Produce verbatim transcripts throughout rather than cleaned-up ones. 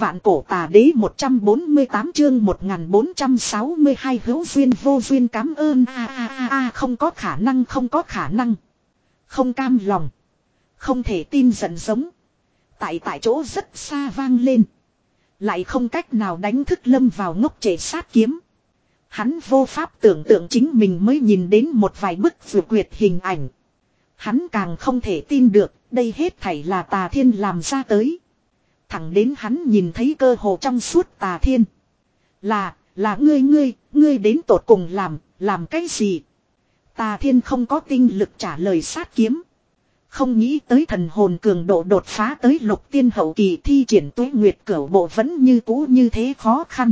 Vạn cổ tà đế một trăm bốn mươi tám chương một nghìn bốn trăm sáu mươi hai hữu duyên vô duyên cảm ơn a a a a không có khả năng không có khả năng. Không cam lòng. Không thể tin giận giống. Tại tại chỗ rất xa vang lên. Lại không cách nào đánh thức lâm vào ngốc trệ sát kiếm. Hắn vô pháp tưởng tượng chính mình mới nhìn đến một vài bức vừa quyệt hình ảnh. Hắn càng không thể tin được đây hết thảy là Tà Thiên làm ra tới. Thẳng đến hắn nhìn thấy cơ hồ trong suốt Tà Thiên. Là, là ngươi ngươi, ngươi đến tột cùng làm, làm cái gì? Tà Thiên không có tinh lực trả lời sát kiếm. Không nghĩ tới thần hồn cường độ đột phá tới lục tiên hậu kỳ thi triển Tuế Nguyệt Cửu Bộ vẫn như cũ như thế khó khăn.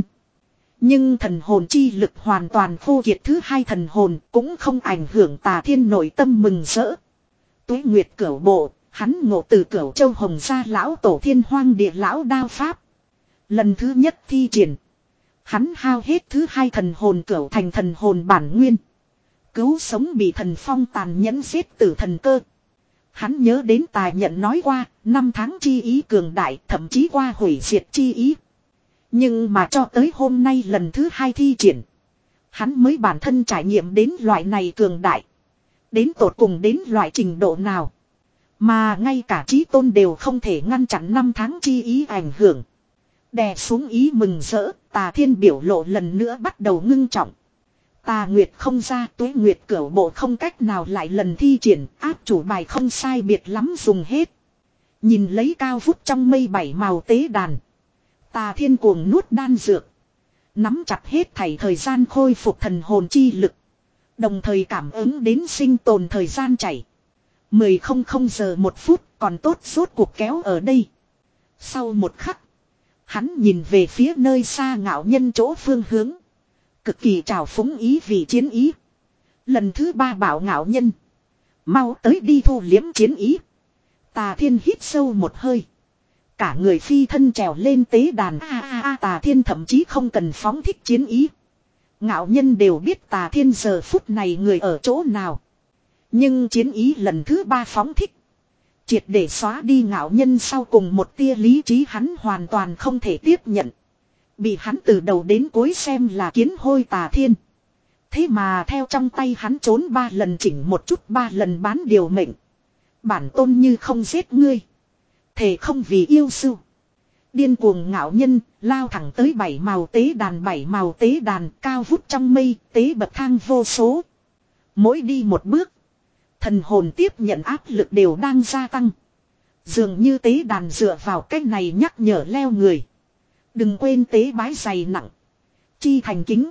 Nhưng thần hồn chi lực hoàn toàn khô kiệt thứ hai thần hồn cũng không ảnh hưởng Tà Thiên nội tâm mừng rỡ. Tuế Nguyệt Cửu Bộ, hắn ngộ từ Cửu Châu Hồng gia lão tổ Thiên Hoang Địa lão đao pháp. Lần thứ nhất thi triển, hắn hao hết thứ hai thần hồn cửu thành thần hồn bản nguyên. Cứu sống bị thần phong tàn nhẫn giết tử thần cơ. Hắn nhớ đến tài nhận nói qua, năm tháng chi ý cường đại, thậm chí qua hủy diệt chi ý. Nhưng mà cho tới hôm nay lần thứ hai thi triển, hắn mới bản thân trải nghiệm đến loại này cường đại. Đến tột cùng đến loại trình độ nào. Mà ngay cả chí tôn đều không thể ngăn chặn năm tháng chi ý ảnh hưởng. Đè xuống ý mừng rỡ, Tà Thiên biểu lộ lần nữa bắt đầu ngưng trọng. Tà Nguyệt không ra, Tuế Nguyệt Cửu Bộ không cách nào lại lần thi triển, áp chủ bài không sai biệt lắm dùng hết. Nhìn lấy cao vút trong mây bảy màu tế đàn. Tà Thiên cuồng nuốt đan dược. Nắm chặt hết thảy thời gian khôi phục thần hồn chi lực. Đồng thời cảm ứng đến sinh tồn thời gian chảy. Mười không không giờ một phút còn tốt rốt cuộc kéo ở đây. Sau một khắc. Hắn nhìn về phía nơi xa Ngạo Nhân chỗ phương hướng. Cực kỳ trào phúng ý vì chiến ý. Lần thứ ba bảo Ngạo Nhân. Mau tới đi thu liếm chiến ý. Tà Thiên hít sâu một hơi. Cả người phi thân trèo lên tế đàn. A a a Tà Thiên thậm chí không cần phóng thích chiến ý. Ngạo Nhân đều biết Tà Thiên giờ phút này người ở chỗ nào. Nhưng chiến ý lần thứ ba phóng thích. Triệt để xóa đi Ngạo Nhân sau cùng một tia lý trí hắn hoàn toàn không thể tiếp nhận. Bị hắn từ đầu đến cuối xem là kiến hôi Tà Thiên. Thế mà theo trong tay hắn trốn ba lần chỉnh một chút ba lần bán điều mệnh. Bản tôn như không giết ngươi. Thề không vì yêu sư. Điên cuồng Ngạo Nhân lao thẳng tới bảy màu tế đàn bảy màu tế đàn cao vút trong mây tế bậc thang vô số. Mỗi đi một bước. Thần hồn tiếp nhận áp lực đều đang gia tăng. Dường như tế đàn dựa vào cách này nhắc nhở leo người. Đừng quên tế bái dày nặng. Chi thành kính.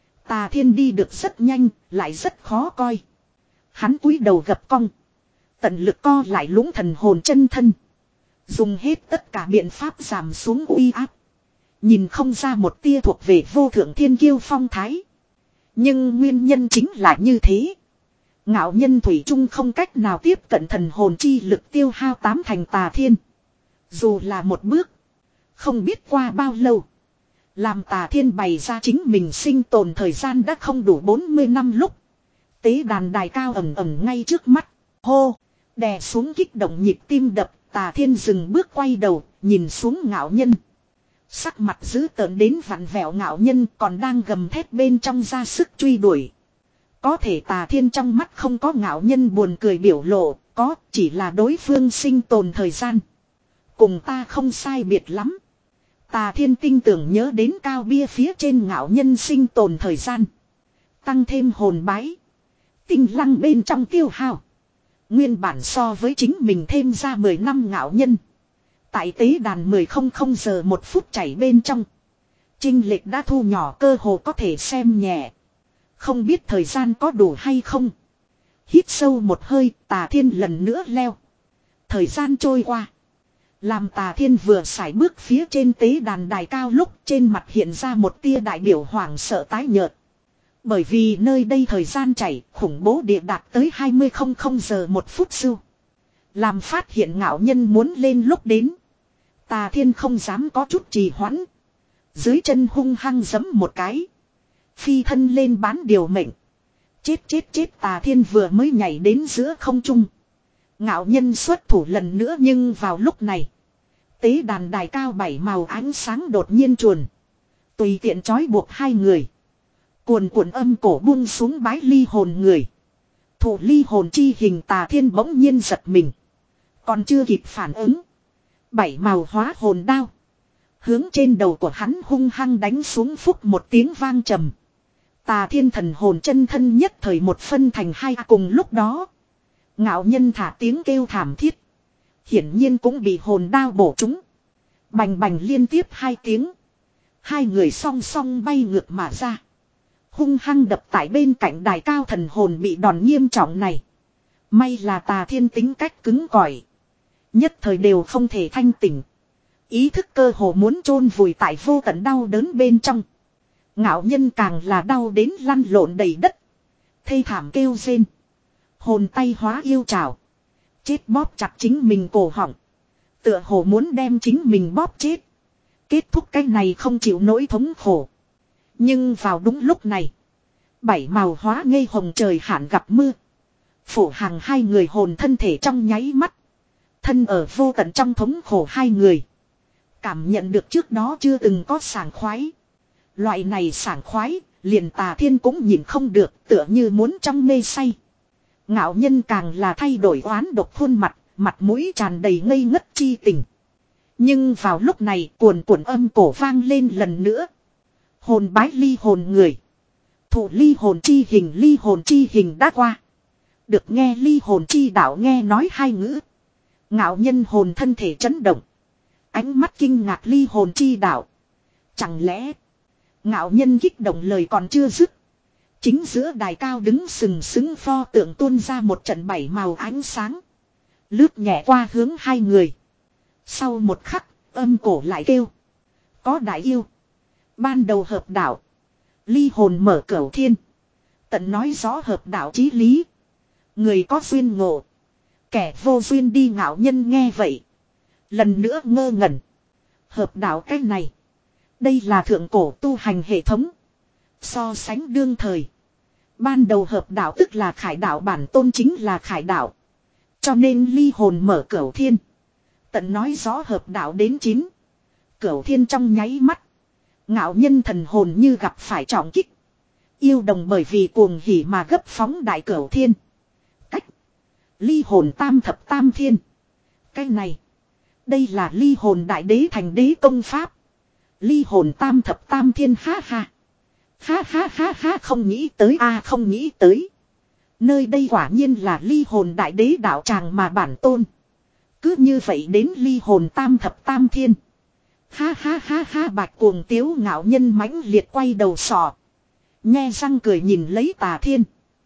Tà Thiên đi được rất nhanh, lại rất khó coi. Hắn cúi đầu gập cong. Tận lực co lại lũng thần hồn chân thân. Dùng hết tất cả biện pháp giảm xuống uy áp. Nhìn không ra một tia thuộc về vô thượng thiên kiêu phong thái. Nhưng nguyên nhân chính là như thế. Ngạo Nhân thủy chung không cách nào tiếp cận thần hồn chi lực tiêu hao tám thành Tà Thiên. Dù là một bước. Không biết qua bao lâu. Làm Tà Thiên bày ra chính mình sinh tồn thời gian đã không đủ bốn mươi năm lúc. Tế đàn đài cao ẩm ẩm ngay trước mắt. Hô. Đè xuống kích động nhịp tim đập. Tà Thiên dừng bước quay đầu. Nhìn xuống Ngạo Nhân. Sắc mặt dữ tợn đến vặn vẹo Ngạo Nhân còn đang gầm thét bên trong ra sức truy đuổi. Có thể Tà Thiên trong mắt không có Ngạo Nhân buồn cười biểu lộ. Có chỉ là đối phương sinh tồn thời gian. Cùng ta không sai biệt lắm. Tà Thiên tinh tưởng nhớ đến cao bia phía trên Ngạo Nhân sinh tồn thời gian. Tăng thêm hồn bái. Tinh lăng bên trong tiêu hao. Nguyên bản so với chính mình thêm ra mười năm Ngạo Nhân. Tại tế đàn mười không không giờ một phút chảy bên trong. Chênh lệch đã thu nhỏ cơ hồ có thể xem nhẹ. Không biết thời gian có đủ hay không. Hít sâu một hơi, Tà Thiên lần nữa leo. Thời gian trôi qua. Làm Tà Thiên vừa sải bước phía trên tế đàn đài cao lúc trên mặt hiện ra một tia đại biểu hoảng sợ tái nhợt. Bởi vì nơi đây thời gian chảy khủng bố địa đạt tới hai mươi không không giờ một phút sưu. Làm phát hiện Ngạo Nhân muốn lên lúc đến. Tà Thiên không dám có chút trì hoãn. Dưới chân hung hăng giẫm một cái. Phi thân lên bán điều mệnh. Chết chết chết Tà Thiên vừa mới nhảy đến giữa không trung. Ngạo Nhân xuất thủ lần nữa nhưng vào lúc này. Tế đàn đài cao bảy màu ánh sáng đột nhiên chuồn. Tùy tiện trói buộc hai người. Cuồn cuộn âm cổ buông xuống bái ly hồn người. Thủ ly hồn chi hình Tà Thiên bỗng nhiên giật mình. Còn chưa kịp phản ứng. Bảy màu hóa hồn đao. Hướng trên đầu của hắn hung hăng đánh xuống, phúc một tiếng vang trầm. Tà Thiên thần hồn chân thân nhất thời một phân thành hai. Cùng lúc đó, Ngạo Nhân thả tiếng kêu thảm thiết. Hiển nhiên cũng bị hồn đao bổ trúng. Bành bành liên tiếp hai tiếng. Hai người song song bay ngược mà ra. Hung hăng đập tại bên cạnh đài cao, thần hồn bị đòn nghiêm trọng này. May là Tà Thiên tính cách cứng cỏi, nhất thời đều không thể thanh tỉnh. Ý thức cơ hồ muốn chôn vùi tại vô tận đau đớn bên trong. Ngạo Nhân càng là đau đến lăn lộn đầy đất. Thê thảm kêu rên. Hồn tay hóa yêu trảo. Chết bóp chặt chính mình cổ họng. Tựa hồ muốn đem chính mình bóp chết. Kết thúc cái này không chịu nỗi thống khổ. Nhưng vào đúng lúc này, bảy màu hóa ngây hồng trời hạn gặp mưa. Phủ hàng hai người hồn thân thể trong nháy mắt. Thân ở vô tận trong thống khổ hai người. Cảm nhận được trước đó chưa từng có sảng khoái. Loại này sảng khoái, liền Tà Thiên cũng nhìn không được, tựa như muốn trong mê say. Ngạo Nhân càng là thay đổi oán độc khuôn mặt, mặt mũi tràn đầy ngây ngất chi tình. Nhưng vào lúc này cuồn cuộn âm cổ vang lên lần nữa. Hồn bái ly hồn người. Thủ ly hồn chi hình, ly hồn chi hình đã qua. Được nghe ly hồn chi đạo nghe nói hai ngữ. Ngạo Nhân hồn thân thể chấn động. Ánh mắt kinh ngạc ly hồn chi đạo. Chẳng lẽ Ngạo Nhân kích động lời còn chưa dứt. Chính giữa đài cao đứng sừng sững pho tượng tuôn ra một trận bảy màu ánh sáng. Lướt nhẹ qua hướng hai người. Sau một khắc, âm cổ lại kêu. Có đại yêu. Ban đầu hợp đạo. Ly hồn mở cửu thiên. Tận nói rõ hợp đạo chí lý. Người có duyên ngộ. Kẻ vô duyên đi. Ngạo Nhân nghe vậy. Lần nữa ngơ ngẩn. Hợp đạo cái này. Đây là thượng cổ tu hành hệ thống. So sánh đương thời. Ban đầu hợp đạo tức là khải đạo, bản tôn chính là khải đạo. Cho nên ly hồn mở cửu thiên. Tận nói rõ hợp đạo đến chín. Cửu thiên trong nháy mắt. Ngạo Nhân thần hồn như gặp phải trọng kích. Yêu đồng bởi vì cuồng hỉ mà gấp phóng đại cửu thiên. Cách. Ly hồn tam thập tam thiên. Cái này. Đây là ly hồn đại đế thành đế công pháp. Ly hồn tam thập tam thiên, ha ha. Ha ha ha ha, không nghĩ tới a không nghĩ tới. Nơi đây quả nhiên là ly hồn đại đế đạo tràng mà bản tôn. Cứ như vậy đến ly hồn tam thập tam thiên. Ha ha ha ha, bạch cuồng tiếu. Ngạo Nhân mãnh liệt quay đầu sọ. Nhe răng cười nhìn lấy Tà Thiên.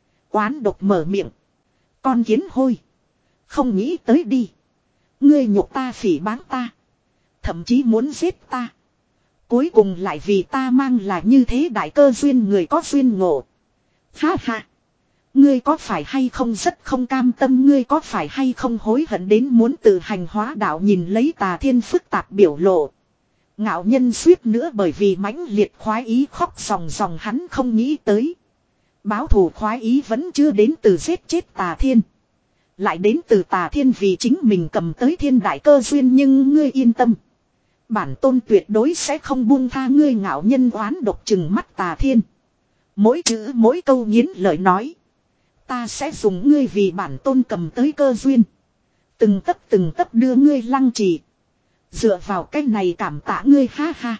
Oán độc mở miệng. Con kiến hôi. Không nghĩ tới đi. Ngươi nhục ta, phỉ báng ta. Thậm chí muốn giết ta. Cuối cùng lại vì ta mang là như thế đại cơ duyên, người có duyên ngộ. Ha ha. Ngươi có phải hay không rất không cam tâm, ngươi có phải hay không hối hận đến muốn tự hành hóa đạo. Nhìn lấy Tà Thiên phức tạp biểu lộ. Ngạo Nhân suýt nữa bởi vì mãnh liệt khoái ý khóc ròng ròng. Hắn không nghĩ tới. Báo thù khoái ý vẫn chưa đến từ giết chết Tà Thiên. Lại đến từ Tà Thiên vì chính mình cầm tới thiên đại cơ duyên. Nhưng ngươi yên tâm. Bản tôn tuyệt đối sẽ không buông tha ngươi. Ngạo Nhân oán độc chừng mắt Tà Thiên. Mỗi chữ mỗi câu nghiến lời nói. Ta sẽ dùng ngươi vì bản tôn cầm tới cơ duyên. Từng tấc từng tấc đưa ngươi lăng trì. Dựa vào cái này cảm tạ ngươi, ha ha.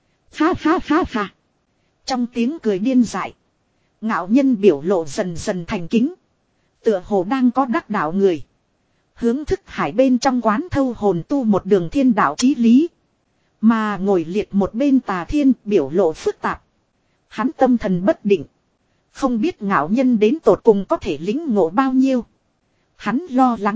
Ha ha ha ha. Trong tiếng cười điên dại. Ngạo Nhân biểu lộ dần dần thành kính. Tựa hồ đang có đắc đạo người. Hướng thức hải bên trong quán thâu hồn tu một đường thiên đạo chí lý. Mà ngồi liệt một bên Tà Thiên biểu lộ phức tạp. Hắn tâm thần bất định. Không biết Ngạo Nhân đến tột cùng có thể lĩnh ngộ bao nhiêu. Hắn lo lắng.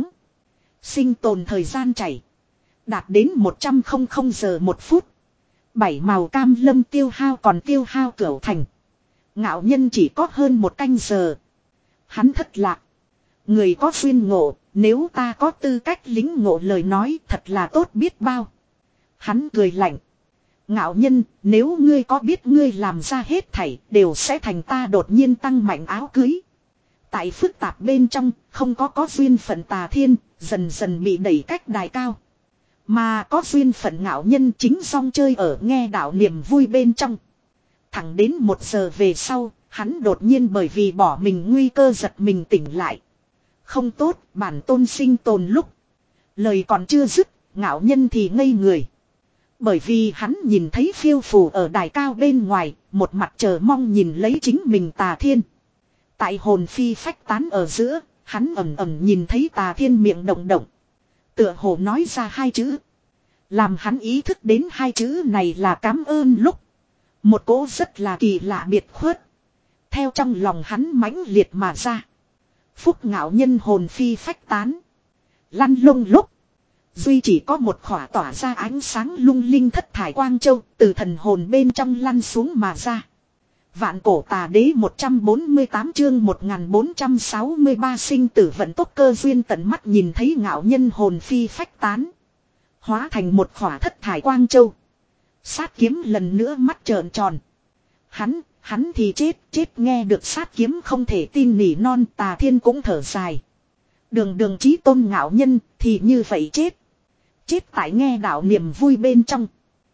Sinh tồn thời gian chảy. Đạt đến một trăm giờ một phút. Bảy màu cam lâm tiêu hao còn tiêu hao cửu thành. Ngạo Nhân chỉ có hơn một canh giờ. Hắn thất lạc. Người có duyên ngộ, nếu ta có tư cách lĩnh ngộ lời nói thật là tốt biết bao. Hắn cười lạnh. Ngạo Nhân, nếu ngươi có biết ngươi làm ra hết thảy đều sẽ thành ta đột nhiên tăng mạnh áo cưới. Tại phức tạp bên trong, không có có duyên phận Tà Thiên, dần dần bị đẩy cách đài cao. Mà có duyên phận ngạo nhân chính song chơi ở nghe đạo niềm vui bên trong. Thẳng đến một giờ về sau, hắn đột nhiên bởi vì bỏ mình nguy cơ giật mình tỉnh lại. Không tốt, bản tôn sinh tồn lúc. Lời còn chưa dứt, ngạo nhân thì ngây người. Bởi vì hắn nhìn thấy phiêu phù ở đài cao bên ngoài, một mặt chờ mong nhìn lấy chính mình Tà Thiên. Tại hồn phi phách tán ở giữa, hắn ẩm ẩm nhìn thấy Tà Thiên miệng động động. Tựa hồ nói ra hai chữ. Làm hắn ý thức đến hai chữ này là cảm ơn lúc. Một cỗ rất là kỳ lạ biệt khuất. Theo trong lòng hắn mãnh liệt mà ra. Phúc ngạo nhân hồn phi phách tán. Lăn lông lúc. Duy chỉ có một khỏa tỏa ra ánh sáng lung linh thất thải quang châu từ thần hồn bên trong lăn xuống mà ra. Vạn cổ tà đế một trăm bốn mươi tám chương một nghìn bốn trăm sáu mươi ba sinh tử vận tốc cơ duyên tận mắt nhìn thấy ngạo nhân hồn phi phách tán. Hóa thành một khỏa thất thải quang châu. Sát kiếm lần nữa mắt trợn tròn. Hắn, hắn thì chết, chết nghe được sát kiếm không thể tin nỉ non. Tà Thiên cũng thở dài. Đường đường chí tôn ngạo nhân thì như vậy chết. Chết tại nghe đạo niềm vui bên trong.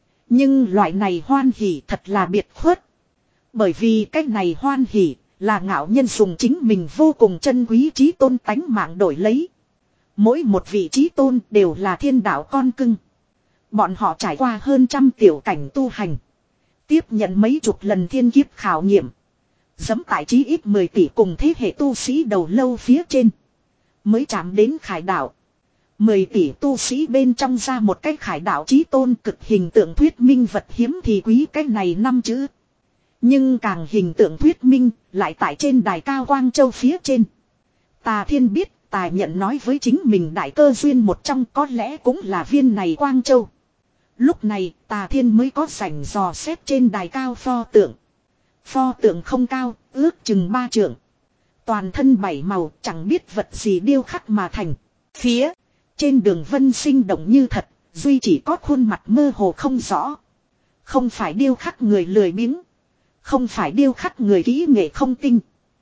Nhưng loại này hoan hỉ thật là biệt khuất. Bởi vì cách này hoan hỉ là ngạo nhân dùng chính mình vô cùng chân quý chí tôn tánh mạng đổi lấy. Mỗi một vị chí tôn đều là thiên đạo con cưng. Bọn họ trải qua hơn trăm tiểu cảnh tu hành. Tiếp nhận mấy chục lần thiên kiếp khảo nghiệm. Dẫm tại chí ít mười tỷ cùng thế hệ tu sĩ đầu lâu phía trên. Mới chạm đến khải đạo. Mười tỷ tu sĩ bên trong ra một cái khải đạo chí tôn cực hình tượng thuyết minh vật hiếm thì quý cái này năm chữ. Nhưng càng hình tượng thuyết minh lại tại trên đài cao Quang Châu phía trên. Tà Thiên biết tài nhận nói với chính mình đại cơ duyên một trong có lẽ cũng là viên này Quang Châu. Lúc này Tà Thiên mới có rảnh dò xét trên đài cao pho tượng. Pho tượng không cao, ước chừng ba trượng. Toàn thân bảy màu chẳng biết vật gì điêu khắc mà thành. Phía trên đường vân sinh động như thật, duy chỉ có khuôn mặt mơ hồ không rõ. Không phải điêu khắc người lười biếng. Không phải điêu khắc người kỹ nghệ không tinh.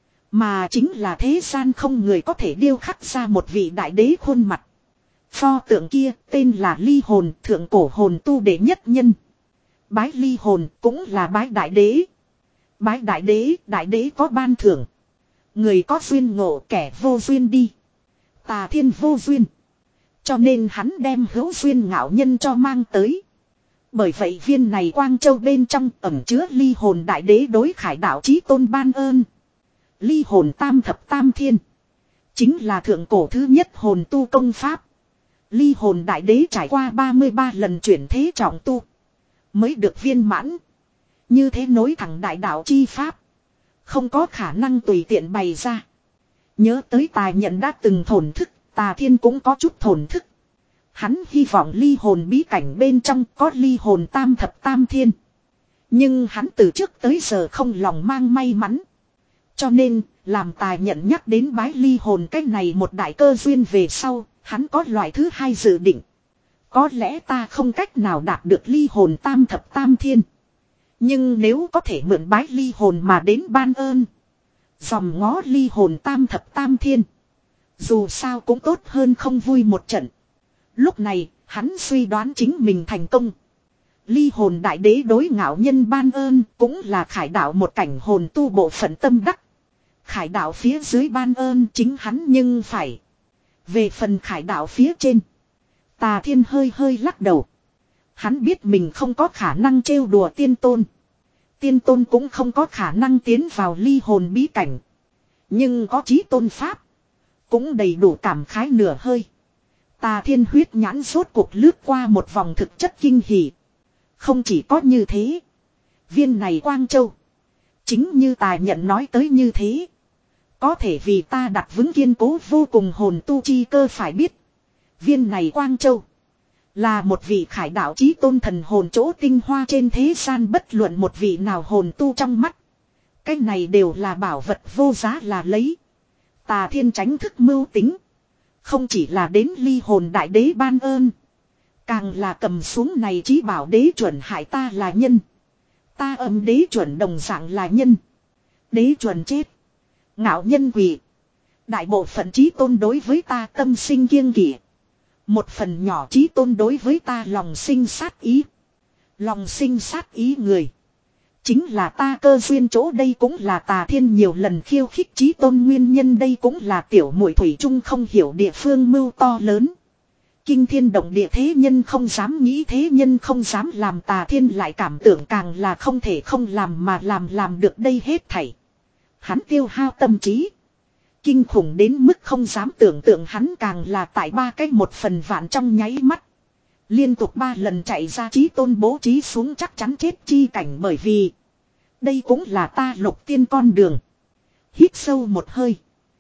Mà chính là thế gian không người có thể điêu khắc ra một vị đại đế khuôn mặt. Pho tượng kia tên là Ly Hồn, thượng cổ hồn tu đệ nhất nhân. Bái Ly Hồn cũng là bái đại đế. Bái đại đế, đại đế có ban thưởng. Người có duyên ngộ kẻ vô duyên đi. Tà Thiên vô duyên. Cho nên hắn đem hữu duyên ngạo nhân cho mang tới. Bởi vậy viên này Quang Châu bên trong ẩn chứa Ly Hồn đại đế đối khải đạo chí tôn ban ơn. Ly Hồn tam thập tam thiên. Chính là thượng cổ thứ nhất hồn tu công pháp. Ly Hồn đại đế trải qua ba mươi ba lần chuyển thế trọng tu. Mới được viên mãn. Như thế nối thẳng đại đạo chi pháp. Không có khả năng tùy tiện bày ra. Nhớ tới tài nhận đã từng thổn thức. Tà Thiên cũng có chút thổn thức. Hắn hy vọng Ly Hồn bí cảnh bên trong có Ly Hồn tam thập tam thiên. Nhưng hắn từ trước tới giờ không lòng mang may mắn. Cho nên, làm tài nhận nhắc đến bái Ly Hồn cách này một đại cơ duyên về sau, hắn có loại thứ hai dự định. Có lẽ ta không cách nào đạt được Ly Hồn tam thập tam thiên. Nhưng nếu có thể mượn bái Ly Hồn mà đến ban ơn. Dòm ngó Ly Hồn tam thập tam thiên. Dù sao cũng tốt hơn không vui một trận. Lúc này, hắn suy đoán chính mình thành công. Ly Hồn đại đế đối ngạo nhân ban ơn cũng là khải đạo một cảnh hồn tu bộ phận tâm đắc. Khải đạo phía dưới ban ơn chính hắn nhưng phải. Về phần khải đạo phía trên. Tà Thiên hơi hơi lắc đầu. Hắn biết mình không có khả năng trêu đùa tiên tôn. Tiên tôn cũng không có khả năng tiến vào Ly Hồn bí cảnh. Nhưng có chí tôn pháp. Cũng đầy đủ cảm khái nửa hơi. Tà Thiên huyết nhãn rốt cuộc lướt qua một vòng thực chất kinh hỉ. Không chỉ có như thế. Viên này Quang Châu. Chính như tài nhận nói tới như thế. Có thể vì ta đặt vững kiên cố vô cùng hồn tu chi cơ phải biết. Viên này Quang Châu. Là một vị khải đạo chí tôn thần hồn chỗ tinh hoa trên thế gian bất luận một vị nào hồn tu trong mắt. Cái này đều là bảo vật vô giá là lấy. Tà Thiên tránh thức mưu tính. Không chỉ là đến Ly Hồn đại đế ban ơn. Càng là cầm xuống này chí bảo đế chuẩn hại ta là nhân. Ta âm đế chuẩn đồng dạng là nhân. Đế chuẩn chết. Ngạo nhân quỷ. Đại bộ phận chí tôn đối với ta tâm sinh kiêng kỵ. Một phần nhỏ chí tôn đối với ta lòng sinh sát ý. Lòng sinh sát ý người. Chính là ta cơ duyên chỗ, đây cũng là Tà Thiên nhiều lần khiêu khích chí tôn nguyên nhân, đây cũng là tiểu muội thủy chung không hiểu địa phương mưu to lớn. Kinh thiên động địa thế nhân không dám nghĩ, thế nhân không dám làm, Tà Thiên lại cảm tưởng càng là không thể không làm mà làm làm được đây hết thảy. Hắn tiêu hao tâm trí. Kinh khủng đến mức không dám tưởng tượng, hắn càng là tại ba cái một phần vạn trong nháy mắt. Liên tục ba lần chạy ra chí tôn bố trí xuống chắc chắn chết chi cảnh, bởi vì đây cũng là ta lục tiên con đường. Hít sâu một hơi.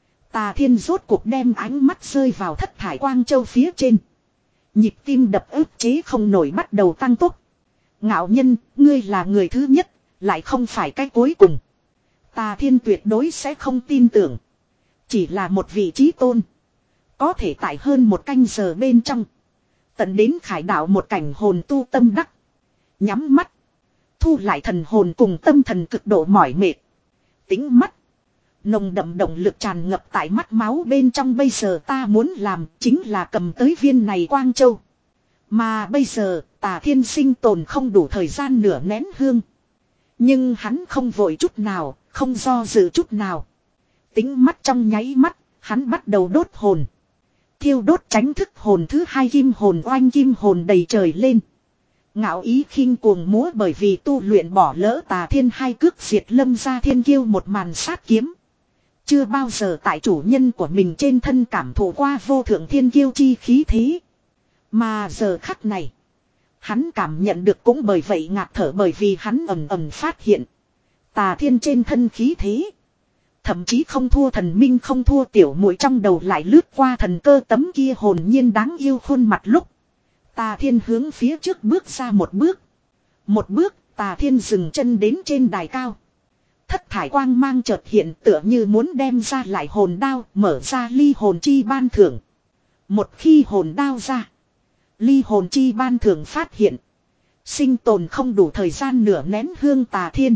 Tà Thiên rốt cuộc đem ánh mắt rơi vào thất thải quang châu phía trên. Nhịp tim đập ức chế không nổi bắt đầu tăng tốc. Ngạo nhân, ngươi là người thứ nhất, lại không phải cái cuối cùng. Tà Thiên tuyệt đối sẽ không tin tưởng. Chỉ là một vị chí tôn. Có thể tại hơn một canh giờ bên trong. Tận đến khải đạo một cảnh hồn tu tâm đắc. Nhắm mắt. Thu lại thần hồn cùng tâm thần cực độ mỏi mệt. Tính mắt. Nồng đậm động lực tràn ngập tại mắt máu bên trong, bây giờ ta muốn làm chính là cầm tới viên này quang châu. Mà bây giờ Tà Thiên sinh tồn không đủ thời gian nửa nén hương. Nhưng hắn không vội chút nào, không do dự chút nào. Tính mắt trong nháy mắt, hắn bắt đầu đốt hồn. Thiêu đốt tránh thức hồn thứ hai kim hồn, oanh kim hồn đầy trời lên. Ngạo ý khinh cuồng múa, bởi vì tu luyện bỏ lỡ Tà Thiên hai cước diệt lâm gia thiên kiêu một màn sát kiếm. Chưa bao giờ tại chủ nhân của mình trên thân cảm thụ qua vô thượng thiên kiêu chi khí thế. Mà giờ khắc này, hắn cảm nhận được, cũng bởi vậy ngạt thở, bởi vì hắn ầm ầm phát hiện Tà Thiên trên thân khí thế thậm chí không thua thần minh, không thua tiểu muội. Trong đầu lại lướt qua thần cơ tấm kia hồn nhiên đáng yêu khuôn mặt lúc Tà Thiên hướng phía trước bước ra một bước. Một bước, Tà Thiên dừng chân đến trên đài cao. Thất thải quang mang chợt hiện, tựa như muốn đem ra lại hồn đao, mở ra ly hồn chi ban thưởng. Một khi hồn đao ra, ly hồn chi ban thưởng phát hiện. Sinh tồn không đủ thời gian nửa nén hương Tà Thiên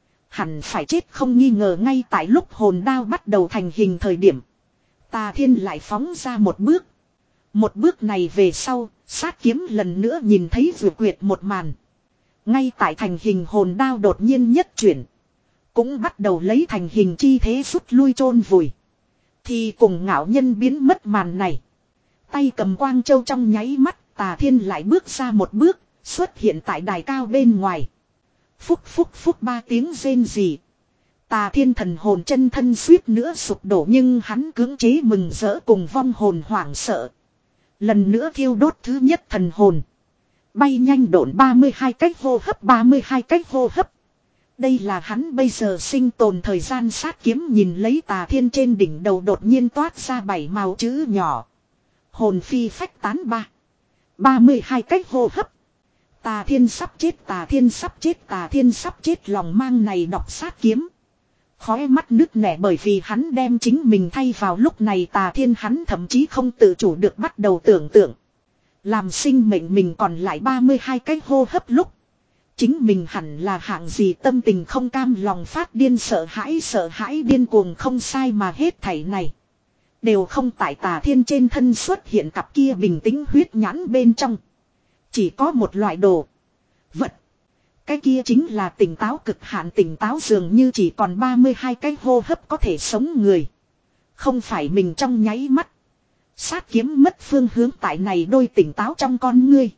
hẳn phải chết không nghi ngờ. Ngay tại lúc hồn đao bắt đầu thành hình thời điểm, Tà Thiên lại phóng ra một bước. Một bước này về sau, sát kiếm lần nữa nhìn thấy vừa quyệt một màn. Ngay tại thành hình hồn đao đột nhiên nhất chuyển, cũng bắt đầu lấy thành hình chi thế rút lui chôn vùi. Thì cùng ngạo nhân biến mất màn này. Tay cầm quang châu trong nháy mắt, Tà Thiên lại bước ra một bước, xuất hiện tại đài cao bên ngoài. Phúc phúc phúc ba tiếng rên rỉ. Tà Thiên thần hồn chân thân suýt nữa sụp đổ, nhưng hắn cưỡng chế mừng rỡ cùng vong hồn hoảng sợ. Lần nữa thiêu đốt thứ nhất thần hồn. Bay nhanh độn ba mươi hai cách hô hấp, ba mươi hai cách hô hấp. Đây là hắn bây giờ sinh tồn thời gian. Sát kiếm nhìn lấy Tà Thiên trên đỉnh đầu đột nhiên toát ra bảy màu chữ nhỏ. Hồn phi phách tán ba. ba mươi hai cách hô hấp. Tà Thiên sắp chết, Tà Thiên sắp chết, Tà Thiên sắp chết. Lòng mang này đọc sát kiếm. Khóe mắt nứt nẻ, bởi vì hắn đem chính mình thay vào lúc này Tà Thiên, hắn thậm chí không tự chủ được bắt đầu tưởng tượng. Làm sinh mệnh mình còn lại ba mươi hai cách hô hấp lúc, chính mình hẳn là hạng gì tâm tình, không cam lòng, phát điên, sợ hãi, sợ hãi điên cuồng, không sai, mà hết thảy này đều không tại Tà Thiên trên thân xuất hiện cặp kia bình tĩnh huyết nhãn bên trong. Chỉ có một loại đồ vật. Cái kia chính là tỉnh táo cực hạn, tỉnh táo dường như chỉ còn ba mươi hai cái hô hấp có thể sống người. Không phải mình trong nháy mắt. Sát kiếm mất phương hướng tại này đôi tỉnh táo trong con ngươi.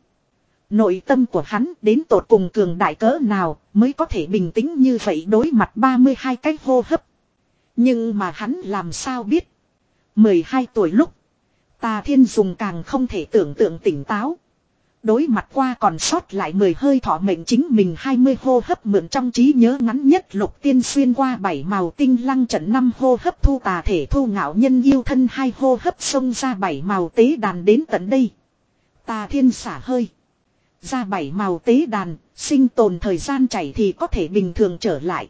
Nội tâm của hắn đến tột cùng cường đại cỡ nào mới có thể bình tĩnh như vậy đối mặt ba mươi hai cái hô hấp. Nhưng mà hắn làm sao biết. mười hai tuổi lúc, Tà Thiên dùng càng không thể tưởng tượng tỉnh táo. Đối mặt qua còn sót lại mười hơi thọ mệnh chính mình hai mươi hô hấp, mượn trong trí nhớ ngắn nhất lục tiên xuyên qua bảy màu tinh lăng trận năm hô hấp, thu tà thể thu ngạo nhân yêu thân hai hô hấp, xông ra bảy màu tế đàn đến tận đây. Tà Thiên xả hơi. Ra bảy màu tế đàn, sinh tồn thời gian chảy thì có thể bình thường trở lại.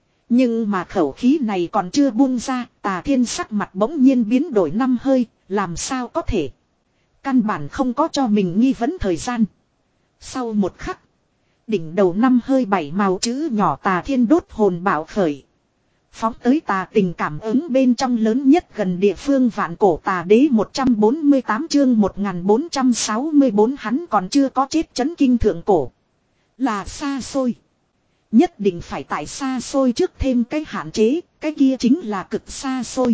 Nhưng mà khẩu khí này còn chưa buông ra, Tà Thiên sắc mặt bỗng nhiên biến đổi, năm hơi, làm sao có thể. Căn bản không có cho mình nghi vấn thời gian. Sau một khắc, đỉnh đầu năm hơi bảy màu chữ nhỏ Tà Thiên đốt hồn bảo khởi. Phóng tới tà tình cảm ứng bên trong lớn nhất gần địa phương vạn cổ tà đế một trăm bốn mươi tám chương một nghìn bốn trăm sáu mươi bốn hắn còn chưa có chết chấn kinh thượng cổ. Là xa xôi. Nhất định phải tại xa xôi trước thêm cái hạn chế, cái kia chính là cực xa xôi.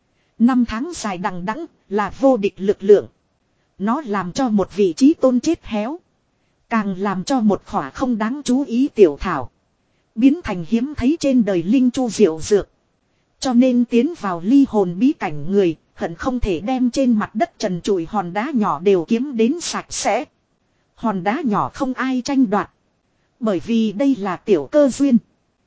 Năm tháng dài đằng đẵng là vô địch lực lượng. Nó làm cho một vị trí tôn chết héo. Càng làm cho một khỏa không đáng chú ý tiểu thảo biến thành hiếm thấy trên đời linh chu diệu dược. Cho nên tiến vào ly hồn bí cảnh người, hận không thể đem trên mặt đất trần trụi hòn đá nhỏ đều kiếm đến sạch sẽ. Hòn đá nhỏ không ai tranh đoạt. Bởi vì đây là tiểu cơ duyên.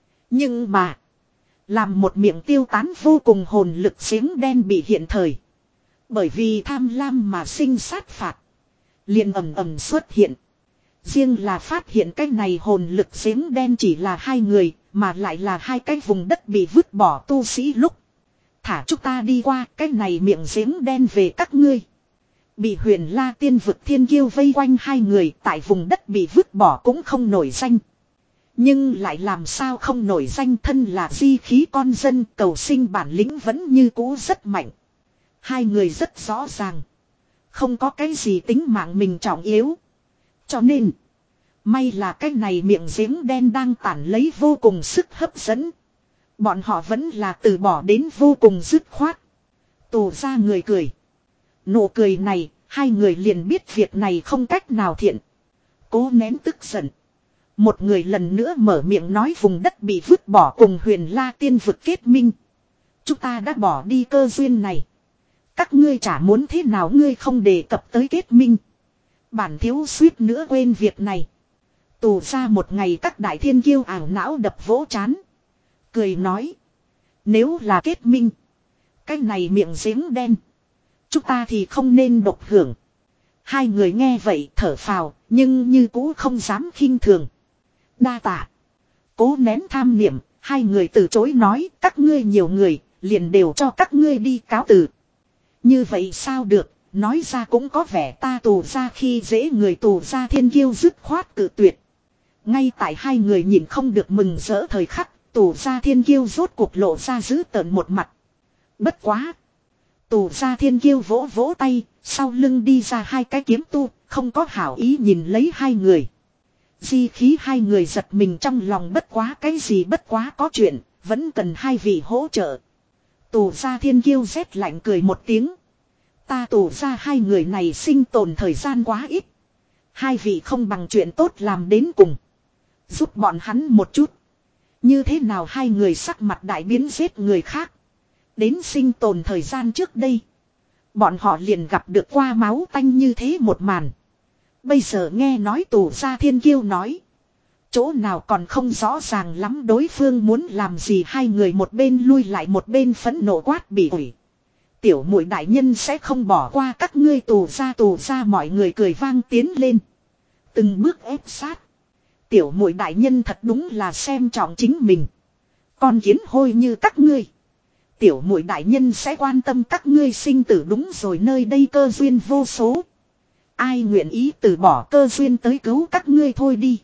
Nhưng mà, làm một miệng tiêu tán vô cùng hồn lực giếng đen bị hiện thời. Bởi vì tham lam mà sinh sát phạt. Liền ầm ầm xuất hiện. Riêng là phát hiện cái này hồn lực giếng đen chỉ là hai người, mà lại là hai cái vùng đất bị vứt bỏ tu sĩ lúc. Thả chúng ta đi qua cái này miệng giếng đen về các ngươi. Bị huyền la tiên vực thiên kiêu vây quanh hai người tại vùng đất bị vứt bỏ cũng không nổi danh. Nhưng lại làm sao không nổi danh thân là di khí con dân cầu sinh bản lĩnh vẫn như cũ rất mạnh. Hai người rất rõ ràng. Không có cái gì tính mạng mình trọng yếu. Cho nên, may là cái này miệng giếng đen đang tản lấy vô cùng sức hấp dẫn. Bọn họ vẫn là từ bỏ đến vô cùng dứt khoát. Tù ra người cười. Nụ cười này, hai người liền biết việc này không cách nào thiện. Cố nén tức giận. Một người lần nữa mở miệng nói vùng đất bị vứt bỏ cùng huyền la tiên vực kết minh. Chúng ta đã bỏ đi cơ duyên này. Các ngươi chả muốn thế nào ngươi không đề cập tới kết minh. Bản thiếu suýt nữa quên việc này. Tù ra một ngày các đại thiên kiêu ảo não đập vỗ chán. Cười nói. Nếu là kết minh. Cái này miệng giếng đen. Chúng ta thì không nên độc hưởng. Hai người nghe vậy thở phào. Nhưng như cũ không dám khinh thường. Đa tạ. Cố nén tham niệm. Hai người từ chối nói. Các ngươi nhiều người. Liền đều cho các ngươi đi cáo từ. Như vậy sao được. Nói ra cũng có vẻ ta tù ra khi dễ người tù ra thiên kiêu dứt khoát cự tuyệt. Ngay tại hai người nhìn không được mừng rỡ thời khắc, tù ra thiên kiêu rốt cuộc lộ ra giữ tợn một mặt. Bất quá. Tù ra thiên kiêu vỗ vỗ tay, sau lưng đi ra hai cái kiếm tu, không có hảo ý nhìn lấy hai người. Di khí hai người giật mình trong lòng bất quá cái gì bất quá có chuyện, vẫn cần hai vị hỗ trợ. Tù ra thiên kiêu rét lạnh cười một tiếng. Ta tù ra hai người này sinh tồn thời gian quá ít. Hai vị không bằng chuyện tốt làm đến cùng. Giúp bọn hắn một chút. Như thế nào hai người sắc mặt đại biến giết người khác. Đến sinh tồn thời gian trước đây. Bọn họ liền gặp được qua máu tanh như thế một màn. Bây giờ nghe nói tù ra thiên kiêu nói. Chỗ nào còn không rõ ràng lắm đối phương muốn làm gì hai người một bên lui lại một bên phẫn nộ quát bị ủi. Tiểu muội đại nhân sẽ không bỏ qua các ngươi tù ra tù ra mọi người cười vang tiến lên. Từng bước ép sát. Tiểu muội đại nhân thật đúng là xem trọng chính mình. Con kiến hôi như các ngươi. Tiểu muội đại nhân sẽ quan tâm các ngươi sinh tử đúng rồi nơi đây cơ duyên vô số. Ai nguyện ý từ bỏ cơ duyên tới cứu các ngươi thôi đi.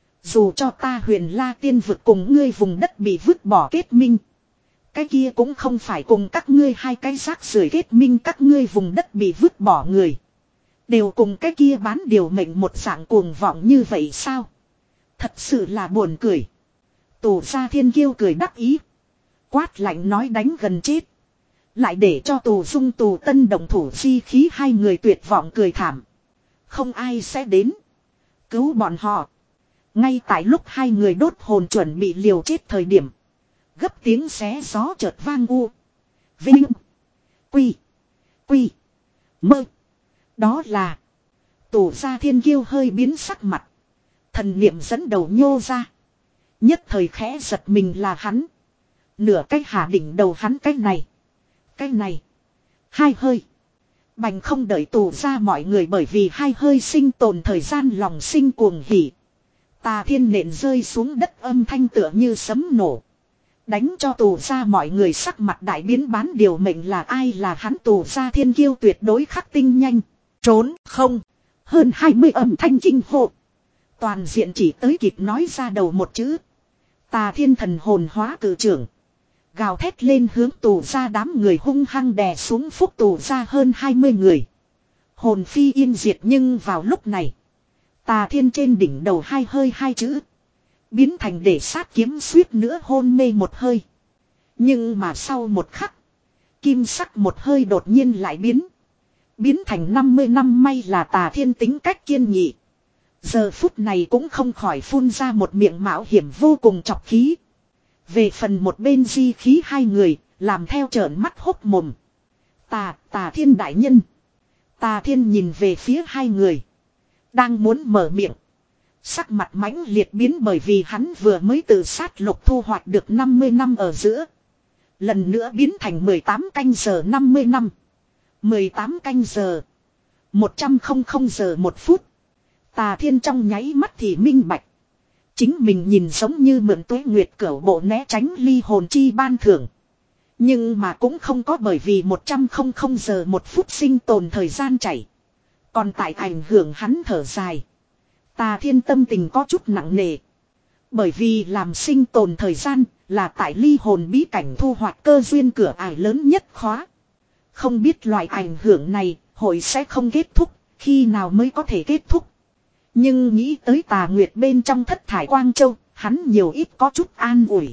Dù cho ta huyền la tiên vực cùng ngươi vùng đất bị vứt bỏ kết minh. Cái kia cũng không phải cùng các ngươi hai cái rác rưởi kết minh các ngươi vùng đất bị vứt bỏ người. Đều cùng cái kia bán điều mệnh một dạng cuồng vọng như vậy sao? Thật sự là buồn cười. Tù ra thiên kiêu cười đắc ý. Quát lạnh nói đánh gần chết. Lại để cho tù dung tù tân đồng thủ di khí hai người tuyệt vọng cười thảm. Không ai sẽ đến. Cứu bọn họ. Ngay tại lúc hai người đốt hồn chuẩn bị liều chết thời điểm. Gấp tiếng xé gió chợt vang u. Vinh. Quy. Quy. Mơ. Đó là. Tù ra thiên kiêu hơi biến sắc mặt. Thần niệm dẫn đầu nhô ra. Nhất thời khẽ giật mình là hắn. Nửa cách hạ đỉnh đầu hắn cách này. Cách này. Hai hơi. Bành không đợi tù ra mọi người bởi vì hai hơi sinh tồn thời gian lòng sinh cuồng hỉ. Tà thiên nện rơi xuống đất âm thanh tựa như sấm nổ. Đánh cho tù ra mọi người sắc mặt đại biến bán điều mệnh là ai là hắn tù ra thiên kiêu tuyệt đối khắc tinh nhanh. Trốn không. Hơn hai mươi âm thanh kinh hộ. Toàn diện chỉ tới kịp nói ra đầu một chữ. Tà thiên thần hồn hóa cử trưởng. Gào thét lên hướng tù ra đám người hung hăng đè xuống phúc tù ra hơn hai mươi người. Hồn phi yên diệt nhưng vào lúc này. Tà Thiên trên đỉnh đầu hai hơi hai chữ. Biến thành để sát kiếm suýt nữa hôn mê một hơi. Nhưng mà sau một khắc. Kim sắc một hơi đột nhiên lại biến. Biến thành năm mươi năm may là Tà Thiên tính cách kiên nghị. Giờ phút này cũng không khỏi phun ra một miệng mạo hiểm vô cùng chọc khí. Về phần một bên di khí hai người, làm theo trợn mắt hốc mồm. Tà, Tà Thiên đại nhân. Tà Thiên nhìn về phía hai người. Đang muốn mở miệng. Sắc mặt mãnh liệt biến bởi vì hắn vừa mới từ sát lục thu hoạch được năm mươi năm ở giữa. Lần nữa biến thành mười tám canh giờ năm mươi năm. mười tám canh giờ. một trăm giờ một phút. Tà Thiên trong nháy mắt thì minh bạch. Chính mình nhìn giống như mượn Tuế Nguyệt cửu bộ né tránh ly hồn chi ban thưởng. Nhưng mà cũng không có bởi vì một trăm giờ một phút sinh tồn thời gian chảy. Còn tại ảnh hưởng hắn thở dài. Tà Thiên tâm tình có chút nặng nề. Bởi vì làm sinh tồn thời gian là tại ly hồn bí cảnh thu hoạch cơ duyên cửa ải lớn nhất khóa. Không biết loại ảnh hưởng này hội sẽ không kết thúc, khi nào mới có thể kết thúc. Nhưng nghĩ tới Tà Nguyệt bên trong thất thải quang châu, hắn nhiều ít có chút an ủi.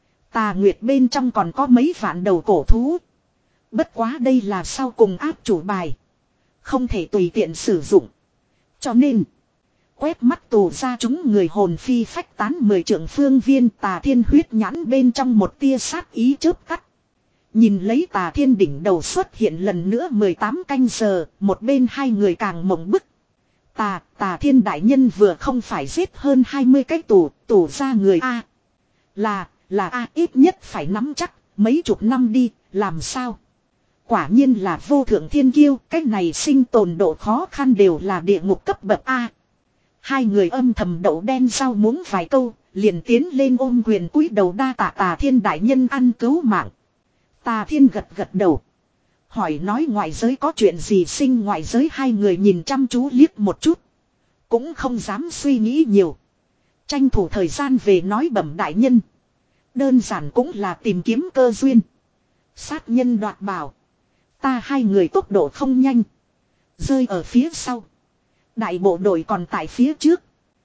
Tà Nguyệt bên trong còn có mấy vạn đầu cổ thú. Bất quá đây là sau cùng áp chủ bài. Không thể tùy tiện sử dụng. Cho nên, quét mắt tù ra chúng người hồn phi phách tán mười trượng phương viên. Tà Thiên huyết nhãn bên trong một tia sát ý chớp tắt. Nhìn lấy Tà Thiên đỉnh đầu xuất hiện lần nữa mười tám canh giờ, một bên hai người càng mộng bức. Tà, Tà Thiên đại nhân vừa không phải giết hơn hai mươi cái tù, tù ra người A. Là, là A ít nhất phải nắm chắc, mấy chục năm đi, làm sao? Quả nhiên là vô thượng thiên kiêu, cái này sinh tồn độ khó khăn đều là địa ngục cấp bậc A. Hai người âm thầm đậu đen rau muống vài câu, liền tiến lên ôm quyền cúi đầu đa tạ Tà Thiên đại nhân ăn cứu mạng. Tà Thiên gật gật đầu. Hỏi nói ngoại giới có chuyện gì sinh ngoại giới hai người nhìn chăm chú liếc một chút. Cũng không dám suy nghĩ nhiều. Tranh thủ thời gian về nói bẩm đại nhân. Đơn giản cũng là tìm kiếm cơ duyên. Sát nhân đoạt bảo. Ta hai người tốc độ không nhanh. Rơi ở phía sau. Đại bộ đội còn tại phía trước.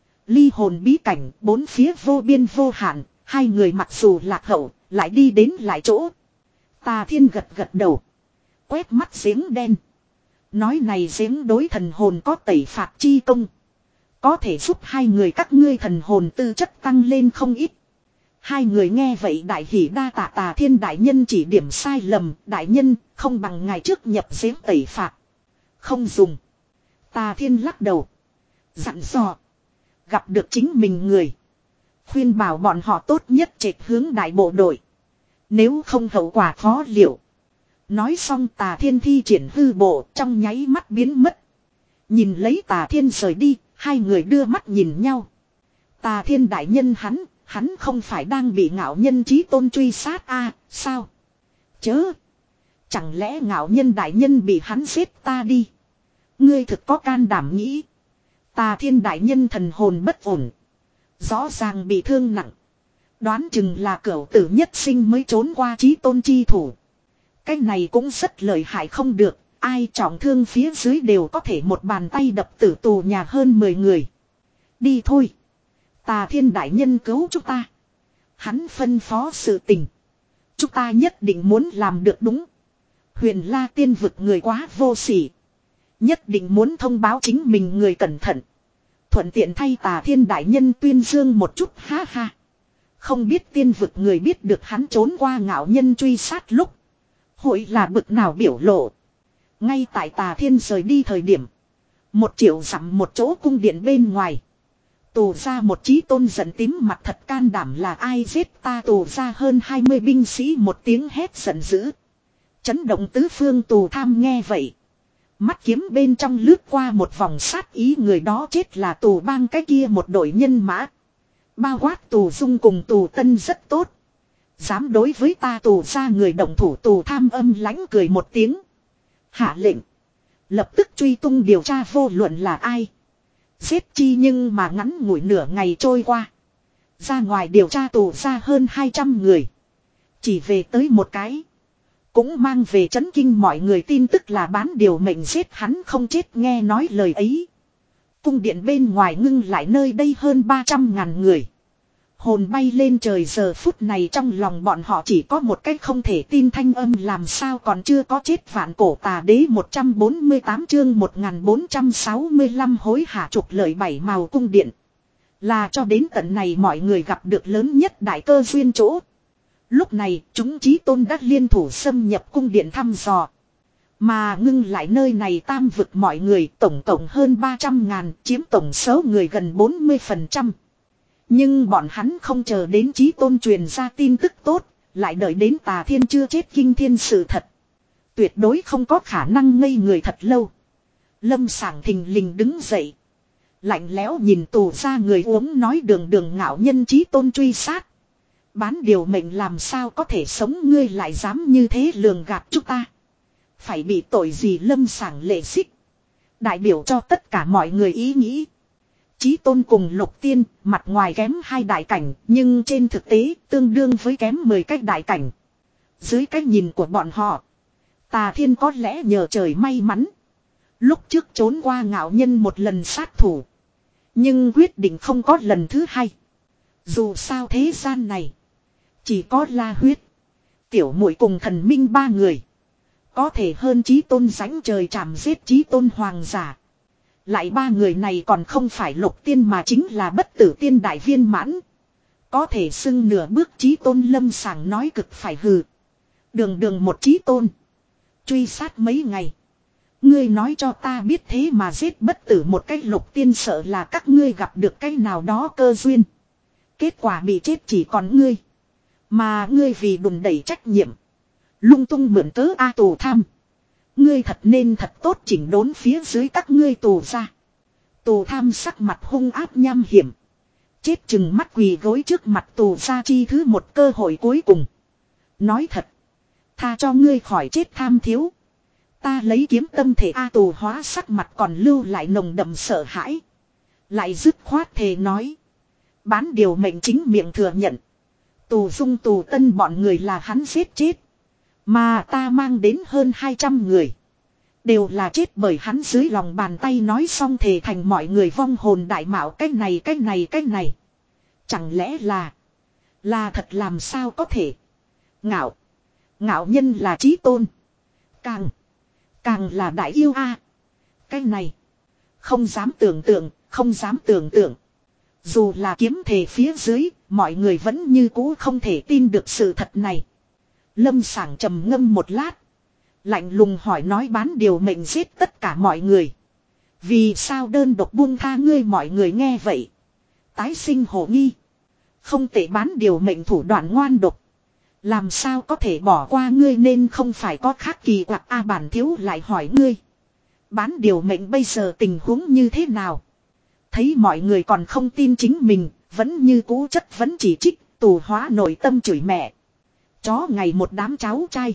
Ly hồn bí cảnh bốn phía vô biên vô hạn. Hai người mặc dù lạc hậu lại đi đến lại chỗ. Tà Thiên gật gật đầu. Quét mắt giếng đen. Nói này giếng đối thần hồn có tẩy phạt chi công. Có thể giúp hai người các ngươi thần hồn tư chất tăng lên không ít. Hai người nghe vậy đại hỉ đa tạ Tà Thiên đại nhân chỉ điểm sai lầm. Đại nhân không bằng ngày trước nhập giếng tẩy phạt. Không dùng. Tà Thiên lắc đầu. Dặn dò. Gặp được chính mình người. Khuyên bảo bọn họ tốt nhất trệt hướng đại bộ đội. Nếu không hậu quả khó liệu. Nói xong Tà Thiên thi triển hư bộ trong nháy mắt biến mất. Nhìn lấy Tà Thiên rời đi, hai người đưa mắt nhìn nhau. Tà Thiên đại nhân hắn, hắn không phải đang bị ngạo nhân chí tôn truy sát a à, sao? Chớ! Chẳng lẽ ngạo nhân đại nhân bị hắn giết ta đi? Ngươi thực có can đảm nghĩ. Tà Thiên đại nhân thần hồn bất ổn. Rõ ràng bị thương nặng. Đoán chừng là cửu tử nhất sinh mới trốn qua chí tôn chi thủ. Cái này cũng rất lợi hại không được. Ai trọng thương phía dưới đều có thể một bàn tay đập tử tù nhà hơn mười người. Đi thôi. Tà Thiên đại nhân cứu chúng ta. Hắn phân phó sự tình. Chúng ta nhất định muốn làm được đúng. Huyền La tiên vực người quá vô sỉ. Nhất định muốn thông báo chính mình người cẩn thận. Thuận tiện thay Tà Thiên đại nhân tuyên dương một chút ha ha. Không biết tiên vực người biết được hắn trốn qua ngạo nhân truy sát lúc. Hội là bực nào biểu lộ. Ngay tại Tà Thiên rời đi thời điểm. Một triệu dặm một chỗ cung điện bên ngoài. Tù ra một chí tôn giận tím mặt thật can đảm là ai giết ta tù ra hơn hai mươi binh sĩ một tiếng hét giận dữ. Chấn động tứ phương tù tham nghe vậy. Mắt kiếm bên trong lướt qua một vòng sát ý người đó chết là tù bang cái kia một đội nhân mã. Bao quát tù dung cùng tù tân rất tốt. Dám đối với ta tù ra người động thủ tù tham âm lãnh cười một tiếng. Hạ lệnh. Lập tức truy tung điều tra vô luận là ai. Giết chi nhưng mà ngắn ngủi nửa ngày trôi qua. Ra ngoài điều tra tù ra hơn hai trăm người. Chỉ về tới một cái. Cũng mang về chấn kinh mọi người tin tức là bán điều mệnh giết hắn không chết nghe nói lời ấy. Cung điện bên ngoài ngưng lại nơi đây hơn ba trăm ngàn người. Hồn bay lên trời giờ phút này trong lòng bọn họ chỉ có một cách không thể tin thanh âm làm sao còn chưa có chết vạn cổ tà đế một trăm bốn mươi tám chương một nghìn bốn trăm sáu mươi lăm hối hả trục lợi bảy màu cung điện. Là cho đến tận này mọi người gặp được lớn nhất đại cơ duyên chỗ. Lúc này chúng chí tôn đã liên thủ xâm nhập cung điện thăm dò. Mà ngưng lại nơi này tam vực mọi người tổng cộng hơn ba trăm ngàn chiếm tổng số người gần bốn mươi phần trăm. Nhưng bọn hắn không chờ đến chí tôn truyền ra tin tức tốt, lại đợi đến Tà Thiên chưa chết kinh thiên sự thật. Tuyệt đối không có khả năng ngây người thật lâu. Lâm Sảng thình lình đứng dậy. Lạnh lẽo nhìn tù ra người uống nói đường đường ngạo nhân chí tôn truy sát. Bán điều mệnh làm sao có thể sống ngươi lại dám như thế lường gạt chúng ta. Phải bị tội gì Lâm Sảng lệ xích. Đại biểu cho tất cả mọi người ý nghĩ. Chí tôn cùng lục tiên, mặt ngoài kém hai đại cảnh, nhưng trên thực tế tương đương với kém mười cách đại cảnh. Dưới cách nhìn của bọn họ, Tà Thiên có lẽ nhờ trời may mắn. Lúc trước trốn qua ngạo nhân một lần sát thủ. Nhưng quyết định không có lần thứ hai. Dù sao thế gian này, chỉ có La Huyết, Tiểu Muội cùng Thần Minh ba người. Có thể hơn chí tôn rãnh trời chạm giết chí tôn hoàng giả. Lại ba người này còn không phải lục tiên mà chính là bất tử tiên đại viên mãn. Có thể xưng nửa bước chí tôn Lâm Sảng nói cực phải hừ. Đường đường một chí tôn. Truy sát mấy ngày. Ngươi nói cho ta biết thế mà giết bất tử một cách lục tiên sợ là các ngươi gặp được cái nào đó cơ duyên. Kết quả bị chết chỉ còn ngươi. Mà ngươi vì đùn đẩy trách nhiệm. Lung tung mượn cớ A tù tham. Ngươi thật nên thật tốt chỉnh đốn phía dưới các ngươi tù ra. Tù tham sắc mặt hung ác nham hiểm. Chết chừng mắt quỳ gối trước mặt tù ra chi thứ một cơ hội cuối cùng. Nói thật. Tha cho ngươi khỏi chết tham thiếu. Ta lấy kiếm tâm thể A tù hóa sắc mặt còn lưu lại nồng đậm sợ hãi. Lại dứt khoát thề nói. Bán điều mệnh chính miệng thừa nhận. Tù dung tù tân bọn người là hắn giết chết. Mà ta mang đến hơn hai trăm người. Đều là chết bởi hắn dưới lòng bàn tay nói xong thề thành mọi người vong hồn đại mạo cái này cái này cái này. Chẳng lẽ là. Là thật làm sao có thể. Ngạo. Ngạo nhân là chí tôn. Càng. Càng là đại yêu a. Cái này. Không dám tưởng tượng. Không dám tưởng tượng. Dù là kiếm thề phía dưới. Mọi người vẫn như cũ không thể tin được sự thật này. Lâm Sảng trầm ngâm một lát. Lạnh lùng hỏi nói bán điều mệnh giết tất cả mọi người. Vì sao đơn độc buông tha ngươi mọi người nghe vậy. Tái sinh hồ nghi. Không thể bán điều mệnh thủ đoạn ngoan độc. Làm sao có thể bỏ qua ngươi nên không phải có khác kỳ quặc A bản thiếu lại hỏi ngươi. Bán điều mệnh bây giờ tình huống như thế nào. Thấy mọi người còn không tin chính mình. Vẫn như cũ chất vẫn chỉ trích. Tù hóa nội tâm chửi mẹ. Chó ngày một đám cháu trai.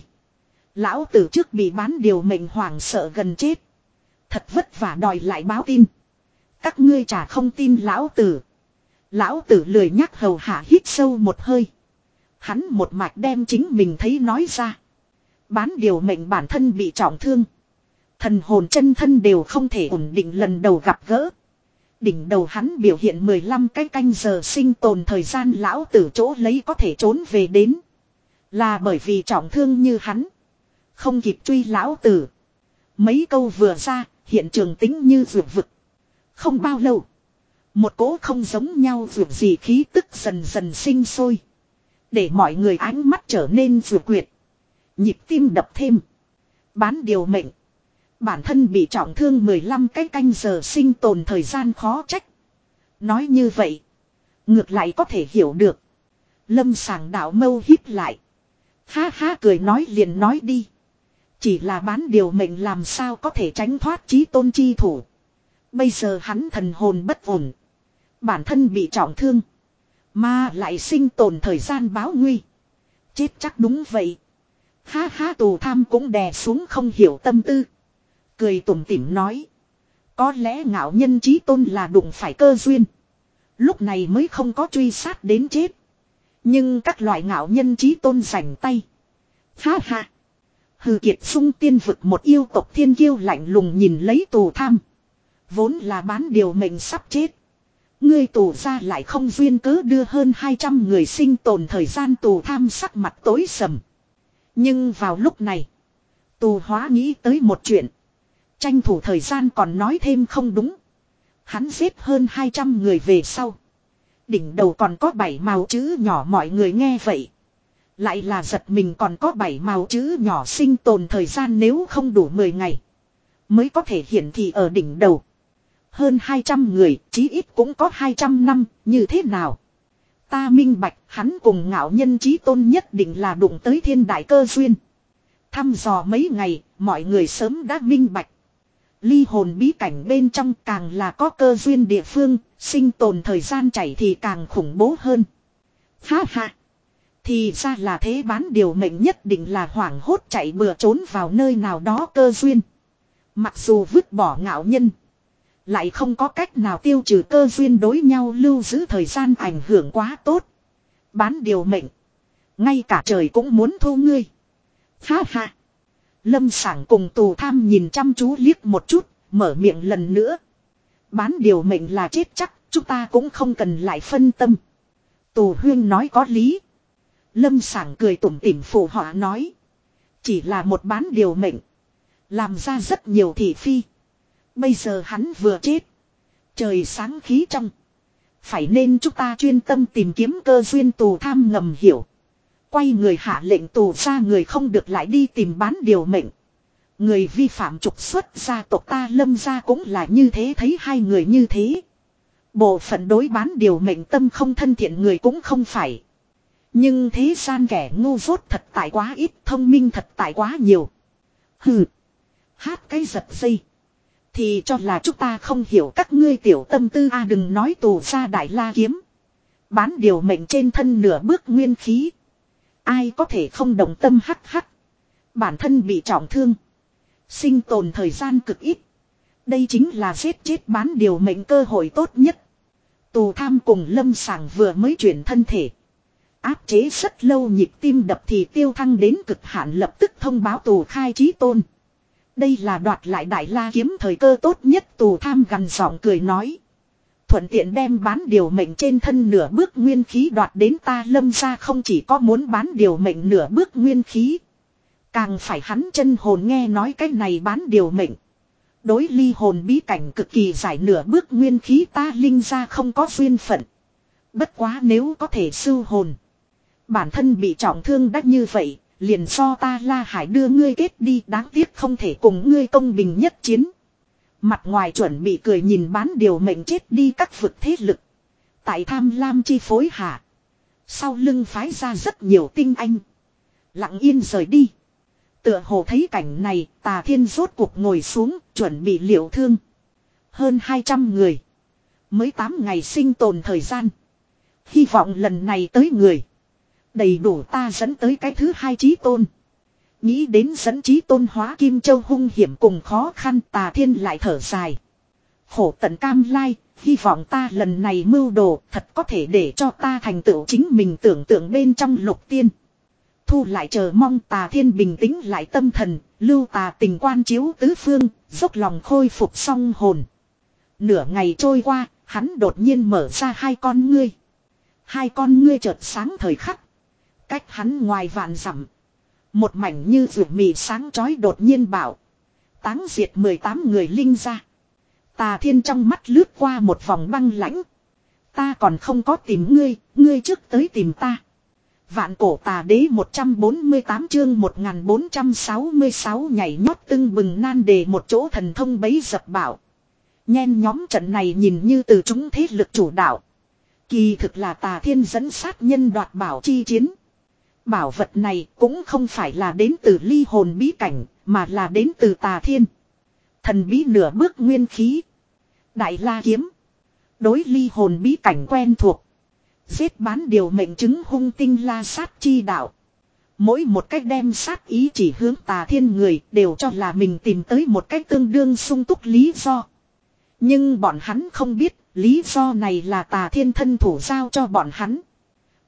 Lão tử trước bị bán điều mệnh hoảng sợ gần chết. Thật vất vả đòi lại báo tin. Các ngươi chả không tin lão tử. Lão tử lười nhắc hầu hạ hít sâu một hơi. Hắn một mạch đem chính mình thấy nói ra. Bán điều mệnh bản thân bị trọng thương. Thần hồn chân thân đều không thể ổn định lần đầu gặp gỡ. Đỉnh đầu hắn biểu hiện mười lăm cái canh giờ sinh tồn thời gian lão tử chỗ lấy có thể trốn về đến. Là bởi vì trọng thương như hắn. Không kịp truy lão tử. Mấy câu vừa ra, hiện trường tính như vượt vực. Không bao lâu. Một cỗ không giống nhau vượt gì khí tức dần dần sinh sôi. Để mọi người ánh mắt trở nên vượt quyệt. Nhịp tim đập thêm. Bán điều mệnh. Bản thân bị trọng thương mười lăm cái canh giờ sinh tồn thời gian khó trách. Nói như vậy. Ngược lại có thể hiểu được. Lâm Sảng đạo mâu híp lại. Ha ha cười nói liền nói đi. Chỉ là bán điều mệnh làm sao có thể tránh thoát chí tôn chi thủ. Bây giờ hắn thần hồn bất ổn. Bản thân bị trọng thương. Mà lại sinh tồn thời gian báo nguy. Chết chắc đúng vậy. Ha ha tù tham cũng đè xuống không hiểu tâm tư. Cười tủm tỉm nói. Có lẽ ngạo nhân chí tôn là đụng phải cơ duyên. Lúc này mới không có truy sát đến chết. Nhưng các loại ngạo nhân chí tôn rảnh tay. Ha ha. Hừ, Kiệt Sung tiên vực một yêu tộc thiên kiêu lạnh lùng nhìn lấy Tù Tham. Vốn là bán điều mệnh sắp chết. Ngươi Tù ra lại không duyên cớ đưa hơn hai trăm người sinh tồn thời gian. Tù Tham sắc mặt tối sầm. Nhưng vào lúc này, Tù Hóa nghĩ tới một chuyện. Tranh thủ thời gian còn nói thêm không đúng. Hắn giết hơn hai trăm người về sau. Đỉnh đầu còn có bảy màu chữ nhỏ, mọi người nghe vậy. Lại là giật mình, còn có bảy màu chữ nhỏ sinh tồn thời gian nếu không đủ mười ngày. Mới có thể hiển thị ở đỉnh đầu. Hơn hai trăm người, chí ít cũng có hai trăm năm, như thế nào? Ta minh bạch, hắn cùng ngạo nhân chí tôn nhất định là đụng tới thiên đại cơ duyên. Thăm dò mấy ngày, mọi người sớm đã minh bạch. Ly hồn bí cảnh bên trong càng là có cơ duyên địa phương, sinh tồn thời gian chảy thì càng khủng bố hơn. Ha ha! Thì ra là thế, bán điều mệnh nhất định là hoảng hốt chạy bừa trốn vào nơi nào đó cơ duyên. Mặc dù vứt bỏ ngạo nhân, lại không có cách nào tiêu trừ cơ duyên, đối nhau lưu giữ thời gian ảnh hưởng quá tốt. Bán điều mệnh, ngay cả trời cũng muốn thu ngươi. Ha ha! Lâm Sảng cùng Tù Tham nhìn chăm chú liếc một chút, mở miệng lần nữa. Bán điều mệnh là chết chắc, chúng ta cũng không cần lại phân tâm. Tù Huyên nói có lý. Lâm Sảng cười tủm tỉm phụ họa nói. Chỉ là một bán điều mệnh, làm ra rất nhiều thị phi. Bây giờ hắn vừa chết, trời sáng khí trong, phải nên chúng ta chuyên tâm tìm kiếm cơ duyên. Tù Tham ngầm hiểu. Quay người hạ lệnh Tù ra người không được lại đi tìm bán điều mệnh. Người vi phạm trục xuất gia tộc ta Lâm gia cũng là như thế. Thấy hai người như thế, bộ phận đối bán điều mệnh tâm không thân thiện người cũng không phải. Nhưng thế gian kẻ ngu dốt thật tại quá ít, thông minh thật tại quá nhiều. Hừ, hát cái giật dây, thì cho là chúng ta không hiểu các ngươi tiểu tâm tư a. À, đừng nói Tù ra đại la kiếm, bán điều mệnh trên thân nửa bước nguyên khí, ai có thể không động tâm. Hắc hắc, bản thân bị trọng thương, sinh tồn thời gian cực ít, đây chính là giết chết bán điều mệnh cơ hội tốt nhất. Tù Tham cùng Lâm Sảng vừa mới chuyển thân thể, áp chế rất lâu nhịp tim đập thì tiêu thăng đến cực hạn, lập tức thông báo Tù khai chí tôn. Đây là đoạt lại đại la kiếm thời cơ tốt nhất. Tù Tham gằn giọng cười nói. Thuận tiện đem bán điều mệnh trên thân nửa bước nguyên khí đoạt đến ta Lâm gia, không chỉ có muốn bán điều mệnh nửa bước nguyên khí, càng phải hắn chân hồn. Nghe nói cái này bán điều mệnh đối ly hồn bí cảnh cực kỳ giải nửa bước nguyên khí, ta Linh gia không có duyên phận. Bất quá nếu có thể sưu hồn, bản thân bị trọng thương đắt như vậy, liền do ta La Hải đưa ngươi kết đi, đáng tiếc không thể cùng ngươi công bình nhất chiến. Mặt ngoài chuẩn bị cười nhìn bán điều mệnh chết đi các vực thế lực, tại tham lam chi phối hạ, sau lưng phái ra rất nhiều tinh anh, lặng yên rời đi. Tựa hồ thấy cảnh này, Tà Thiên rốt cuộc ngồi xuống, chuẩn bị liệu thương. Hơn hai trăm người, mới tám ngày sinh tồn thời gian. Hy vọng lần này tới người đầy đủ ta dẫn tới cái thứ hai chí tôn. Nghĩ đến dẫn chí tôn hóa Kim Châu hung hiểm cùng khó khăn, Tà Thiên lại thở dài. Khổ tận cam lai, hy vọng ta lần này mưu đồ thật có thể để cho ta thành tựu chính mình tưởng tượng bên trong lục tiên. Thu lại chờ mong, Tà Thiên bình tĩnh lại tâm thần, lưu tà tình quan chiếu tứ phương, dốc lòng khôi phục song hồn. Nửa ngày trôi qua, hắn đột nhiên mở ra hai con ngươi. Hai con ngươi chợt sáng thời khắc. Cách hắn ngoài vạn dặm, một mảnh như ruột mì sáng chói đột nhiên bảo. Táng diệt mười tám người Linh ra. Tà Thiên trong mắt lướt qua một vòng băng lãnh. Ta còn không có tìm ngươi, ngươi trước tới tìm ta. Vạn cổ tà đế một trăm bốn mươi tám chương một nghìn bốn trăm sáu mươi sáu nhảy nhót tưng bừng nan đề một chỗ thần thông bấy dập bảo. Nhen nhóm trận này nhìn như từ chúng thế lực chủ đạo. Kỳ thực là Tà Thiên dẫn sát nhân đoạt bảo chi chiến. Bảo vật này cũng không phải là đến từ ly hồn bí cảnh, mà là đến từ Tà Thiên. Thần bí nửa bước nguyên khí, đại la kiếm. Đối ly hồn bí cảnh quen thuộc. Giết bán điều mệnh chứng hung tinh la sát chi đạo. Mỗi một cách đem sát ý chỉ hướng Tà Thiên người đều cho là mình tìm tới một cách tương đương sung túc lý do. Nhưng bọn hắn không biết lý do này là Tà Thiên thân thủ giao cho bọn hắn.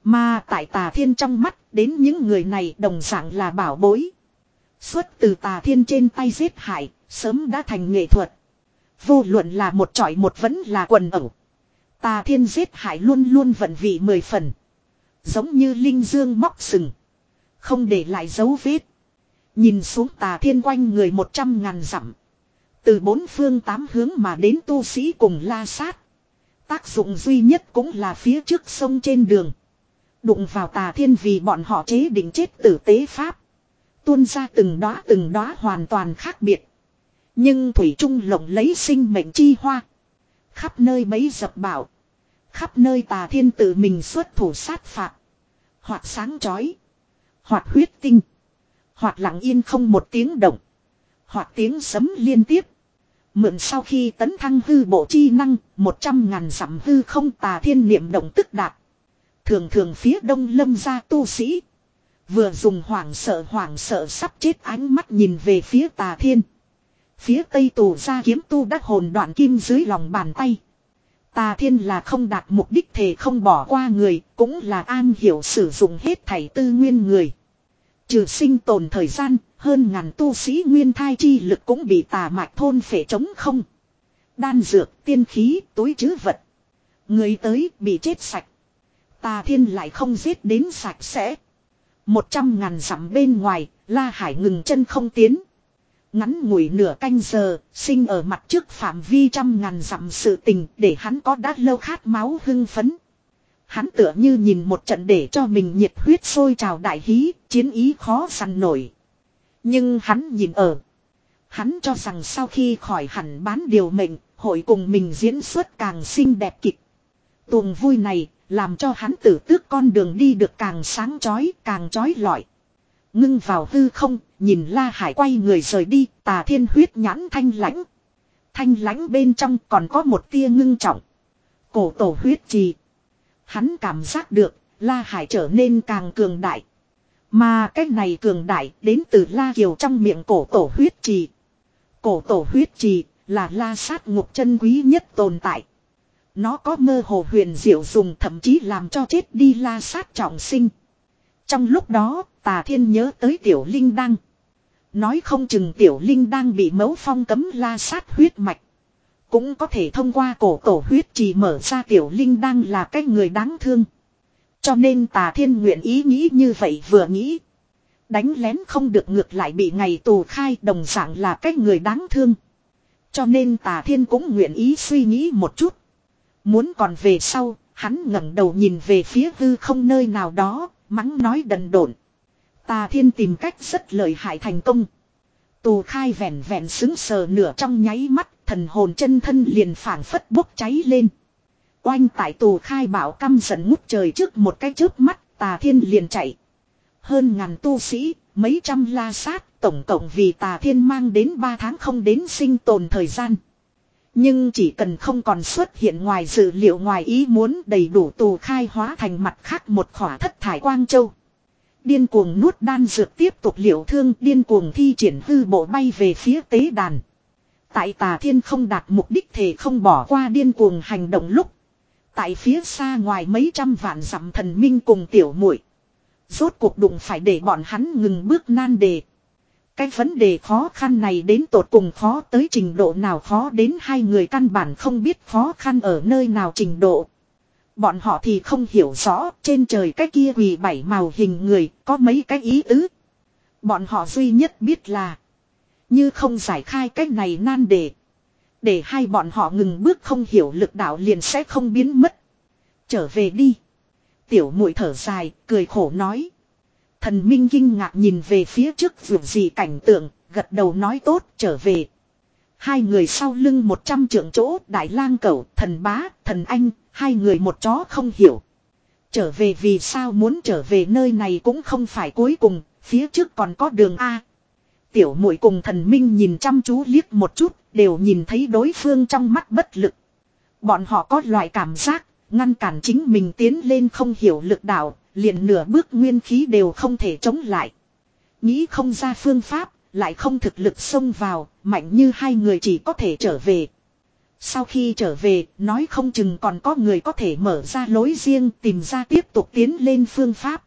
Mà tại Tà Thiên trong mắt, đến những người này đồng dạng là bảo bối. Xuất từ Tà Thiên trên tay giết hại, sớm đã thành nghệ thuật. Vô luận là một trọi một vẫn là quần ẩu. Tà Thiên giết hại luôn luôn vận vị mười phần. Giống như linh dương móc sừng. Không để lại dấu vết. Nhìn xuống Tà Thiên quanh người một trăm ngàn dặm. Từ bốn phương tám hướng mà đến tu sĩ cùng la sát. Tác dụng duy nhất cũng là phía trước sông trên đường. Đụng vào Tà Thiên vì bọn họ chế định chết tử tế pháp. Tuôn ra từng đóa từng đóa hoàn toàn khác biệt. Nhưng thủy trung lộng lấy sinh mệnh chi hoa. Khắp nơi bấy dập bảo. Khắp nơi Tà Thiên tự mình xuất thủ sát phạt. Hoặc sáng chói. Hoặc huyết tinh. Hoặc lặng yên không một tiếng động. Hoặc tiếng sấm liên tiếp. Mượn sau khi tấn thăng hư bộ chi năng. Một trăm ngàn dặm hư không Tà Thiên niệm động tức đạt. Thường thường phía đông lâm gia tu sĩ. Vừa dùng hoảng sợ hoảng sợ sắp chết ánh mắt nhìn về phía Tà Thiên. Phía tây tù gia kiếm tu đắc hồn đoạn kim dưới lòng bàn tay. Tà Thiên là không đạt mục đích thể không bỏ qua người, cũng là an hiểu sử dụng hết thảy tư nguyên người. Trừ sinh tồn thời gian, hơn ngàn tu sĩ nguyên thai chi lực cũng bị tà mạch thôn phệ trống không. Đan dược, tiên khí, túi trữ vật. Người tới bị chết sạch. Tà Thiên lại không giết đến sạch sẽ. Một trăm ngàn dặm bên ngoài, La Hải ngừng chân không tiến. Ngắn ngủi nửa canh giờ, sinh ở mặt trước phạm vi trăm ngàn dặm sự tình để hắn có đã lâu khát máu hưng phấn. Hắn tựa như nhìn một trận để cho mình nhiệt huyết sôi trào đại hí, chiến ý khó săn nổi. Nhưng hắn nhìn ở. Hắn cho rằng sau khi khỏi hẳn bán điều mệnh, hội cùng mình diễn xuất càng xinh đẹp kịch. Tuồng vui này, làm cho hắn tử tước con đường đi được càng sáng chói, càng chói lọi. Ngưng vào hư không, nhìn La Hải quay người rời đi, Tà Thiên huyết nhãn thanh lãnh. Thanh lãnh bên trong còn có một tia ngưng trọng. Cổ tổ huyết trì. Hắn cảm giác được, La Hải trở nên càng cường đại. Mà cái này cường đại đến từ La Kiều trong miệng cổ tổ huyết trì. Cổ tổ huyết trì là La sát ngục chân quý nhất tồn tại. Nó có mơ hồ huyền diệu dùng thậm chí làm cho chết đi La sát trọng sinh. Trong lúc đó, Tà Thiên nhớ tới Tiểu Linh Đăng. Nói không chừng Tiểu Linh Đăng bị mẫu phong cấm La sát huyết mạch. Cũng có thể thông qua cổ tổ huyết trì mở ra Tiểu Linh Đăng là cái người đáng thương. Cho nên Tà Thiên nguyện ý nghĩ như vậy vừa nghĩ. Đánh lén không được ngược lại bị ngày tù khai đồng dạng là cái người đáng thương. Cho nên Tà Thiên cũng nguyện ý suy nghĩ một chút. Muốn còn về sau, hắn ngẩng đầu nhìn về phía hư không nơi nào đó, mắng nói đần độn. Tà Thiên tìm cách rất lợi hại thành công. Tù khai vẹn vẹn xứng sờ nửa trong nháy mắt, thần hồn chân thân liền phảng phất bốc cháy lên. Oanh tại tù khai bảo căm giận ngút trời trước một cái chớp mắt, Tà Thiên liền chạy. Hơn ngàn tu sĩ, mấy trăm la sát, tổng cộng vì Tà Thiên mang đến ba tháng không đến sinh tồn thời gian. Nhưng chỉ cần không còn xuất hiện ngoài dự liệu ngoài ý muốn đầy đủ tù khai hóa thành mặt khác một khỏa thất thải quang châu. Điên cuồng nuốt đan dược tiếp tục liệu thương, điên cuồng thi triển hư bộ bay về phía tế đàn. Tại Tà Thiên không đạt mục đích thể không bỏ qua điên cuồng hành động lúc. Tại phía xa ngoài mấy trăm vạn dặm thần minh cùng tiểu muội rốt cuộc đụng phải để bọn hắn ngừng bước nan đề. Cái vấn đề khó khăn này đến tột cùng khó tới trình độ nào khó đến hai người căn bản không biết khó khăn ở nơi nào trình độ. Bọn họ thì không hiểu rõ trên trời cái kia quỳ bảy màu hình người có mấy cái ý tứ. Bọn họ duy nhất biết là như không giải khai cái này nan đề. Để hai bọn họ ngừng bước không hiểu lực đạo liền sẽ không biến mất. Trở về đi. Tiểu muội thở dài, cười khổ nói. Thần minh kinh ngạc nhìn về phía trước vượt gì cảnh tượng, gật đầu nói tốt, trở về. Hai người sau lưng một trăm trượng chỗ, đại lang cẩu, thần bá, thần anh, hai người một chó không hiểu. Trở về vì sao muốn trở về nơi này cũng không phải cuối cùng, phía trước còn có đường A. Tiểu muội cùng thần minh nhìn chăm chú liếc một chút, đều nhìn thấy đối phương trong mắt bất lực. Bọn họ có loại cảm giác, ngăn cản chính mình tiến lên không hiểu lực đạo, liền nửa bước nguyên khí đều không thể chống lại. Nghĩ không ra phương pháp, lại không thực lực xông vào, mạnh như hai người chỉ có thể trở về. Sau khi trở về, nói không chừng còn có người có thể mở ra lối riêng tìm ra tiếp tục tiến lên phương pháp.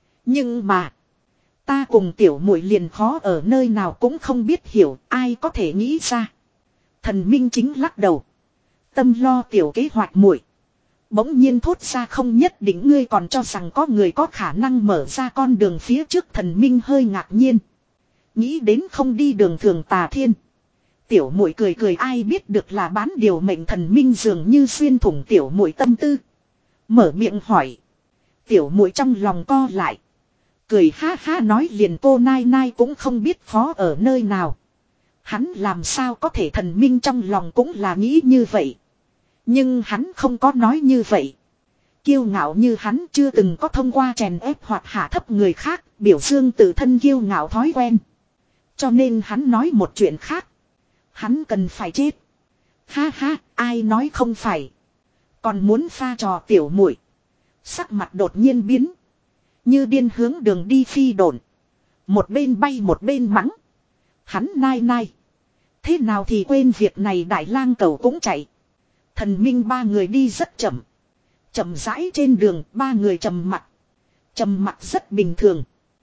Nhưng mà, ta cùng tiểu muội liền khó ở nơi nào cũng không biết hiểu, ai có thể nghĩ ra. Thần Minh Chính lắc đầu. Tâm lo tiểu kế hoạch muội. Bỗng nhiên thốt ra không nhất định ngươi còn cho rằng có người có khả năng mở ra con đường phía trước. Thần Minh hơi ngạc nhiên. Nghĩ đến không đi đường thường Tà Thiên. Tiểu muội cười cười, ai biết được là bán điều mệnh. Thần Minh dường như xuyên thủng tiểu muội tâm tư. Mở miệng hỏi. Tiểu muội trong lòng co lại. Cười ha ha nói liền cô nai nai cũng không biết khó ở nơi nào. Hắn làm sao có thể, Thần Minh trong lòng cũng là nghĩ như vậy. Nhưng hắn không có nói như vậy. Kiêu ngạo như hắn chưa từng có thông qua chèn ép hoặc hạ thấp người khác, biểu dương tự thân kiêu ngạo thói quen. Cho nên hắn nói một chuyện khác. Hắn cần phải chết. Ha ha, ai nói không phải. Còn muốn pha trò tiểu muội. Sắc mặt đột nhiên biến. Như điên hướng đường đi phi độn. Một bên bay một bên mắng. Hắn nai nai. Thế nào thì quên việc này, đại lang cầu cũng chạy. Thần Minh ba người đi rất chậm. Chậm rãi trên đường, ba người trầm mặc. Trầm mặc rất bình thường.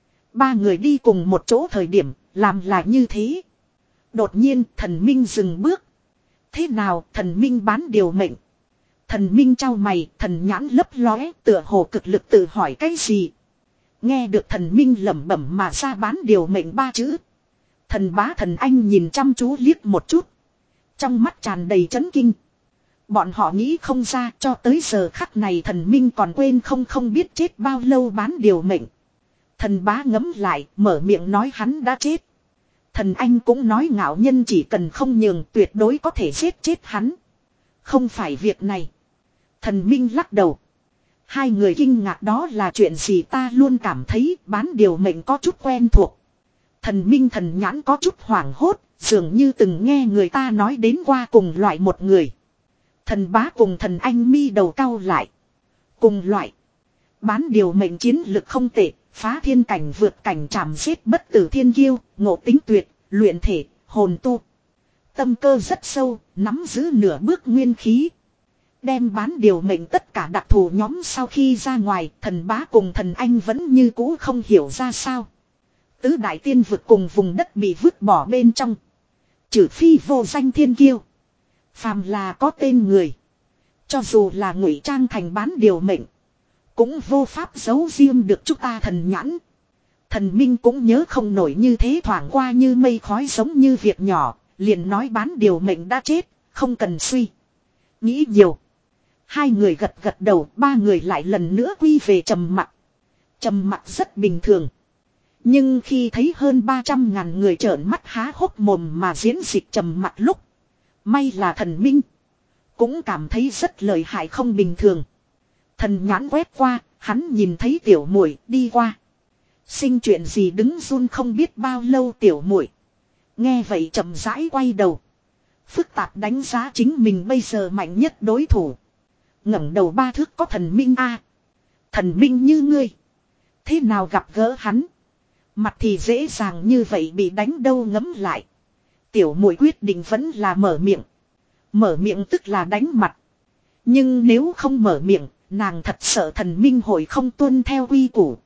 Ba người đi cùng một chỗ thời điểm, làm là như thế. Đột nhiên, thần Minh dừng bước. Thế nào, thần Minh bán điều mệnh. Thần Minh trao mày, thần nhãn lấp lóe, tựa hồ cực lực tự hỏi cái gì. Nghe được thần Minh lẩm bẩm mà ra bán điều mệnh ba chữ. Thần Bá Thần Anh nhìn chăm chú liếc một chút. Trong mắt tràn đầy chấn kinh. Bọn họ nghĩ không ra, cho tới giờ khắc này thần Minh còn quên không không biết chết bao lâu bán điều mệnh. Thần Bá ngấm lại, mở miệng nói hắn đã chết. Thần Anh cũng nói ngạo nhân chỉ cần không nhường tuyệt đối có thể giết chết hắn. Không phải việc này. Thần Minh lắc đầu. Hai người kinh ngạc, đó là chuyện gì, ta luôn cảm thấy bán điều mệnh có chút quen thuộc. Thần Minh thần nhãn có chút hoảng hốt, dường như từng nghe người ta nói đến qua cùng loại một người. Thần Bá cùng thần Anh mi đầu cau lại. Cùng loại. Bán điều mệnh chiến lực không tệ, phá thiên cảnh vượt cảnh chạm giết bất tử thiên kiêu, ngộ tính tuyệt, luyện thể, hồn tu. Tâm cơ rất sâu, nắm giữ nửa bước nguyên khí. Đem bán điều mệnh tất cả đặc thù nhóm sau khi ra ngoài, thần Bá cùng thần Anh vẫn như cũ không hiểu ra sao. Tứ đại tiên vực cùng vùng đất bị vứt bỏ bên trong. Trừ phi vô danh thiên kiêu. Phàm là có tên người. Cho dù là ngụy trang thành bán điều mệnh. Cũng vô pháp giấu riêng được chúng ta thần nhãn. Thần Minh cũng nhớ không nổi như thế, thoảng qua như mây khói giống như việc nhỏ. Liền nói bán điều mệnh đã chết, không cần suy nghĩ nhiều. Hai người gật gật đầu, ba người lại lần nữa quy về trầm mặc. Trầm mặc rất bình thường. Nhưng khi thấy hơn ba trăm ngàn người trợn mắt há hốc mồm mà diễn dịch trầm mặc lúc. May là thần Minh. Cũng cảm thấy rất lợi hại, không bình thường. Thần nhãn quét qua, hắn nhìn thấy tiểu muội đi qua. Sinh chuyện gì đứng run không biết bao lâu tiểu muội. Nghe vậy chậm rãi quay đầu. Phức tạp đánh giá chính mình bây giờ mạnh nhất đối thủ. Ngẩng đầu ba thước có thần Minh a. Thần Minh như ngươi. Thế nào gặp gỡ hắn. Mặt thì dễ dàng như vậy bị đánh đâu, ngấm lại. Tiểu muội quyết định vẫn là mở miệng. Mở miệng tức là đánh mặt. Nhưng nếu không mở miệng, nàng thật sợ thần Minh hội không tuân theo quy củ.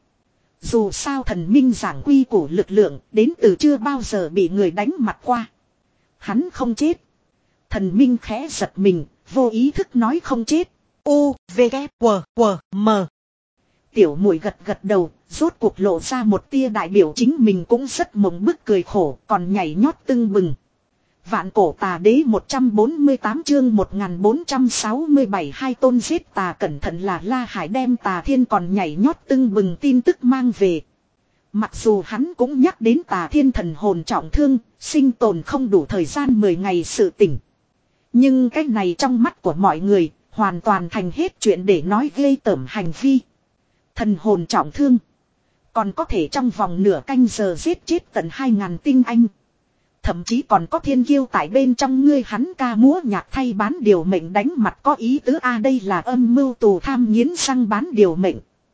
Dù sao thần Minh giảng quy củ lực lượng, đến từ chưa bao giờ bị người đánh mặt qua. Hắn không chết. Thần Minh khẽ giật mình, vô ý thức nói không chết. U, V, K, W, W, M. Tiểu muội gật gật đầu, rốt cuộc lộ ra một tia đại biểu chính mình cũng rất mộng bức cười khổ, còn nhảy nhót tưng bừng. Vạn cổ tà đế một trăm bốn mươi tám chương một nghìn bốn trăm sáu mươi bảy, hai tôn giết tà, cẩn thận là La Hải đem Tà Thiên còn nhảy nhót tưng bừng tin tức mang về. Mặc dù hắn cũng nhắc đến Tà Thiên thần hồn trọng thương, sinh tồn không đủ thời gian mười ngày sự tỉnh. Nhưng cái này trong mắt của mọi người, hoàn toàn thành hết chuyện để nói ghê tởm hành vi. Thần hồn trọng thương. Còn có thể trong vòng nửa canh giờ giết chết tận hai ngàn tinh anh. Thậm chí còn có thiên kiêu tại bên trong, ngươi hắn ca múa nhạc thay bán điều mệnh đánh mặt có ý tứ a. Đây là âm mưu tù tham nghiến răng bán điều mệnh.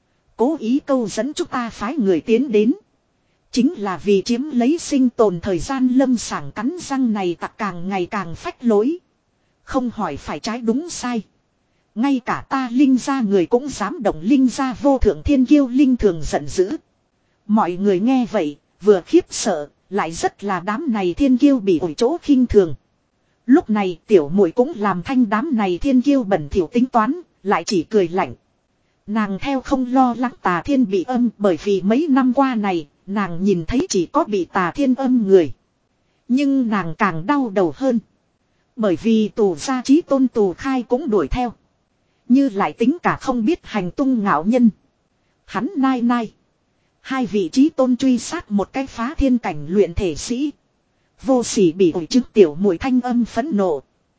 Cố ý câu dẫn chúng ta phái người tiến đến. Chính là vì chiếm lấy sinh tồn thời gian. Lâm Sảng cắn răng này tặc càng ngày càng phách lối. Không hỏi phải trái đúng sai. Ngay cả ta Linh gia người cũng dám động Linh gia vô thượng thiên kiêu Linh thường giận dữ. Mọi người nghe vậy, vừa khiếp sợ, lại rất là đám này thiên kiêu bị ổi chỗ khinh thường. Lúc này tiểu muội cũng làm thanh đám này thiên kiêu bẩn thỉu tính toán, lại chỉ cười lạnh. Nàng theo không lo lắng Tà Thiên bị âm, bởi vì mấy năm qua này, nàng nhìn thấy chỉ có bị Tà Thiên âm người. Nhưng nàng càng đau đầu hơn. Bởi vì tù gia Chí Tôn Tù Khai cũng đuổi theo. Như lại tính cả không biết hành tung ngạo nhân. Hắn nai nai. Hai vị Chí Tôn truy sát một cái phá thiên cảnh luyện thể sĩ. Vô sỉ bị ổi chứng tiểu muội thanh âm phẫn nộ.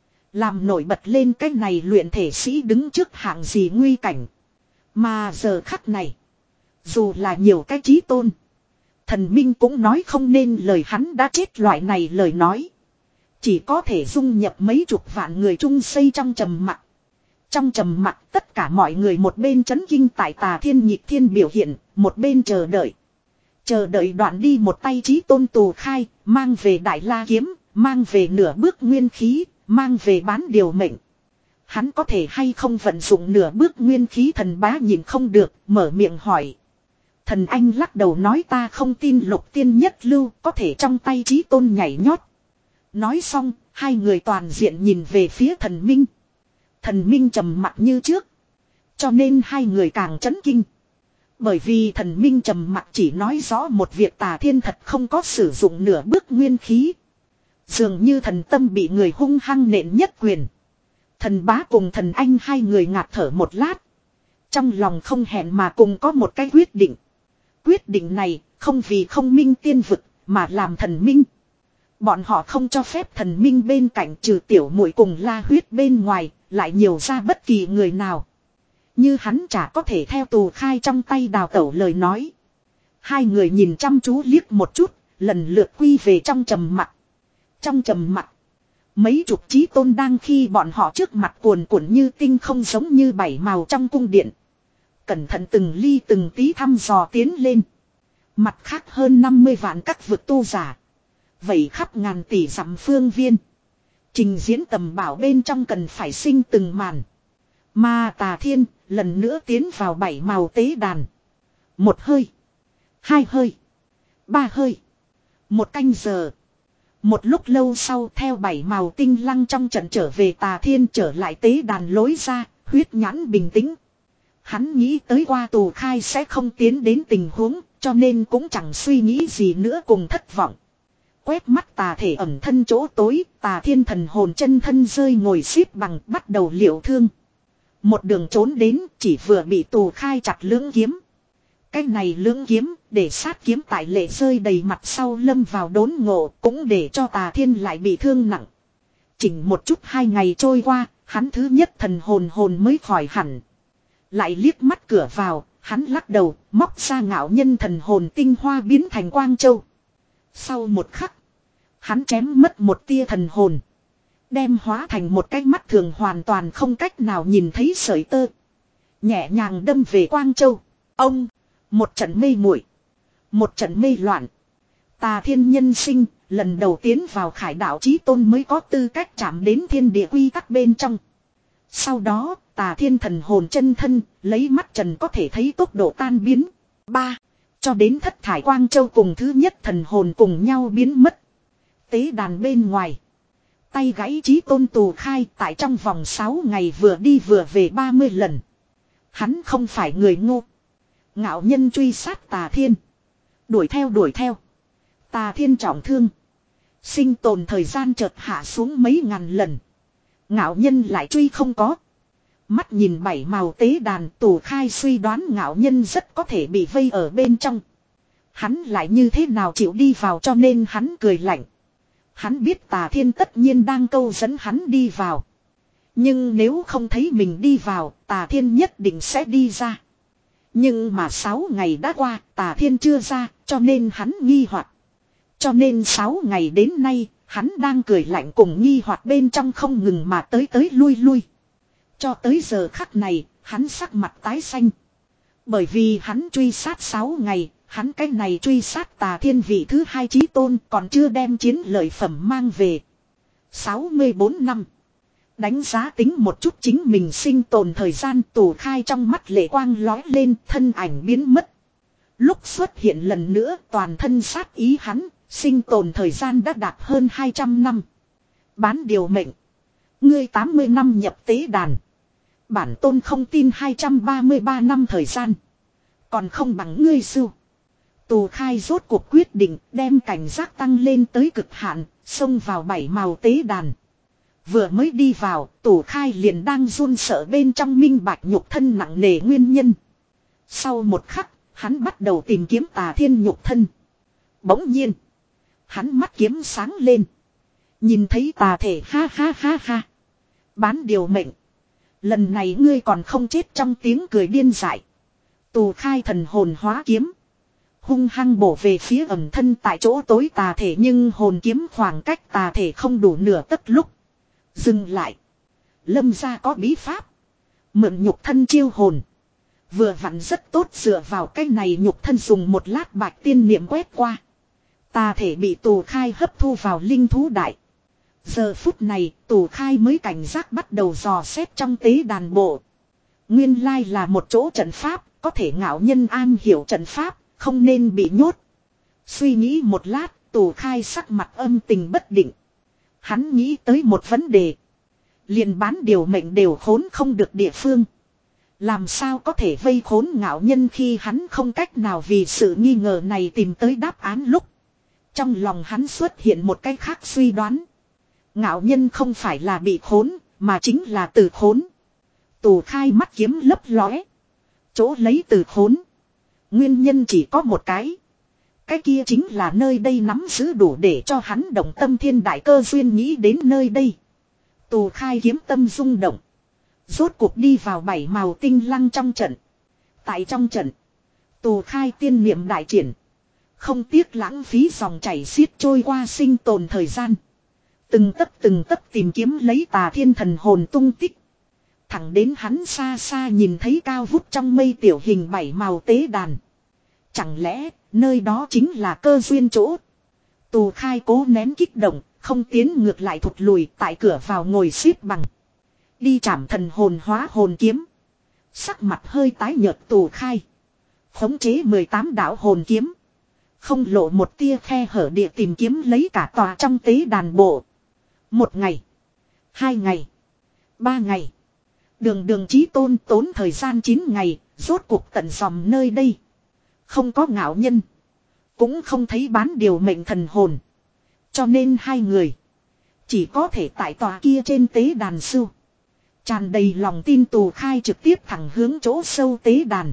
Làm nổi bật lên cái này luyện thể sĩ đứng trước hạng gì nguy cảnh. Mà giờ khắc này. Dù là nhiều cái Chí Tôn. Thần minh cũng nói không nên lời hắn đã chết loại này lời nói. Chỉ có thể dung nhập mấy chục vạn người chung xây trong trầm mặc. Trong trầm mặc tất cả mọi người một bên chấn kinh tại Tà Thiên nhịp thiên biểu hiện, một bên chờ đợi. Chờ đợi đoạn đi một tay Chí Tôn Tù Khai, mang về Đại La Kiếm, mang về nửa bước nguyên khí, mang về bán điều mệnh. Hắn có thể hay không vận dụng nửa bước nguyên khí thần bá nhìn không được, mở miệng hỏi. Thần anh lắc đầu nói ta không tin lục tiên nhất lưu có thể trong tay Chí Tôn nhảy nhót. Nói xong, hai người toàn diện nhìn về phía thần minh. Thần minh trầm mặc như trước. Cho nên hai người càng chấn kinh. Bởi vì thần minh trầm mặc chỉ nói rõ một việc Tà Thiên thật không có sử dụng nửa bước nguyên khí. Dường như thần tâm bị người hung hăng nện nhất quyền. Thần bá cùng thần anh hai người ngạt thở một lát. Trong lòng không hẹn mà cùng có một cái quyết định. Quyết định này không vì không minh tiên vực mà làm thần minh. Bọn họ không cho phép thần minh bên cạnh trừ tiểu muội cùng La Huyết bên ngoài lại nhiều ra bất kỳ người nào. Như hắn chả có thể theo Tù Khai trong tay đào tẩu lời nói. Hai người nhìn chăm chú liếc một chút, lần lượt quy về trong trầm mặc. Trong trầm mặc, mấy chục Chí Tôn đang khi bọn họ trước mặt cuồn cuộn như tinh không giống như bảy màu trong cung điện. Cẩn thận từng ly từng tí thăm dò tiến lên. Mặt khác hơn năm mươi vạn các vực tu giả. Vậy khắp ngàn tỷ dặm phương viên. Trình diễn tầm bảo bên trong cần phải sinh từng màn. Mà Tà Thiên lần nữa tiến vào bảy màu tế đàn. Một hơi. Hai hơi. Ba hơi. Một canh giờ. Một lúc lâu sau theo bảy màu tinh lăng trong trận trở về Tà Thiên trở lại tế đàn lối ra. Huyết nhãn bình tĩnh. Hắn nghĩ tới qua Tù Khai sẽ không tiến đến tình huống. Cho nên cũng chẳng suy nghĩ gì nữa cùng thất vọng. Quét mắt tà thể ẩm thân chỗ tối, Tà Thiên thần hồn chân thân rơi ngồi xếp bằng bắt đầu liệu thương. Một đường trốn đến chỉ vừa bị Tù Khai chặt lưỡng kiếm. Cái này lưỡng kiếm để sát kiếm tại lệ rơi đầy mặt sau lâm vào đốn ngộ cũng để cho Tà Thiên lại bị thương nặng. Chỉnh một chút hai ngày trôi qua, hắn thứ nhất thần hồn hồn mới khỏi hẳn. Lại liếc mắt cửa vào, hắn lắc đầu, móc ra ngạo nhân thần hồn tinh hoa biến thành quang châu. Sau một khắc, hắn chém mất một tia thần hồn. Đem hóa thành một cái mắt thường hoàn toàn không cách nào nhìn thấy sợi tơ. Nhẹ nhàng đâm về Quang Châu. Ông, một trận mê muội, một trận mê loạn. Tà Thiên nhân sinh, lần đầu tiến vào Khải đạo Chí Tôn mới có tư cách chạm đến thiên địa quy tắc bên trong. Sau đó, Tà Thiên thần hồn chân thân, lấy mắt trần có thể thấy tốc độ tan biến. Ba, cho đến thất thải Quang Châu cùng thứ nhất thần hồn cùng nhau biến mất. Tế đàn bên ngoài. Tay gãy Chí Tôn Tù Khai tại trong vòng sáu ngày vừa đi vừa về ba mươi lần. Hắn không phải người ngu. Ngạo nhân truy sát Tà Thiên. Đuổi theo đuổi theo. Tà Thiên trọng thương. Sinh tồn thời gian chợt hạ xuống mấy ngàn lần. Ngạo nhân lại truy không có. Mắt nhìn bảy màu tế đàn Tù Khai suy đoán ngạo nhân rất có thể bị vây ở bên trong. Hắn lại như thế nào chịu đi vào cho nên hắn cười lạnh. Hắn biết Tà Thiên tất nhiên đang câu dẫn hắn đi vào. Nhưng nếu không thấy mình đi vào, Tà Thiên nhất định sẽ đi ra. Nhưng mà sáu ngày đã qua, Tà Thiên chưa ra, cho nên hắn nghi hoặc. Cho nên sáu ngày đến nay, hắn đang cười lạnh cùng nghi hoặc bên trong không ngừng mà tới tới lui lui. Cho tới giờ khắc này, hắn sắc mặt tái xanh. Bởi vì hắn truy sát sáu ngày, hắn cái này truy sát Tà Thiên vị thứ hai Chí Tôn còn chưa đem chiến lợi phẩm mang về. sáu mươi bốn năm. Đánh giá tính một chút chính mình sinh tồn thời gian, Tù Khai trong mắt lệ quang lói lên, thân ảnh biến mất. Lúc xuất hiện lần nữa toàn thân sát ý hắn, sinh tồn thời gian đã đạt hơn hai trăm năm. Bán điều mệnh. Ngươi tám mươi năm nhập tế đàn. Bản tôn không tin hai trăm ba mươi ba năm thời gian. Còn không bằng ngươi sưu. Tù Khai rốt cuộc quyết định đem cảnh giác tăng lên tới cực hạn, xông vào bảy màu tế đàn. Vừa mới đi vào, Tù Khai liền đang run sợ bên trong minh bạch nhục thân nặng nề nguyên nhân. Sau một khắc, hắn bắt đầu tìm kiếm Tà Thiên nhục thân. Bỗng nhiên, hắn mắt kiếm sáng lên. Nhìn thấy tà thể, ha ha ha ha. Bán điều mệnh. Lần này ngươi còn không chết trong tiếng cười điên dại. Tù Khai thần hồn hóa kiếm. Hung hăng bổ về phía ẩm thân tại chỗ tối tà thể, nhưng hồn kiếm khoảng cách tà thể không đủ nửa tấc lúc. Dừng lại. Lâm gia có bí pháp. Mượn nhục thân chiêu hồn. Vừa vặn rất tốt, dựa vào cái này nhục thân dùng một lát bạch tiên niệm quét qua. Tà thể bị Tù Khai hấp thu vào linh thú đại. Giờ phút này, Tù Khai mới cảnh giác bắt đầu dò xét trong tế đàn bộ. Nguyên lai là một chỗ trận pháp, có thể ngạo nhân an hiểu trận pháp, không nên bị nhốt. Suy nghĩ một lát, Tù Khai sắc mặt âm tình bất định. Hắn nghĩ tới một vấn đề. Liền bán điều mệnh đều khốn không được địa phương. Làm sao có thể vây khốn ngạo nhân khi hắn không cách nào vì sự nghi ngờ này tìm tới đáp án lúc. Trong lòng hắn xuất hiện một cái khác suy đoán. Ngạo nhân không phải là bị khốn, mà chính là từ khốn. Tù Khai mắt kiếm lấp lóe. Chỗ lấy từ khốn. Nguyên nhân chỉ có một cái. Cái kia chính là nơi đây nắm giữ đủ để cho hắn động tâm thiên đại cơ duyên, nghĩ đến nơi đây. Tù Khai kiếm tâm rung động. Rốt cuộc đi vào bảy màu tinh lăng trong trận. Tại trong trận. Tù Khai tiên niệm đại triển. Không tiếc lãng phí dòng chảy xiết trôi qua sinh tồn thời gian. Từng tấc từng tấc tìm kiếm lấy Tà Thiên thần hồn tung tích. Thẳng đến hắn xa xa nhìn thấy cao vút trong mây tiểu hình bảy màu tế đàn. Chẳng lẽ nơi đó chính là cơ duyên chỗ? Tù Khai cố nén kích động, không tiến ngược lại thụt lùi, tại cửa vào ngồi xếp bằng. Đi chạm thần hồn hóa hồn kiếm. Sắc mặt hơi tái nhợt Tù Khai. Khống chế mười tám đạo hồn kiếm. Không lộ một tia khe hở địa tìm kiếm lấy cả tòa trong tế đàn bộ. Một ngày. Hai ngày. Ba ngày. Đường đường chí tôn tốn thời gian chín ngày. Rốt cuộc tận dòng nơi đây. Không có ngạo nhân. Cũng không thấy bán điều mệnh thần hồn. Cho nên hai người. Chỉ có thể tại tòa kia trên tế đàn sưu. Tràn đầy lòng tin Tù Khai trực tiếp thẳng hướng chỗ sâu tế đàn.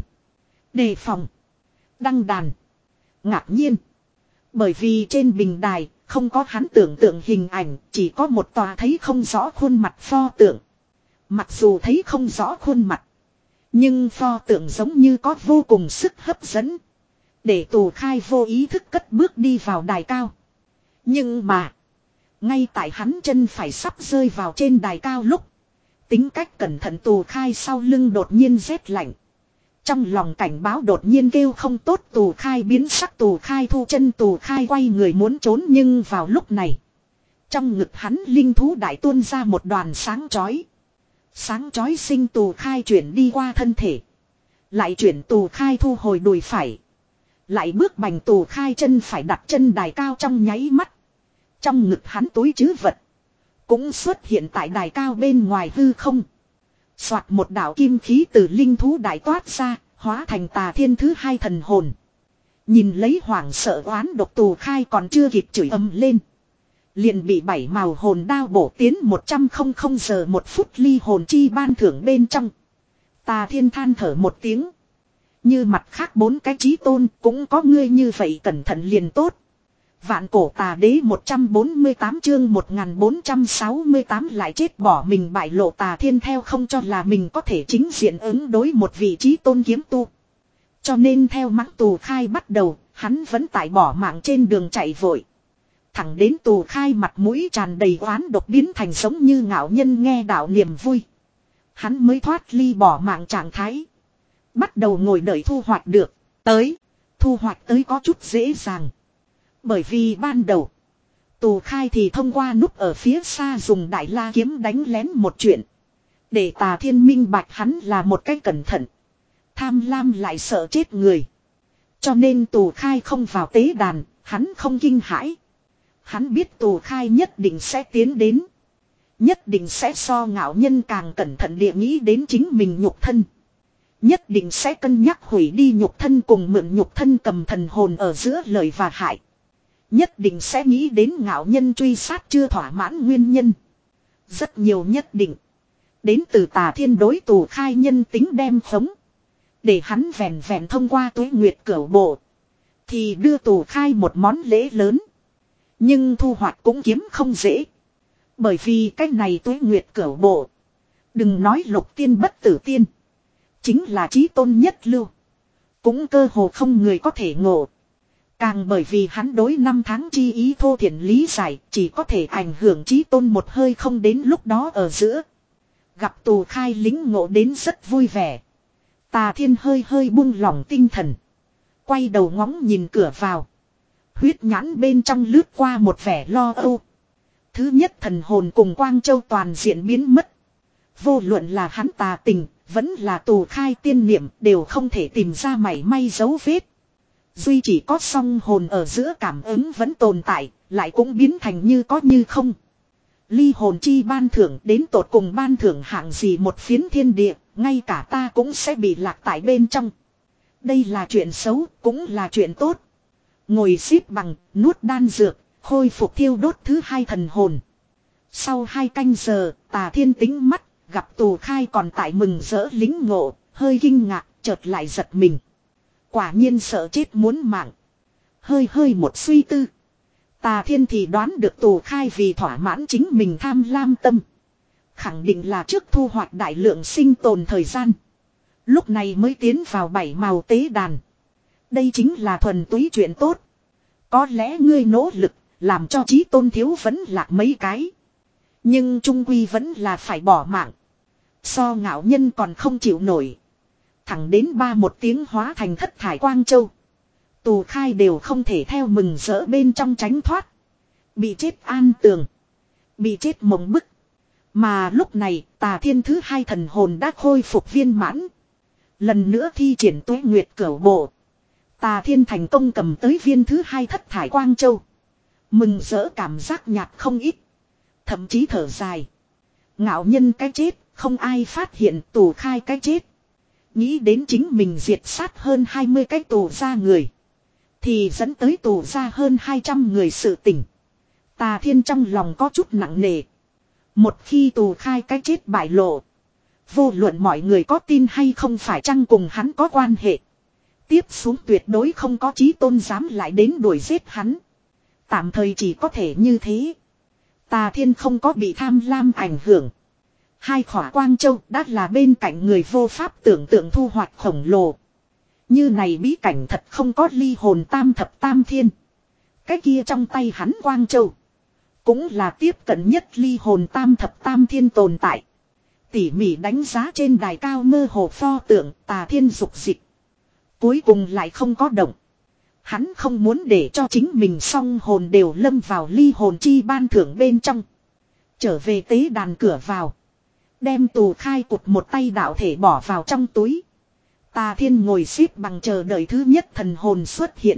Đề phòng. Đăng đàn. Ngạc nhiên. Bởi vì trên bình đài không có hắn tưởng tượng hình ảnh, chỉ có một tòa thấy không rõ khuôn mặt pho tượng. Mặc dù thấy không rõ khuôn mặt, nhưng pho tượng giống như có vô cùng sức hấp dẫn. Để Tù Khai vô ý thức cất bước đi vào đài cao. Nhưng mà, ngay tại hắn chân phải sắp rơi vào trên đài cao lúc, tính cách cẩn thận Tù Khai sau lưng đột nhiên rét lạnh. Trong lòng cảnh báo đột nhiên kêu không tốt, Tù Khai biến sắc, Tù Khai thu chân, Tù Khai quay người muốn trốn, nhưng vào lúc này, trong ngực hắn linh thú đại tuôn ra một đoàn sáng chói. Sáng chói sinh Tù Khai chuyển đi qua thân thể. Lại chuyển Tù Khai thu hồi đùi phải. Lại bước bành Tù Khai chân phải đặt chân đài cao trong nháy mắt. Trong ngực hắn túi trữ vật cũng xuất hiện tại đài cao bên ngoài hư không. Soạt một đạo kim khí từ linh thú đại toát ra, hóa thành Tà Thiên thứ hai thần hồn. Nhìn lấy hoảng sợ oán độc Tù Khai còn chưa kịp chửi ầm lên. Liền bị bảy màu hồn đao bổ tiến một trăm không giờ một phút ly hồn chi ban thưởng bên trong. Tà Thiên than thở một tiếng. Như mặt khác bốn cái chí tôn cũng có ngươi như vậy cẩn thận liền tốt. Vạn cổ tà đế một trăm bốn mươi tám chương một nghìn bốn trăm sáu mươi tám lại chết bỏ mình bại lộ. Tà Thiên theo không cho là mình có thể chính diện ứng đối một vị chí tôn kiếm tu. Cho nên theo mắng Tù Khai bắt đầu, hắn vẫn tại bỏ mạng trên đường chạy vội. Thẳng đến Tù Khai mặt mũi tràn đầy oán độc biến thành giống như ngạo nhân nghe đạo niềm vui. Hắn mới thoát ly bỏ mạng trạng thái. Bắt đầu ngồi đợi thu hoạch được. Tới. Thu hoạch tới có chút dễ dàng. Bởi vì ban đầu Tù Khai thì thông qua núp ở phía xa dùng đại la kiếm đánh lén một chuyện. Để Tà Thiên minh bạch hắn là một cái cẩn thận. Tham lam lại sợ chết người. Cho nên Tù Khai không vào tế đàn, hắn không kinh hãi. Hắn biết Tù Khai nhất định sẽ tiến đến. Nhất định sẽ so ngạo nhân càng cẩn thận địa nghĩ đến chính mình nhục thân. Nhất định sẽ cân nhắc hủy đi nhục thân cùng mượn nhục thân cầm thần hồn ở giữa lợi và hại. Nhất định sẽ nghĩ đến ngạo nhân truy sát chưa thỏa mãn nguyên nhân. Rất nhiều nhất định. Đến từ Tà Thiên đối Tù Khai nhân tính đem khống. Để hắn vẹn vẹn thông qua Tuế Nguyệt Cửu Bộ. Thì đưa Tù Khai một món lễ lớn. Nhưng thu hoạch cũng kiếm không dễ. Bởi vì cái này Tuế Nguyệt Cửu Bộ. Đừng nói lục tiên bất tử tiên. Chính là chí tôn nhất lưu. Cũng cơ hồ không người có thể ngộ. Càng bởi vì hắn đối năm tháng chi ý thô thiển lý giải. Chỉ có thể ảnh hưởng chí tôn một hơi không đến lúc đó ở giữa. Gặp Tù Khai lính ngộ đến rất vui vẻ. Tà Thiên hơi hơi buông lỏng tinh thần. Quay đầu ngóng nhìn cửa vào. Huyết nhãn bên trong lướt qua một vẻ lo âu. Thứ nhất thần hồn cùng Quang Châu toàn diện biến mất. Vô luận là hắn tà tình, vẫn là Tù Khai tiên niệm đều không thể tìm ra mảy may dấu vết. Duy chỉ có song hồn ở giữa cảm ứng vẫn tồn tại, lại cũng biến thành như có như không. Ly hồn chi ban thưởng đến tột cùng ban thưởng hạng gì một phiến thiên địa, ngay cả ta cũng sẽ bị lạc tại bên trong. Đây là chuyện xấu, cũng là chuyện tốt. Ngồi xếp bằng, nuốt đan dược, khôi phục thiêu đốt thứ hai thần hồn. Sau hai canh giờ, Tà Thiên tính mắt, gặp Tù Khai còn tại mừng rỡ lính ngộ, hơi kinh ngạc, chợt lại giật mình. Quả nhiên sợ chết muốn mạng. Hơi hơi một suy tư. Tà Thiên thì đoán được Tù Khai vì thỏa mãn chính mình tham lam tâm. Khẳng định là trước thu hoạch đại lượng sinh tồn thời gian. Lúc này mới tiến vào bảy màu tế đàn. Đây chính là thuần túy chuyện tốt. Có lẽ ngươi nỗ lực, làm cho chí tôn thiếu vẫn lạc mấy cái. Nhưng trung quy vẫn là phải bỏ mạng. So ngạo nhân còn không chịu nổi. Thẳng đến ba một tiếng hóa thành thất thải Quang Châu. Tù Khai đều không thể theo mừng rỡ bên trong tránh thoát. Bị chết an tường. Bị chết mộng bức. Mà lúc này Tà Thiên thứ hai thần hồn đã khôi phục viên mãn. Lần nữa thi triển Tuế Nguyệt Cửu Bộ. Tà Thiên thành công cầm tới viên thứ hai thất thải Quang Châu. Mừng rỡ cảm giác nhạt không ít. Thậm chí thở dài. Ngạo nhân cái chết, không ai phát hiện Tù Khai cái chết. Nghĩ đến chính mình diệt sát hơn hai mươi cái tù ra người. Thì dẫn tới tù ra hơn hai trăm người sự tỉnh. Tà Thiên trong lòng có chút nặng nề. Một khi Tù Khai cái chết bại lộ. Vô luận mọi người có tin hay không phải chăng cùng hắn có quan hệ. Tiếp xuống tuyệt đối không có chí tôn dám lại đến đuổi giết hắn. Tạm thời chỉ có thể như thế. Tà Thiên không có bị tham lam ảnh hưởng. Hai khỏa Quang Châu đã là bên cạnh người vô pháp tưởng tượng thu hoạch khổng lồ. Như này bí cảnh thật không có ly hồn tam thập tam thiên. Cái kia trong tay hắn Quang Châu. Cũng là tiếp cận nhất ly hồn tam thập tam thiên tồn tại. Tỉ mỉ đánh giá trên đài cao mơ hồ pho tượng Tà Thiên dục dịch. Cuối cùng lại không có động. Hắn không muốn để cho chính mình song hồn đều lâm vào ly hồn chi ban thưởng bên trong. Trở về tế đàn cửa vào. Đem Tù Khai cụt một tay đạo thể bỏ vào trong túi. Tà Thiên ngồi xếp bằng chờ đợi thứ nhất thần hồn xuất hiện.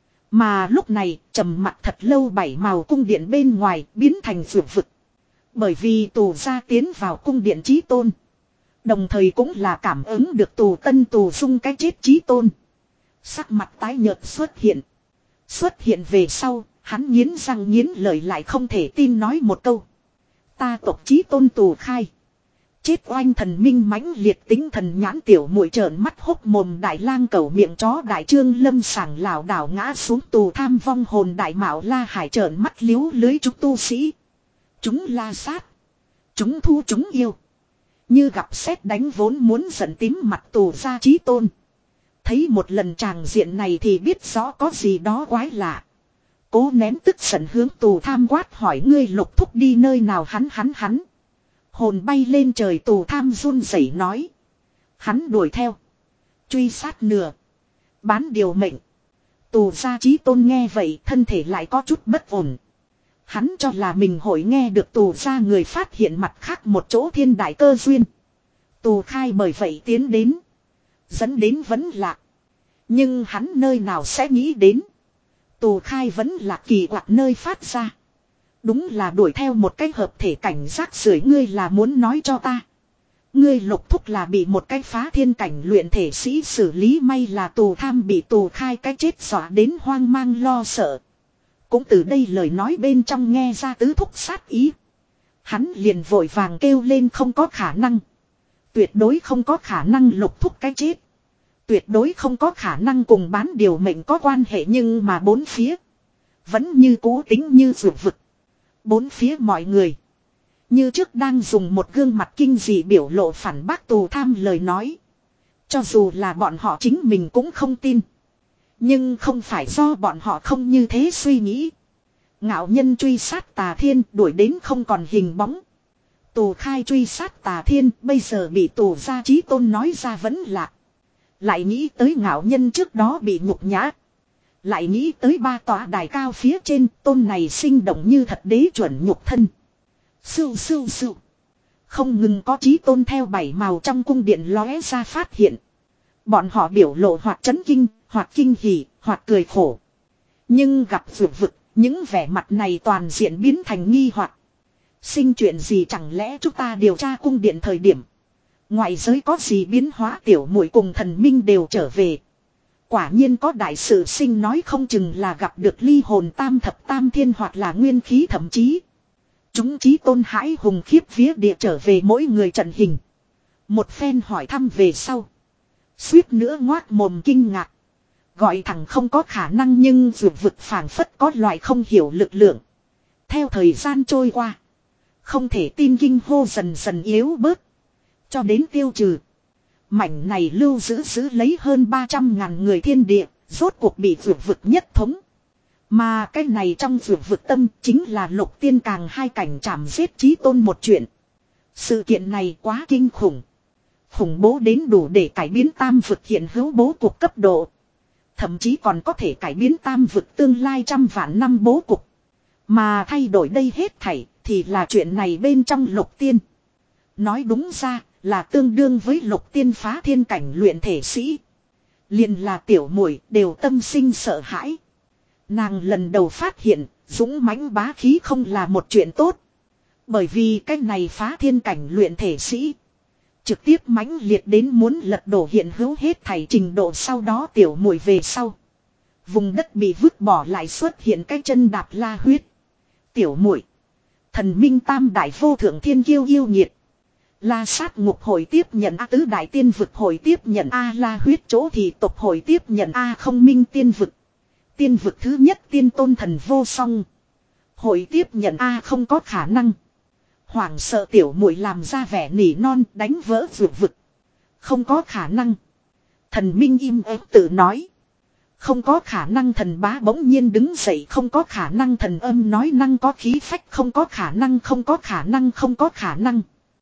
Mà lúc này trầm mặt thật lâu bảy màu cung điện bên ngoài biến thành vượt vực. Bởi vì tù gia tiến vào cung điện chí tôn. Đồng thời cũng là cảm ứng được tù tân tù dung cái chết chí tôn. Sắc mặt tái nhợt xuất hiện. Xuất hiện về sau, hắn nghiến răng nghiến lợi lại không thể tin nói một câu. Ta tộc chí tôn Tù Khai. Chết oanh thần minh mãnh liệt tính thần nhãn tiểu muội trợn mắt hốc mồm đại lang cẩu miệng chó đại trương lâm sảng lảo đảo ngã xuống tù tham vong hồn đại mạo la hải trợn mắt liếu lưới chúng tu sĩ. Chúng la sát. Chúng thu chúng yêu. Như gặp sét đánh vốn muốn giận tím mặt tù ra chí tôn. Thấy một lần tràng diện này thì biết rõ có gì đó quái lạ. Cố nén tức giận hướng tù tham quát hỏi ngươi lục thúc đi nơi nào hắn hắn hắn. Hồn bay lên trời tù tham run rẩy nói. Hắn đuổi theo. Truy sát nửa. Bán điều mệnh. Tù gia chí tôn nghe vậy thân thể lại có chút bất ổn. Hắn cho là mình hội nghe được tù ra người phát hiện mặt khác một chỗ thiên đại cơ duyên. Tù khai bởi vậy tiến đến. Dẫn đến vẫn lạc. Nhưng hắn nơi nào sẽ nghĩ đến. Tù khai vẫn là kỳ quặc nơi phát ra. Đúng là đuổi theo một cái hợp thể cảnh giác sưởi ngươi là muốn nói cho ta. Ngươi Lục Thúc là bị một cái phá thiên cảnh luyện thể sĩ xử lý, may là tù tham bị tù khai cái chết dọa đến hoang mang lo sợ. Cũng từ đây lời nói bên trong nghe ra tứ thúc sát ý. Hắn liền vội vàng kêu lên không có khả năng. Tuyệt đối không có khả năng Lục Thúc cái chết. Tuyệt đối không có khả năng cùng bán điều mệnh có quan hệ, nhưng mà bốn phía. Vẫn như cố tính như vượt vực. Bốn phía mọi người. Như trước đang dùng một gương mặt kinh dị biểu lộ phản bác tù tham lời nói. Cho dù là bọn họ chính mình cũng không tin. Nhưng không phải do bọn họ không như thế suy nghĩ. Ngạo nhân truy sát Tà Thiên đuổi đến không còn hình bóng. Tù khai truy sát Tà Thiên bây giờ bị tù gia Chí Tôn nói ra vẫn lạc. Lại nghĩ tới ngạo nhân trước đó bị nhục nhã. Lại nghĩ tới ba tòa đài cao phía trên tôn này sinh động như thật đế chuẩn nhục thân. Sưu sưu sưu. Không ngừng có Chí Tôn theo bảy màu trong cung điện lóe ra phát hiện. Bọn họ biểu lộ hoặc chấn kinh, hoặc kinh hỉ, hoặc cười khổ. Nhưng gặp vượt vực, những vẻ mặt này toàn diện biến thành nghi hoặc. Sinh chuyện gì, chẳng lẽ chúng ta điều tra cung điện thời điểm. Ngoại giới có gì biến hóa, tiểu muội cùng thần minh đều trở về. Quả nhiên có đại sự sinh, nói không chừng là gặp được ly hồn tam thập tam thiên hoặc là nguyên khí, thậm chí. Chúng Chí Tôn hãi hùng khiếp vía địa trở về mỗi người trận hình. Một phen hỏi thăm về sau. Suýt nữa ngoác mồm kinh ngạc. Gọi thẳng không có khả năng, nhưng vượt vực phảng phất có loại không hiểu lực lượng. Theo thời gian trôi qua. Không thể tin kinh hô dần dần yếu bớt. Cho đến tiêu trừ. Mảnh này lưu giữ giữ lấy hơn ba trăm ngàn người thiên địa. Rốt cuộc bị vượt vực nhất thống. Mà cái này trong vượt vực tâm chính là Lục Tiên Càng hai cảnh chảm giết Chí Tôn một chuyện. Sự kiện này quá kinh khủng. Khủng bố đến đủ để cải biến tam vực hiện hữu bố cục cấp độ. Thậm chí còn có thể cải biến tam vực tương lai trăm vạn năm bố cục. Mà thay đổi đây hết thảy thì là chuyện này bên trong Lục Tiên. Nói đúng ra là tương đương với Lục Tiên phá thiên cảnh luyện thể sĩ. Liền là tiểu muội đều tâm sinh sợ hãi. Nàng lần đầu phát hiện dũng mãnh bá khí không là một chuyện tốt. Bởi vì cái này phá thiên cảnh luyện thể sĩ trực tiếp mãnh liệt đến muốn lật đổ hiện hữu hết thảy trình độ. Sau đó tiểu muội về sau, vùng đất bị vứt bỏ lại xuất hiện cái chân đạp la huyết. Tiểu muội, thần minh tam đại vô thượng thiên kiêu yêu nhiệt. La sát ngục hội tiếp nhận A, tứ đại tiên vực hội tiếp nhận A, la huyết chỗ thì tộc hội tiếp nhận A, không minh tiên vực. Tiên vực thứ nhất tiên tôn thần vô song hội tiếp nhận A, không có khả năng. Hoảng sợ tiểu muội làm ra vẻ nỉ non, đánh vỡ vượt vực. Không có khả năng. Thần minh im ắng tự nói. Không có khả năng. Thần bá bỗng nhiên đứng dậy. Không có khả năng. Thần âm nói năng có khí phách. Không có khả năng, không có khả năng, không có khả năng.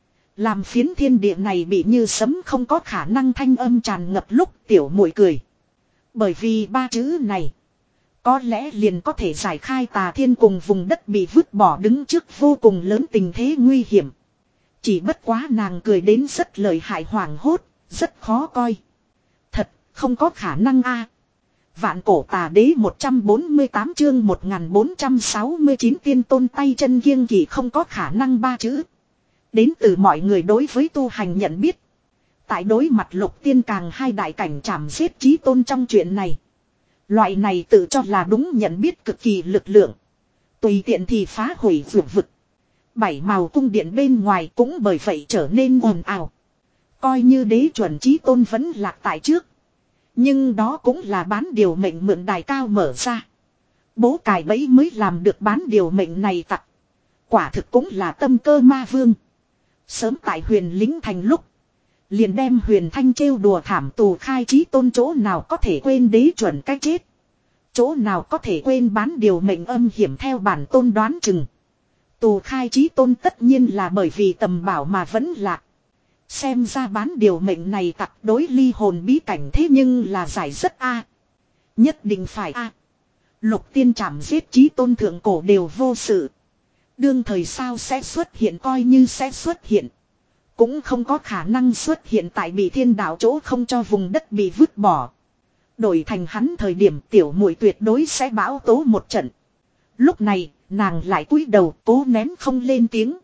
Làm phiến thiên địa này bị như sấm không có khả năng thanh âm tràn ngập lúc tiểu muội cười. Bởi vì ba chữ này có lẽ liền có thể giải khai Tà Thiên cùng vùng đất bị vứt bỏ đứng trước vô cùng lớn tình thế nguy hiểm. Chỉ bất quá nàng cười đến rất lợi hại, hoảng hốt, rất khó coi. Thật, không có khả năng a. Vạn cổ tà đế một trăm bốn mươi tám chương một nghìn bốn trăm sáu mươi chín tiên tôn tay chân kiêng kỵ, không có khả năng ba chữ. Đến từ mọi người đối với tu hành nhận biết. Tại đối mặt Lục Tiên Càng hai đại cảnh chảm giết Chí Tôn trong chuyện này. Loại này tự cho là đúng nhận biết cực kỳ lực lượng. Tùy tiện thì phá hủy vượt vực. Bảy màu cung điện bên ngoài cũng bởi vậy trở nên ồn ào. Coi như đế chuẩn Chí Tôn vẫn lạc tại trước. Nhưng đó cũng là bán điều mệnh mượn đài cao mở ra. Bố cài bẫy mới làm được bán điều mệnh này tặc. Quả thực cũng là tâm cơ ma vương. Sớm tại Huyền Lính Thành lúc. Liền đem Huyền Thanh trêu đùa thảm tù khai Chí Tôn, chỗ nào có thể quên đế chuẩn cái chết. Chỗ nào có thể quên bán điều mệnh âm hiểm, theo bản tôn đoán chừng. Tù khai Chí Tôn tất nhiên là bởi vì tầm bảo mà vẫn lạc. Xem ra bán điều mệnh này tặc đối ly hồn bí cảnh thế nhưng là giải rất a. Nhất định phải a. Lục tiên chảm giết chí tôn thượng cổ đều vô sự. Đương thời sao sẽ xuất hiện coi như sẽ xuất hiện. Cũng không có khả năng xuất hiện tại bị thiên đạo chỗ không cho vùng đất bị vứt bỏ. Đổi thành hắn thời điểm tiểu muội tuyệt đối sẽ bão tố một trận. Lúc này nàng lại cúi đầu cố nén không lên tiếng.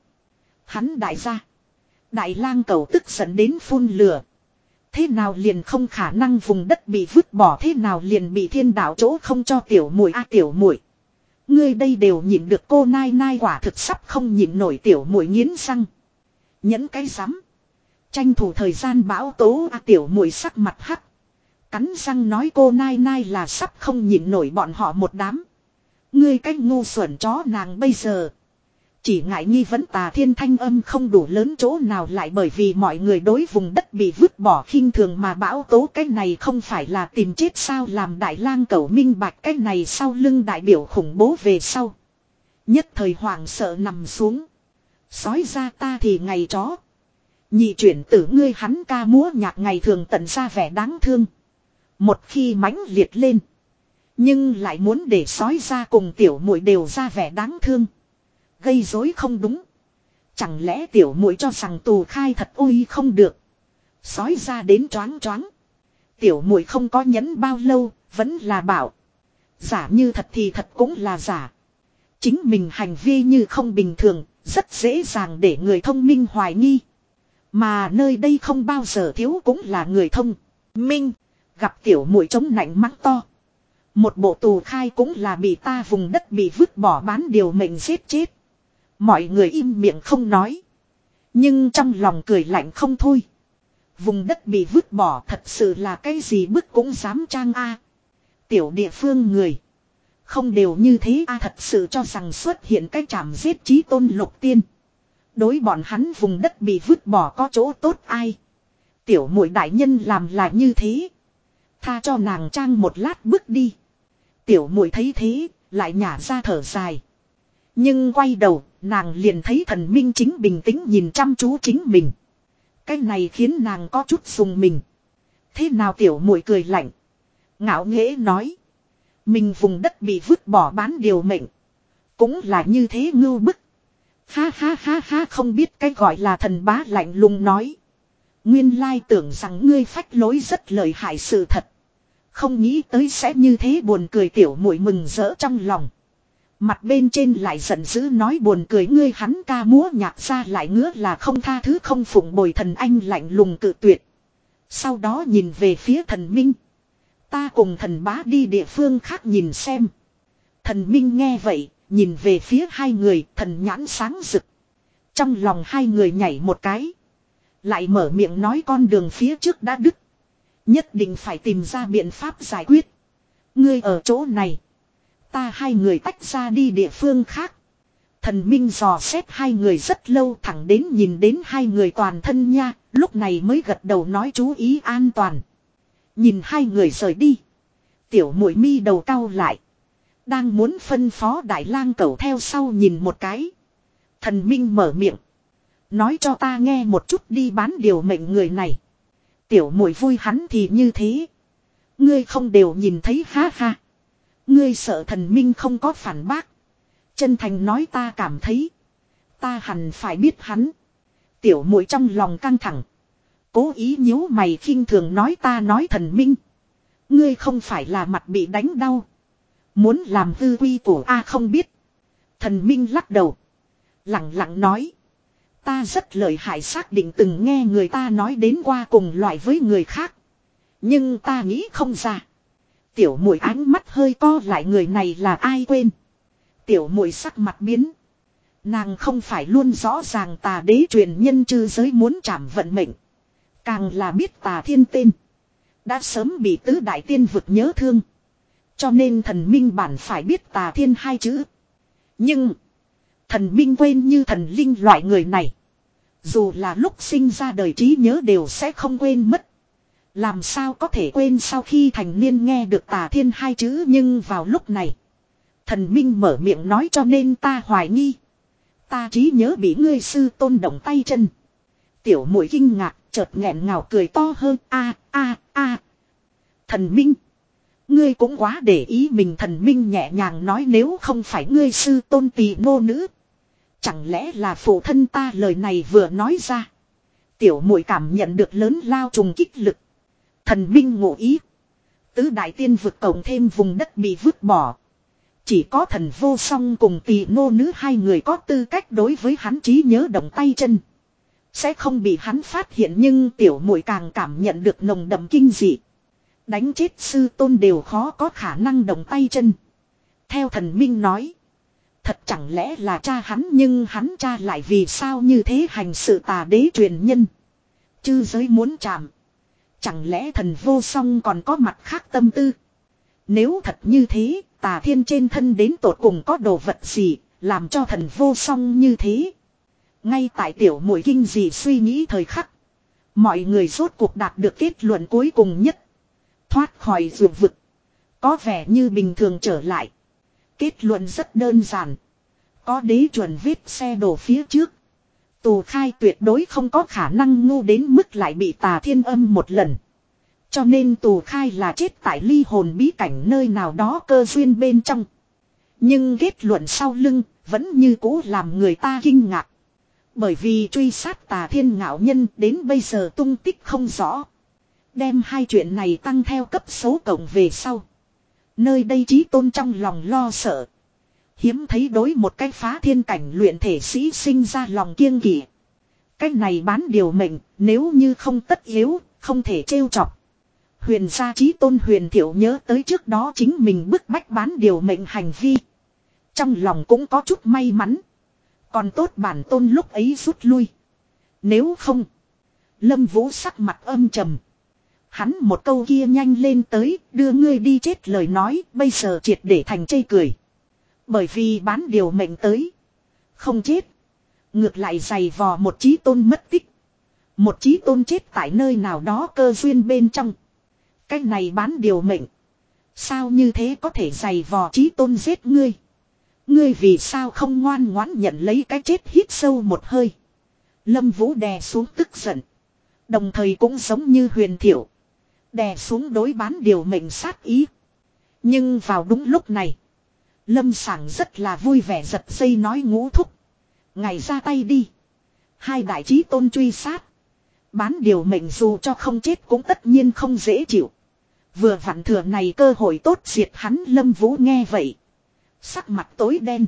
Hắn đại gia. Đại lang cầu tức giận đến phun lửa. Thế nào liền không khả năng vùng đất bị vứt bỏ, thế nào liền bị thiên đạo chỗ không cho tiểu muội a tiểu muội. Ngươi đây đều nhịn được, cô nai nai quả thực sắp không nhịn nổi, tiểu muội nghiến răng. Nhẫn cái rắm. Tranh thủ thời gian bão tố a tiểu muội sắc mặt hắc. Cắn răng nói cô nai nai là sắp không nhịn nổi bọn họ một đám. Ngươi cái ngu xuẩn chó nàng bây giờ. Chỉ ngại nghi vấn Tà Thiên thanh âm không đủ lớn chỗ nào lại bởi vì mọi người đối vùng đất bị vứt bỏ khinh thường mà bão tố, cái này không phải là tìm chết sao, làm đại lang cẩu minh bạch cái này sau lưng đại biểu khủng bố về sau. Nhất thời hoảng sợ nằm xuống. Sói ra ta thì ngày chó. Nhị chuyển tử ngươi hắn ca múa nhạc ngày thường tận ra vẻ đáng thương. Một khi mãnh liệt lên. Nhưng lại muốn để sói ra cùng tiểu muội đều ra vẻ đáng thương. Gây rối không đúng. Chẳng lẽ tiểu muội cho rằng tù khai thật ôi không được. Sói ra đến choáng choáng. Tiểu muội không có nhẫn bao lâu, vẫn là bảo. Giả như thật thì thật cũng là giả. Chính mình hành vi như không bình thường, rất dễ dàng để người thông minh hoài nghi. Mà nơi đây không bao giờ thiếu cũng là người thông minh. Gặp tiểu muội chống nạnh mắng to. Một bộ tù khai cũng là bị ta vùng đất bị vứt bỏ bán điều mệnh giết chết. Mọi người im miệng không nói. Nhưng trong lòng cười lạnh không thôi. Vùng đất bị vứt bỏ thật sự là cái gì bức cũng dám trang a. Tiểu địa phương người. Không đều như thế a, thật sự cho rằng xuất hiện cái trảm giết chí tôn lục tiên. Đối bọn hắn vùng đất bị vứt bỏ có chỗ tốt ai. Tiểu muội đại nhân làm là như thế. Tha cho nàng trang một lát bước đi. Tiểu muội thấy thế, lại nhả ra thở dài. Nhưng quay đầu, nàng liền thấy thần minh chính bình tĩnh nhìn chăm chú chính mình. Cái này khiến nàng có chút dùng mình. Thế nào tiểu muội cười lạnh. Ngạo nghễ nói. Mình vùng đất bị vứt bỏ bán điều mệnh. Cũng là như thế ngưu bức. Ha ha ha ha, không biết cái gọi là thần bá lạnh lùng nói. Nguyên lai tưởng rằng ngươi phách lối rất lợi hại sự thật. Không nghĩ tới sẽ như thế, buồn cười tiểu muội mừng rỡ trong lòng. Mặt bên trên lại giận dữ nói buồn cười ngươi hắn ca múa nhạc ra lại ngứa là không tha thứ không phụng bồi, thần anh lạnh lùng cự tuyệt. Sau đó nhìn về phía thần minh. Ta cùng thần bá đi địa phương khác nhìn xem. Thần minh nghe vậy, nhìn về phía hai người, thần nhãn sáng rực. Trong lòng hai người nhảy một cái. Lại mở miệng nói con đường phía trước đã đứt. Nhất định phải tìm ra biện pháp giải quyết. Ngươi ở chỗ này. Ta hai người tách ra đi địa phương khác. Thần minh dò xét hai người rất lâu, thẳng đến nhìn đến hai người toàn thân nha. Lúc này mới gật đầu nói chú ý an toàn. Nhìn hai người rời đi. Tiểu muội mi đầu cau lại. Đang muốn phân phó đại lang cẩu theo sau nhìn một cái. Thần minh mở miệng. Nói cho ta nghe một chút đi, bán điều mệnh người này. Tiểu muội vui hắn thì như thế. Ngươi không đều nhìn thấy ha ha. Ngươi sợ thần minh không có phản bác. Chân thành nói ta cảm thấy. Ta hẳn phải biết hắn. Tiểu muội trong lòng căng thẳng. Cố ý nhíu mày khinh thường nói ta nói thần minh. Ngươi không phải là mặt bị đánh đau. Muốn làm hư quy của A không biết. Thần minh lắc đầu. Lặng lặng nói. Ta rất lợi hại, xác định từng nghe người ta nói đến qua cùng loại với người khác. Nhưng ta nghĩ không ra. Tiểu muội ánh mắt hơi co lại, người này là ai quên. Tiểu muội sắc mặt biến. Nàng không phải luôn rõ ràng tà đế truyền nhân chư giới muốn trảm vận mệnh. Càng là biết tà thiên tên. Đã sớm bị tứ đại tiên vực nhớ thương. Cho nên thần minh bản phải biết tà thiên hai chữ. Nhưng thần minh quên như thần linh loại người này. Dù là lúc sinh ra đời trí nhớ đều sẽ không quên mất. Làm sao có thể quên sau khi thành niên nghe được tà thiên hai chữ. Nhưng vào lúc này thần minh mở miệng nói cho nên ta hoài nghi. Ta trí nhớ bị ngươi sư tôn động tay chân. Tiểu muội kinh ngạc chợt nghẹn ngào cười to hơn a a a. Thần minh. ngươi cũng quá để ý mình. Thần minh nhẹ nhàng nói, nếu không phải ngươi sư tôn tỳ nô nữ, chẳng lẽ là phụ thân ta? Lời này vừa nói ra, tiểu muội cảm nhận được lớn lao trùng kích lực. Thần minh ngụ ý, tứ đại tiên vực cộng thêm vùng đất bị vứt bỏ, chỉ có thần vô song cùng tỳ nô nữ hai người có tư cách đối với hắn trí nhớ động tay chân, sẽ không bị hắn phát hiện. Nhưng tiểu muội càng cảm nhận được nồng đậm kinh dị. Đánh chết sư tôn đều khó có khả năng động tay chân. Theo thần minh nói, thật chẳng lẽ là cha hắn? Nhưng hắn cha lại vì sao như thế hành sự? Tà đế truyền nhân, chư giới muốn chạm, chẳng lẽ thần vô song còn có mặt khác tâm tư? Nếu thật như thế, Tà Thiên trên thân đến tột cùng có đồ vật gì làm cho thần vô song như thế? Ngay tại tiểu muội kinh dị suy nghĩ thời khắc, mọi người rốt cuộc đạt được kết luận cuối cùng nhất. Thoát khỏi ruộng vực, có vẻ như bình thường trở lại. Kết luận rất đơn giản. Có đế chuẩn vết xe đổ phía trước, Tù Khai tuyệt đối không có khả năng ngu đến mức lại bị Tà Thiên âm một lần. Cho nên Tù Khai là chết tại ly hồn bí cảnh nơi nào đó cơ duyên bên trong. Nhưng kết luận sau lưng vẫn như cũ làm người ta kinh ngạc. Bởi vì truy sát Tà Thiên ngạo nhân đến bây giờ tung tích không rõ. Đem hai chuyện này tăng theo cấp số cộng về sau, nơi đây chí tôn trong lòng lo sợ. Hiếm thấy đối một cái phá thiên cảnh luyện thể sĩ sinh ra lòng kiêng kỵ. Cái này bán điều mệnh, nếu như không tất yếu, không thể trêu chọc. Huyền gia chí tôn Huyền Thiệu nhớ tới trước đó chính mình bức bách bán điều mệnh hành vi, trong lòng cũng có chút may mắn. Còn tốt bản tôn lúc ấy rút lui. Nếu không, Lâm Vũ sắc mặt âm trầm. Hắn một câu kia nhanh lên tới, đưa ngươi đi chết lời nói, bây giờ triệt để thành chê cười. Bởi vì bán điều mệnh tới, không chết, ngược lại giày vò một chí tôn mất tích. Một chí tôn chết tại nơi nào đó cơ duyên bên trong. Cái này bán điều mệnh, sao như thế có thể giày vò chí tôn giết ngươi? Ngươi vì sao không ngoan ngoãn nhận lấy cái chết? Hít sâu một hơi, Lâm Vũ đè xuống tức giận, đồng thời cũng giống như Huyền Thiệu, đè xuống đối bán điều mệnh sát ý. Nhưng vào đúng lúc này, Lâm Sảng rất là vui vẻ giật dây nói, Ngũ thúc, ngài ra tay đi. Hai đại chí tôn truy sát, bán điều mệnh dù cho không chết cũng tất nhiên không dễ chịu. Vừa vặn thừa này cơ hội tốt diệt hắn. Lâm Vũ nghe vậy, sắc mặt tối đen.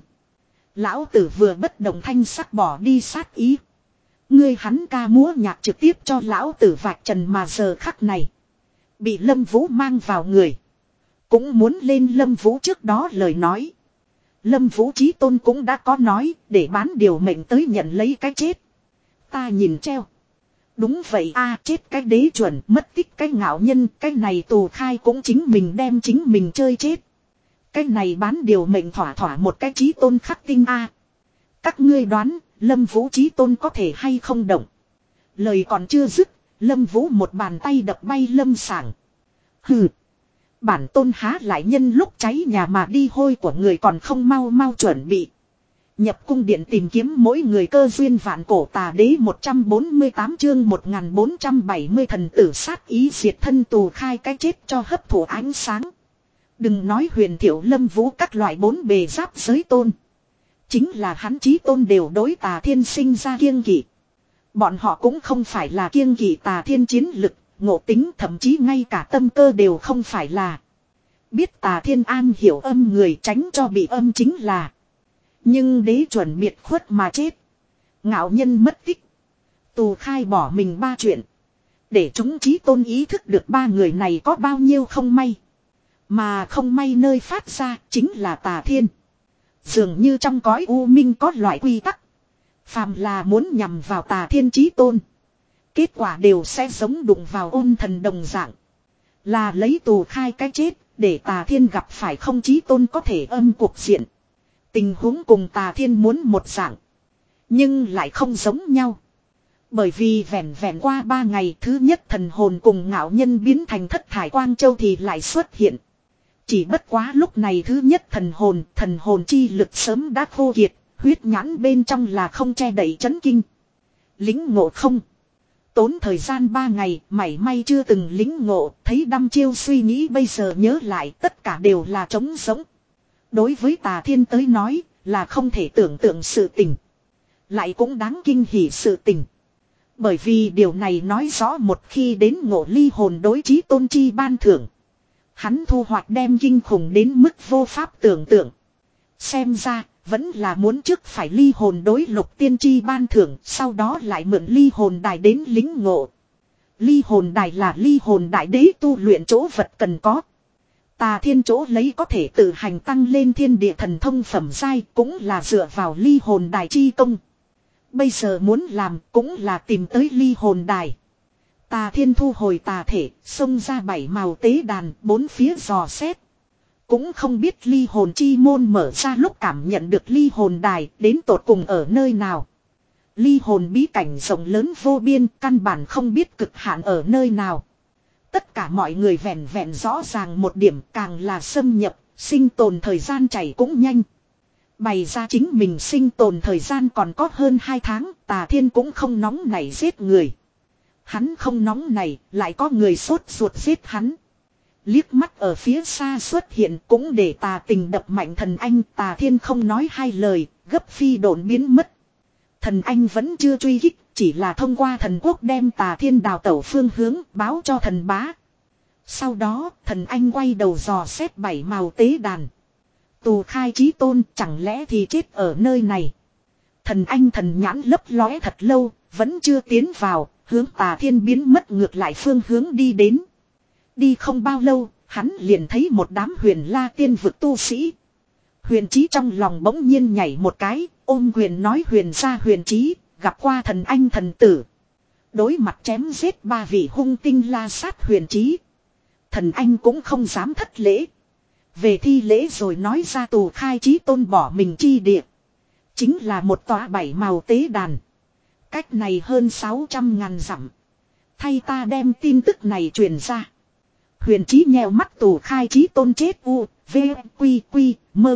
Lão tử vừa bất động thanh sắc bỏ đi sát ý. Ngươi hắn ca múa nhạc trực tiếp cho lão tử vạch trần. Mà giờ khắc này, bị Lâm Vũ mang vào người, cũng muốn lên Lâm Vũ trước đó lời nói. Lâm Vũ chí tôn cũng đã có nói, để bán điều mệnh tới nhận lấy cái chết. Ta nhìn treo. Đúng vậy a, chết cái đế chuẩn, mất tích cái ngạo nhân, cái này Tù Khai cũng chính mình đem chính mình chơi chết. Cái này bán điều mệnh thỏa thỏa một cái chí tôn khắc tinh a. Các ngươi đoán, Lâm Vũ chí tôn có thể hay không động? Lời còn chưa dứt, Lâm Vũ một bàn tay đập bay Lâm Sảng. Hừ, bản tôn há lại nhân lúc cháy nhà mà đi, hôi của người còn không mau mau chuẩn bị nhập cung điện tìm kiếm mỗi người cơ duyên. Vạn cổ tà đế một trăm bốn mươi tám chương một nghìn bốn trăm bảy mươi thần tử sát ý diệt thân. Tù Khai cái chết cho hấp thụ ánh sáng. Đừng nói Huyền Thiệu, Lâm Vũ các loại bốn bề giáp giới tôn, chính là hắn chí tôn đều đối Tà Thiên sinh ra kiêng kỵ. Bọn họ cũng không phải là kiêng kỵ Tà Thiên chiến lực, ngộ tính, thậm chí ngay cả tâm cơ đều không phải là. Biết Tà Thiên an hiểu âm người, tránh cho bị âm chính là. Nhưng đế chuẩn biệt khuất mà chết, ngạo nhân mất tích, Tù Khai bỏ mình ba chuyện, để chúng chí tôn ý thức được ba người này có bao nhiêu không may. Mà không may nơi phát ra chính là Tà Thiên. Dường như trong cõi u minh có loại quy tắc, phàm là muốn nhằm vào Tà Thiên chí tôn, kết quả đều sẽ giống đụng vào ôn thần đồng dạng. Là lấy Tù Khai cái chết, để Tà Thiên gặp phải không chí tôn có thể âm cuộc diện. Tình huống cùng Tà Thiên muốn một dạng, nhưng lại không giống nhau. Bởi vì vẹn vẹn qua ba ngày, thứ nhất thần hồn cùng ngạo nhân biến thành thất thải quang châu thì lại xuất hiện. Chỉ bất quá lúc này thứ nhất thần hồn, thần hồn chi lực sớm đã khô kiệt, huyết nhãn bên trong là không che đậy chấn kinh. Lính ngộ không? Tốn thời gian ba ngày, mảy may chưa từng lính ngộ, thấy đăm chiêu suy nghĩ bây giờ nhớ lại tất cả đều là trống rỗng. Đối với Tà Thiên tới nói, là không thể tưởng tượng sự tình. Lại cũng đáng kinh hỉ sự tình. Bởi vì điều này nói rõ một khi đến ngộ ly hồn đối chí tôn chi ban thưởng. Hắn thu hoạch đem kinh khủng đến mức vô pháp tưởng tượng. Xem ra, vẫn là muốn trước phải ly hồn đối lục tiên chi ban thưởng, sau đó lại mượn ly hồn đài đến lính ngộ. Ly hồn đài là ly hồn đại đế tu luyện chỗ vật cần có. Tà Thiên chỗ lấy có thể tự hành tăng lên thiên địa thần thông phẩm giai cũng là dựa vào ly hồn đài chi công. Bây giờ muốn làm cũng là tìm tới ly hồn đài. Tà Thiên thu hồi tà thể, xông ra bảy màu tế đàn, bốn phía dò xét. Cũng không biết ly hồn chi môn mở ra lúc cảm nhận được ly hồn đài đến tột cùng ở nơi nào. Ly hồn bí cảnh rộng lớn vô biên, căn bản không biết cực hạn ở nơi nào. Tất cả mọi người vẹn vẹn rõ ràng một điểm, càng là xâm nhập, sinh tồn thời gian chảy cũng nhanh. Bày ra chính mình sinh tồn thời gian còn có hơn hai tháng, Tà Thiên cũng không nóng nảy giết người. Hắn không nóng nảy, lại có người sốt ruột giết hắn. Liếc mắt ở phía xa xuất hiện cũng để Tà Tình đập mạnh thần anh. Tà Thiên không nói hai lời, gấp phi độn biến mất. Thần anh vẫn chưa truy kích, chỉ là thông qua thần quốc đem Tà Thiên đào tẩu phương hướng báo cho thần bá. Sau đó thần anh quay đầu dò xét bảy màu tế đàn. Tù khai chí tôn chẳng lẽ thì chết ở nơi này. Thần anh thần nhãn lấp lóe thật lâu, vẫn chưa tiến vào, hướng Tà Thiên biến mất ngược lại phương hướng đi đến. Đi không bao lâu, hắn liền thấy một đám huyền la tiên vực tu sĩ. Huyền Chí trong lòng bỗng nhiên nhảy một cái, ôm quyền nói huyền ra huyền Chí, gặp qua thần anh thần tử. Đối mặt chém giết ba vị hung tinh la sát huyền Chí. Thần anh cũng không dám thất lễ. Về thi lễ rồi nói ra tù khai chí tôn bỏ mình chi địa. Chính là một tòa bảy màu tế đàn. Cách này hơn sáu trăm ngàn dặm. Thay ta đem tin tức này truyền ra. Huyền Chí nheo mắt tù khai chí tôn chết u, v, quy, quy, mơ.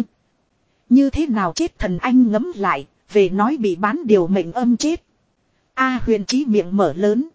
Như thế nào chết thần anh ngấm lại, về nói bị bán điều mệnh âm chết. A huyền Chí miệng mở lớn.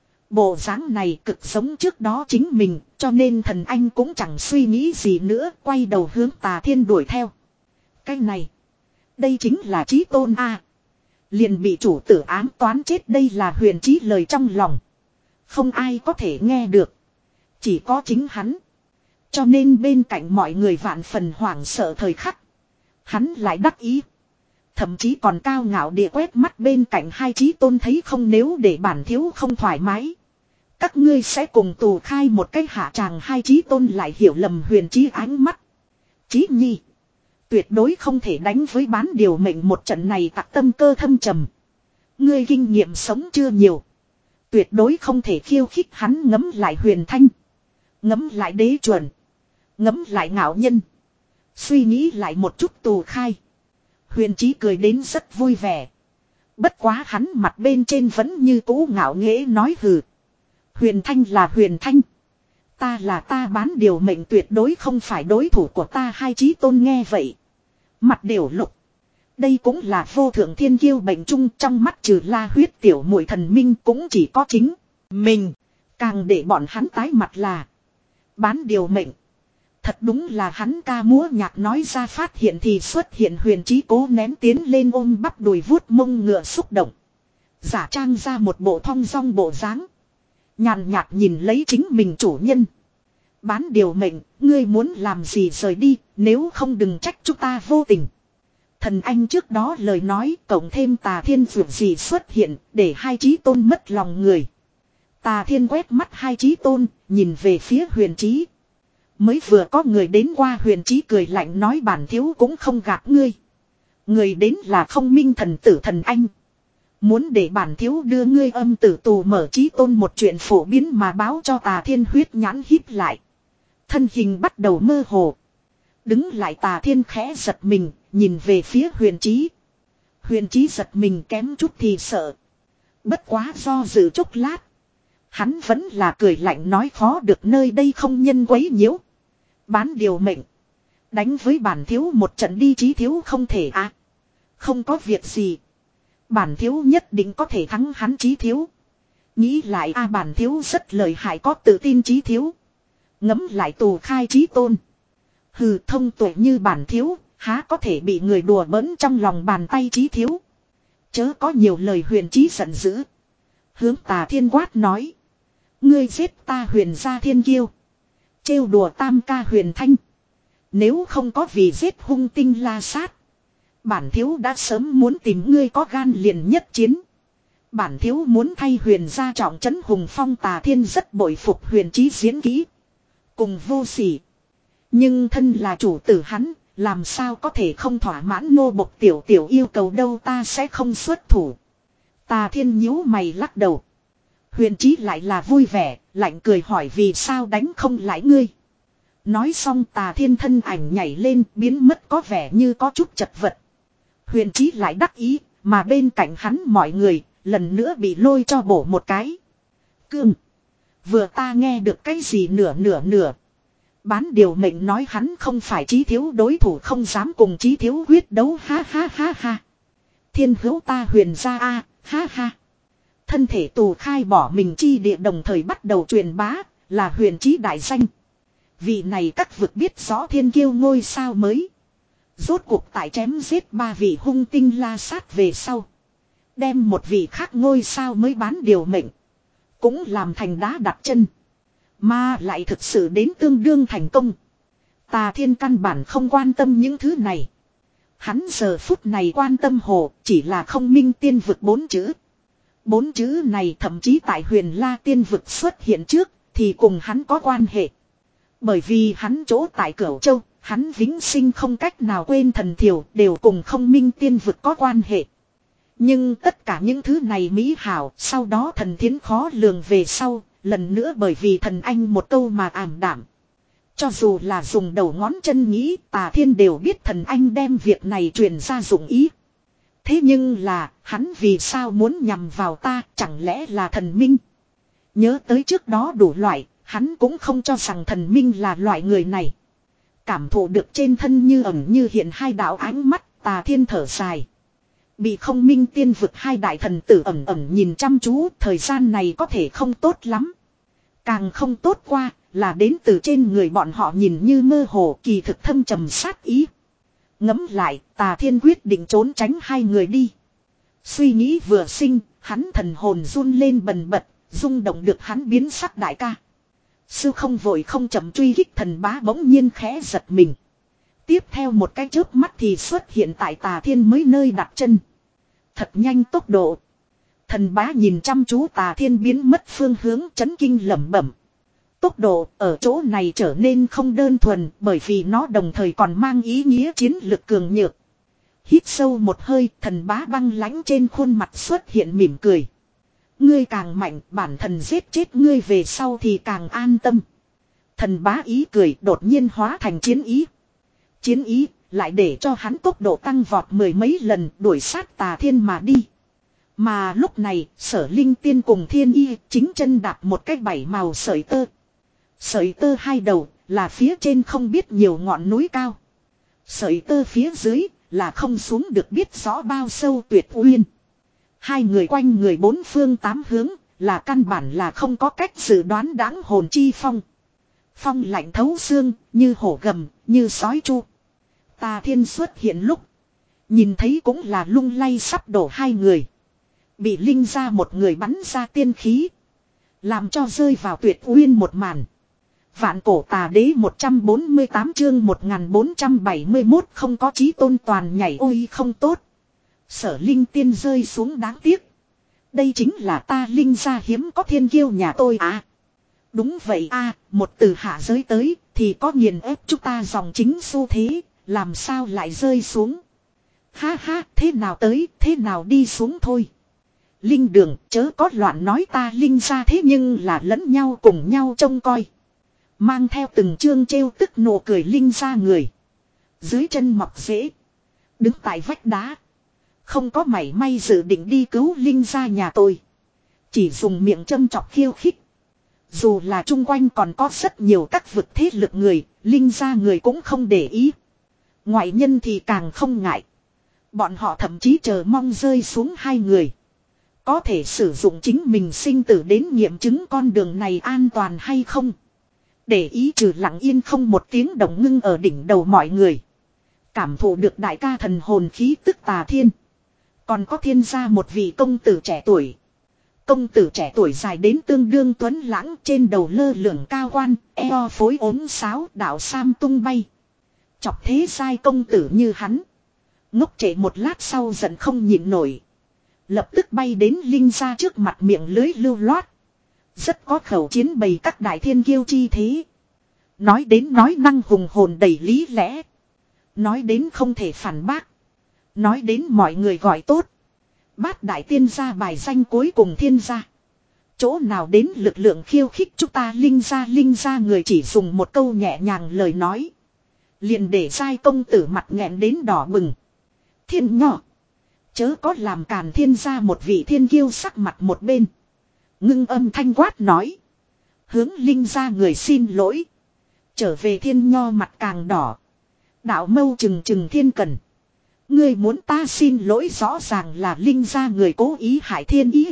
Bộ dáng này cực giống trước đó chính mình, cho nên thần anh cũng chẳng suy nghĩ gì nữa, quay đầu hướng Tà Thiên đuổi theo. Cái này, đây chính là chí tôn A. Liền bị chủ tử ám toán chết, đây là huyền Chí lời trong lòng. Không ai có thể nghe được. Chỉ có chính hắn. Cho nên bên cạnh mọi người vạn phần hoảng sợ thời khắc. Hắn lại đắc ý. Thậm chí còn cao ngạo địa quét mắt bên cạnh hai chí tôn thấy không, nếu để bản thiếu không thoải mái. Các ngươi sẽ cùng tù khai một cái hạ tràng. Hai chí tôn lại hiểu lầm huyền Chí ánh mắt. Chí nhi. Tuyệt đối không thể đánh với bán điều mệnh một trận này, tặc tâm cơ thâm trầm. Ngươi kinh nghiệm sống chưa nhiều. Tuyệt đối không thể khiêu khích hắn. Ngấm lại huyền thanh. Ngấm lại đế chuẩn. Ngấm lại ngạo nhân. Suy nghĩ lại một chút tù khai. Huyền Chí cười đến rất vui vẻ. Bất quá hắn mặt bên trên vẫn như cũ ngạo nghễ nói hừ. Huyền Thanh là Huyền Thanh. Ta là ta, bán điều mệnh tuyệt đối không phải đối thủ của ta. Hai chí tôn nghe vậy. Mặt đều lục. Đây cũng là vô thượng thiên kiêu bệnh chung, trong mắt trừ la huyết tiểu muội thần minh cũng chỉ có chính mình. Càng để bọn hắn tái mặt là bán điều mệnh. Thật đúng là hắn ca múa nhạc nói ra phát hiện thì xuất hiện. Huyền Chí cố nén tiến lên ôm bắp đùi vuốt mông ngựa xúc động. Giả trang ra một bộ thong dong bộ dáng. Nhàn nhạt nhìn lấy chính mình chủ nhân. Bán điều mệnh, ngươi muốn làm gì rời đi, nếu không đừng trách chúng ta vô tình. Thần anh trước đó lời nói cộng thêm Tà Thiên vượt gì xuất hiện, để hai chí tôn mất lòng người. Tà Thiên quét mắt hai chí tôn, nhìn về phía huyền Chí. Mới vừa có người đến qua, huyền Chí cười lạnh nói bản thiếu cũng không gạt ngươi. Người đến là không minh thần tử thần anh. Muốn để bản thiếu đưa ngươi âm tử tù mở. Chí tôn một chuyện phổ biến mà báo cho. Tà Thiên huyết nhãn híp lại. Thân hình bắt đầu mơ hồ. Đứng lại Tà Thiên khẽ giật mình, nhìn về phía huyền Chí. Huyền Chí giật mình kém chút thì sợ. Bất quá do dự chốc lát. Hắn vẫn là cười lạnh nói khó được, nơi đây không nhân quấy nhiễu. Bán điều mệnh. Đánh với bản thiếu một trận đi. Chí thiếu không thể à. Không có việc gì. Bản thiếu nhất định có thể thắng hắn. Chí thiếu. Nghĩ lại a bản thiếu rất lợi hại, có tự tin chí thiếu. Ngẫm lại tù khai chí tôn. Hừ, thông tuệ như bản thiếu, há có thể bị người đùa bỡn trong lòng bàn tay chí thiếu. Chớ có nhiều lời. Huyền Chí giận dữ. Hướng Tà Thiên quát nói. Ngươi giết ta Huyền gia thiên kiêu. Trêu đùa tam ca Huyền Thanh. Nếu không có vì giết hung tinh La Sát, bản thiếu đã sớm muốn tìm ngươi có gan liền nhất chiến. Bản thiếu muốn thay Huyền gia trọng trấn hùng phong. Tà Thiên rất bội phục Huyền Chí diễn kỹ. Cùng vô sỉ. Nhưng thân là chủ tử hắn, làm sao có thể không thỏa mãn nô bộc tiểu tiểu yêu cầu đâu. Ta sẽ không xuất thủ. Tà Thiên nhíu mày lắc đầu. Huyền Chí lại là vui vẻ, lạnh cười hỏi vì sao đánh không lại ngươi. Nói xong Tà Thiên thân ảnh nhảy lên, biến mất có vẻ như có chút chật vật. Huyền Chí lại đắc ý, mà bên cạnh hắn mọi người, lần nữa bị lôi cho bổ một cái. Cương. Vừa ta nghe được cái gì nửa nửa nửa. Bán điều mệnh nói hắn không phải Chí thiếu đối thủ, không dám cùng Chí thiếu quyết đấu. Ha ha ha ha. Thiên hữu ta Huyền gia a, ha ha. Thân thể tù khai bỏ mình chi địa đồng thời bắt đầu truyền bá, là Huyền Chí đại danh. Vị này các vực biết rõ thiên kiêu ngôi sao mới. Rốt cuộc tại chém giết ba vị hung tinh La Sát về sau. Đem một vị khác ngôi sao mới bán điều mệnh. Cũng làm thành đá đặt chân. Mà lại thực sự đến tương đương thành công. Tà Thiên căn bản không quan tâm những thứ này. Hắn giờ phút này quan tâm hồ chỉ là không minh tiên vực bốn chữ. Bốn chữ này thậm chí tại Huyền La tiên vực xuất hiện trước thì cùng hắn có quan hệ. Bởi vì hắn chỗ tại Cửu Châu, hắn vĩnh sinh không cách nào quên thần thiểu đều cùng không minh tiên vực có quan hệ. Nhưng tất cả những thứ này mỹ hảo sau đó thần thiến khó lường về sau, lần nữa bởi vì thần anh một câu mà ảm đạm. Cho dù là dùng đầu ngón chân nghĩ, Tà Thiên đều biết thần anh đem việc này truyền ra dụng ý. Thế nhưng là, hắn vì sao muốn nhằm vào ta, chẳng lẽ là thần minh? Nhớ tới trước đó đủ loại, hắn cũng không cho rằng thần minh là loại người này. Cảm thụ được trên thân như ẩn như hiện hai đạo ánh mắt, Tà Thiên thở dài. Bị không minh tiên vực hai đại thần tử ẩn ẩn nhìn chăm chú, thời gian này có thể không tốt lắm. Càng không tốt qua, là đến từ trên người bọn họ nhìn như mơ hồ, kỳ thực thâm trầm sát ý. Ngẫm lại, Tà Thiên quyết định trốn tránh hai người đi. Suy nghĩ vừa sinh, hắn thần hồn run lên bần bật, rung động được hắn biến sắc đại ca. Sư không vội không chậm truy kích thần bá bỗng nhiên khẽ giật mình. Tiếp theo một cái chớp mắt thì xuất hiện tại Tà Thiên mới nơi đặt chân. Thật nhanh tốc độ. Thần bá nhìn chăm chú Tà Thiên biến mất phương hướng, chấn kinh lẩm bẩm. Tốc độ ở chỗ này trở nên không đơn thuần, bởi vì nó đồng thời còn mang ý nghĩa chiến lực cường nhược. Hít sâu một hơi, thần bá băng lãnh trên khuôn mặt xuất hiện mỉm cười. Ngươi càng mạnh, bản thần giết chết ngươi về sau thì càng an tâm. Thần bá ý cười đột nhiên hóa thành chiến ý. Chiến ý lại để cho hắn tốc độ tăng vọt mười mấy lần, đuổi sát Tà Thiên mà đi. Mà lúc này, Sở Linh Tiên cùng Thiên Y chính chân đạp một cái bảy màu sợi tơ. Sợi tơ hai đầu là phía trên không biết nhiều ngọn núi cao. Sợi tơ phía dưới là không xuống được biết rõ bao sâu tuyệt uyên. Hai người quanh người bốn phương tám hướng là căn bản là không có cách dự đoán đáng hồn chi phong. Phong lạnh thấu xương, như hổ gầm, như sói chu. Tà Thiên xuất hiện lúc, nhìn thấy cũng là lung lay sắp đổ hai người. Bị linh ra một người bắn ra tiên khí, làm cho rơi vào tuyệt uyên một màn. Vạn cổ tà đế một trăm bốn mươi tám chương một nghìn bốn trăm bảy mươi mốt không có chí tôn toàn nhảy ôi không tốt. Sở Linh Tiên rơi xuống đáng tiếc. Đây chính là ta linh gia hiếm có thiên kiêu nhà tôi à. Đúng vậy a, một từ hạ giới tới thì có nghiền ép chúng ta dòng chính xu thế, làm sao lại rơi xuống. Ha ha, thế nào tới, thế nào đi xuống thôi. Linh đường chớ có loạn nói, ta linh gia thế nhưng là lẫn nhau cùng nhau trông coi. Mang theo từng chương trêu tức nụ cười linh gia người. Dưới chân mọc rễ. Đứng tại vách đá. Không có mảy may dự định đi cứu linh gia nhà tôi. Chỉ dùng miệng châm chọc khiêu khích. Dù là chung quanh còn có rất nhiều các vực thế lực người, linh gia người cũng không để ý. Ngoại nhân thì càng không ngại. Bọn họ thậm chí chờ mong rơi xuống hai người. Có thể sử dụng chính mình sinh tử đến nghiệm chứng con đường này an toàn hay không. Để ý trừ lặng yên không một tiếng động ngưng ở đỉnh đầu mọi người. Cảm thụ được đại ca thần hồn khí tức Tà Thiên. Còn có Thiên gia một vị công tử trẻ tuổi. Công tử trẻ tuổi dài đến tương đương tuấn lãng, trên đầu lơ lửng cao quan, eo phối ốm sáo, đạo sam tung bay. Chọc thế sai công tử như hắn. Ngốc trễ một lát sau giận không nhịn nổi. Lập tức bay đến Linh gia trước mặt, miệng lưới lưu loát. Rất có khẩu chiến bày các đại thiên kiêu chi thế. Nói đến nói năng hùng hồn đầy lý lẽ. Nói đến không thể phản bác. Nói đến mọi người gọi tốt. Bát đại tiên gia bài danh cuối cùng Thiên gia. Chỗ nào đến lực lượng khiêu khích chúng ta Linh gia. Linh gia người chỉ dùng một câu nhẹ nhàng lời nói. Liền để sai công tử mặt nghẹn đến đỏ bừng. Thiên Nho. Chớ có làm càn. Thiên gia một vị thiên kiêu sắc mặt một bên. Ngưng âm thanh quát nói. Hướng Linh gia người xin lỗi. Trở về Thiên Nho mặt càng đỏ. Đạo mâu trừng trừng Thiên Cần. Ngươi muốn ta xin lỗi, rõ ràng là Linh gia người cố ý hại Thiên Ý.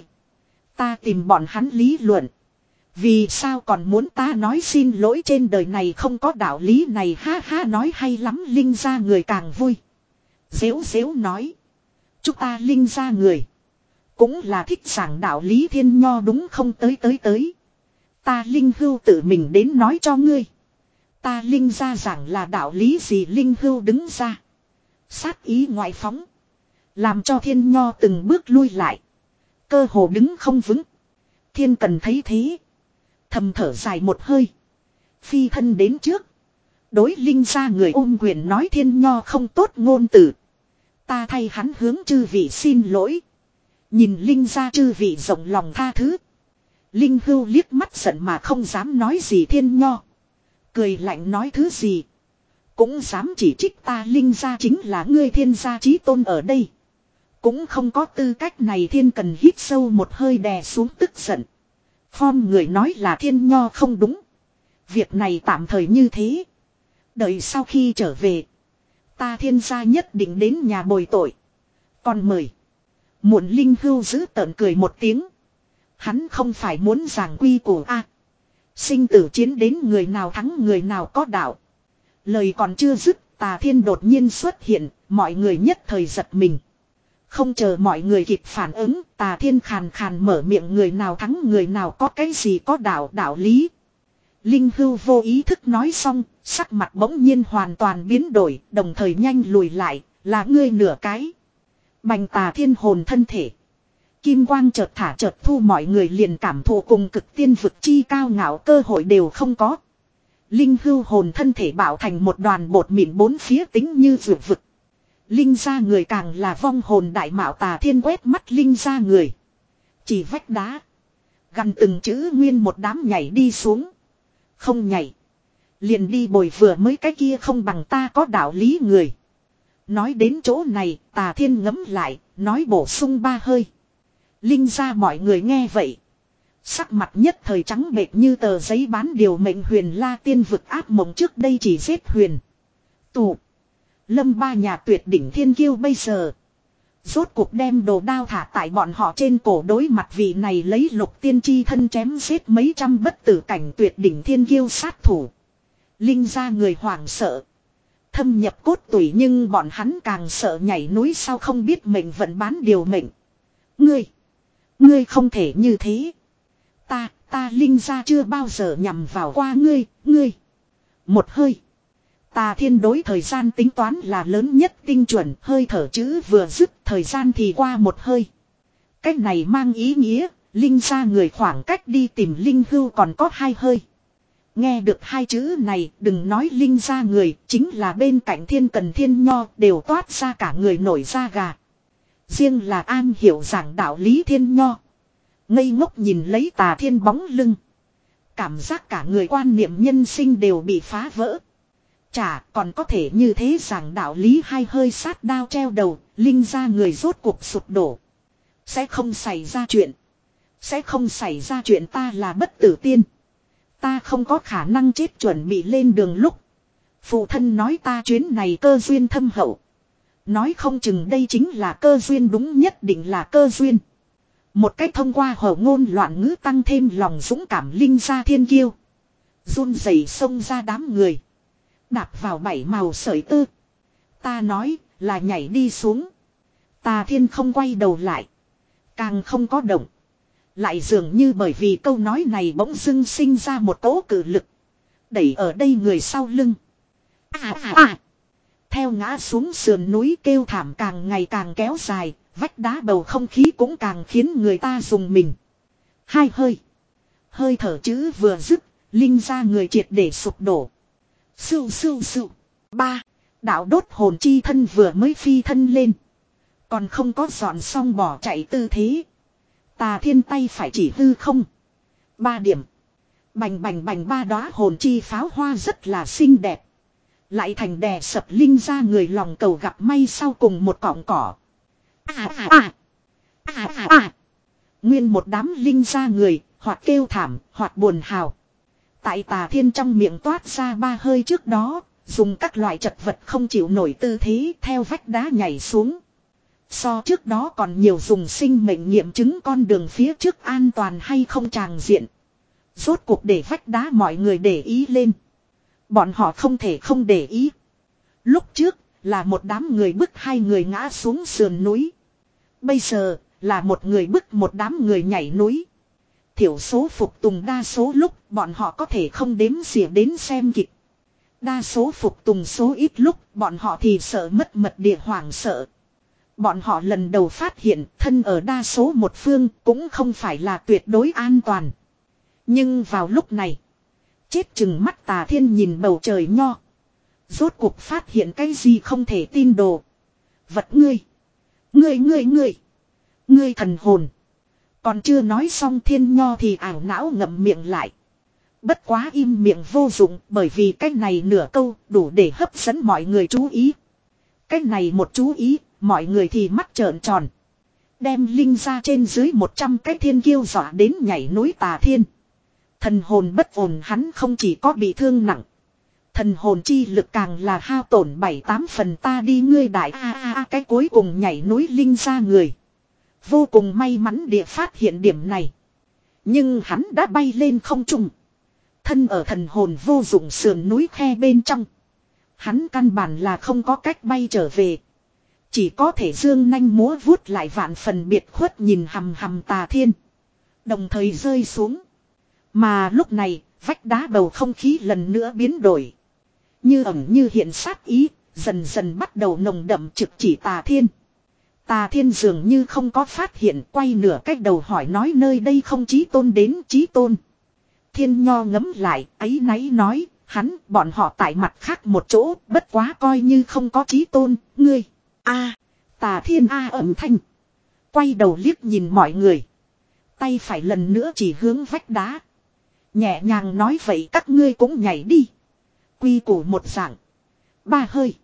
Ta tìm bọn hắn lý luận. Vì sao còn muốn ta nói xin lỗi, trên đời này không có đạo lý này. Ha ha, nói hay lắm. Linh gia người càng vui. Dễu dễu nói. Chúng ta Linh gia người. Cũng là thích giảng đạo lý. Thiên Nho đúng không? Tới tới tới. Ta Linh Hưu tự mình đến nói cho ngươi. Ta Linh gia giảng là đạo lý gì? Linh Hưu đứng ra. Sát ý ngoại phóng. Làm cho Thiên Nho từng bước lui lại. Cơ hồ đứng không vững. Thiên Cần thấy thế. Thầm thở dài một hơi. Phi thân đến trước. Đối Linh gia người ôm quyền nói. Thiên Nho không tốt ngôn từ. Ta thay hắn hướng chư vị xin lỗi. Nhìn Linh gia chư vị rộng lòng tha thứ. Linh Hưu liếc mắt giận mà không dám nói gì. Thiên Nho cười lạnh nói thứ gì. Cũng dám chỉ trích ta Linh gia chính là ngươi Thiên gia chí tôn ở đây. Cũng không có tư cách này. Thiên Cần hít sâu một hơi đè xuống tức giận. Phong người nói là Thiên Nho không đúng. Việc này tạm thời như thế. Đợi sau khi trở về. Ta Thiên gia nhất định đến nhà bồi tội. Còn mời. Muộn Linh Hưu giữ tợn cười một tiếng. Hắn không phải muốn giảng quy củ a. Sinh tử chiến đến người nào thắng người nào có đạo. Lời còn chưa dứt, Tà Thiên đột nhiên xuất hiện, mọi người nhất thời giật mình. Không chờ mọi người kịp phản ứng, Tà Thiên khàn khàn mở miệng, người nào thắng người nào có cái gì có đạo đạo lý. Linh Hưu vô ý thức nói xong, sắc mặt bỗng nhiên hoàn toàn biến đổi, đồng thời nhanh lùi lại, là ngươi nửa cái. Bành Tà Thiên hồn thân thể. Kim quang chợt thả chợt thu, mọi người liền cảm thụ cùng cực tiên vực chi cao ngạo cơ hội đều không có. Linh Hưu hồn thân thể bạo thành một đoàn bột mịn bốn phía tính như vượt vực. Linh gia người càng là vong hồn đại mạo. Tà Thiên quét mắt Linh gia người. Chỉ vách đá. Gần từng chữ nguyên một đám nhảy đi xuống. Không nhảy. Liền đi bồi vừa mới cái kia không bằng ta có đạo lý người. Nói đến chỗ này, Tà Thiên ngẫm lại, nói bổ sung ba hơi. Linh gia mọi người nghe vậy. Sắc mặt nhất thời trắng bệch như tờ giấy bán điều mệnh. Huyền La tiên vực áp mộng trước đây chỉ giết huyền tụ Lâm ba nhà tuyệt đỉnh thiên kiêu, bây giờ rốt cuộc đem đồ đao thả tại bọn họ trên cổ. Đối mặt vị này lấy lục tiên chi thân chém giết mấy trăm bất tử cảnh tuyệt đỉnh thiên kiêu sát thủ. Linh gia người hoảng sợ. Thâm nhập cốt tủy, nhưng bọn hắn càng sợ nhảy núi sao không biết mệnh vận bán điều mệnh. Ngươi, ngươi không thể như thế. Ta, ta Linh gia chưa bao giờ nhằm vào qua ngươi, ngươi. Một hơi. Tà Thiên đối thời gian tính toán là lớn nhất tinh chuẩn, hơi thở chữ vừa dứt, thời gian thì qua một hơi. Cách này mang ý nghĩa, Linh gia người khoảng cách đi tìm Linh Hưu còn có hai hơi. Nghe được hai chữ này, đừng nói Linh gia người, chính là bên cạnh Thiên Cần Thiên Nho đều toát ra cả người nổi da gà. Riêng là an hiểu giảng đạo lý Thiên Nho. Ngây ngốc nhìn lấy Tà Thiên bóng lưng. Cảm giác cả người quan niệm nhân sinh đều bị phá vỡ. Chả còn có thể như thế giảng đạo lý. Hai hơi sát đao treo đầu, Linh gia người rốt cuộc sụp đổ. Sẽ không xảy ra chuyện. Sẽ không xảy ra chuyện, ta là bất tử tiên. Ta không có khả năng chết. Chuẩn bị lên đường lúc phụ thân nói ta chuyến này cơ duyên thâm hậu. Nói không chừng đây chính là cơ duyên, đúng nhất định là cơ duyên. Một cách thông qua hổ ngôn loạn ngữ tăng thêm lòng dũng cảm linh gia thiên kiêu. Run rẩy xông ra đám người. Đạp vào bảy màu sợi tơ. Ta nói là nhảy đi xuống. Tà Thiên không quay đầu lại. Càng không có động. Lại dường như bởi vì câu nói này bỗng dưng sinh ra một cỗ cự lực. Đẩy ở đây người sau lưng. À à à. Theo ngã xuống sườn núi kêu thảm càng ngày càng kéo dài. Vách đá bầu không khí cũng càng khiến người ta dùng mình. Hai hơi. Hơi thở chữ vừa dứt. Linh ra người triệt để sụp đổ. Sưu sưu sưu. Ba. Đạo đốt hồn chi thân vừa mới phi thân lên. Còn không có dọn xong bỏ chạy tư thế. Tà Thiên tay phải chỉ hư không. Ba điểm. Bành bành bành ba đóa hồn chi pháo hoa rất là xinh đẹp. Lại thành đè sập linh ra người lòng cầu gặp may sau cùng một cọng cỏ. À à à. À à à. Nguyên một đám linh ra người, hoặc kêu thảm, hoặc buồn hào. Tại Tà Thiên trong miệng toát ra ba hơi trước đó, dùng các loại chật vật không chịu nổi tư thế theo vách đá nhảy xuống. So trước đó còn nhiều dùng sinh mệnh nghiệm chứng con đường phía trước an toàn hay không tràng diện. Rốt cuộc để vách đá mọi người để ý lên. Bọn họ không thể không để ý. Lúc trước là một đám người bức hai người ngã xuống sườn núi. Bây giờ là một người bức một đám người nhảy núi. Thiểu số phục tùng đa số lúc bọn họ có thể không đếm xỉa đến xem kịch. Đa số phục tùng số ít lúc bọn họ thì sợ mất mật địa hoảng sợ. Bọn họ lần đầu phát hiện thân ở đa số một phương cũng không phải là tuyệt đối an toàn. Nhưng vào lúc này, chết chừng mắt Tà Thiên nhìn bầu trời nho. Rốt cuộc phát hiện cái gì không thể tin đồ. Vật ngươi. Ngươi ngươi ngươi. Ngươi thần hồn. Còn chưa nói xong Thiên Nho thì ảo não ngậm miệng lại. Bất quá im miệng vô dụng bởi vì cái này nửa câu đủ để hấp dẫn mọi người chú ý. Cái này một chú ý, mọi người thì mắt trợn tròn. Đem linh ra trên dưới một trăm cái thiên kiêu dọa đến nhảy núi Tà Thiên. Thần hồn bất ổn hắn không chỉ có bị thương nặng. Thần hồn chi lực càng là hao tổn bảy tám phần ta đi ngươi đại a a a cái cuối cùng nhảy núi linh ra người. Vô cùng may mắn địa phát hiện điểm này. Nhưng hắn đã bay lên không trung. Thân ở thần hồn vô dụng sườn núi khe bên trong. Hắn căn bản là không có cách bay trở về. Chỉ có thể dương nanh múa vuốt lại vạn phần biệt khuất nhìn hầm hầm Tà Thiên. Đồng thời rơi xuống. Mà lúc này, vách đá bầu không khí lần nữa biến đổi. Như ẩn như hiện sát ý, dần dần bắt đầu nồng đậm trực chỉ Tà Thiên. Tà Thiên dường như không có phát hiện quay nửa cách đầu hỏi nói nơi đây không chí tôn đến chí tôn. Thiên Nho ngấm lại, ấy náy nói, hắn, bọn họ tại mặt khác một chỗ, bất quá coi như không có chí tôn, ngươi. A, Tà Thiên A âm thanh. Quay đầu liếc nhìn mọi người. Tay phải lần nữa chỉ hướng vách đá. Nhẹ nhàng nói vậy các ngươi cũng nhảy đi. Quy củ một dạng. Ba hơi.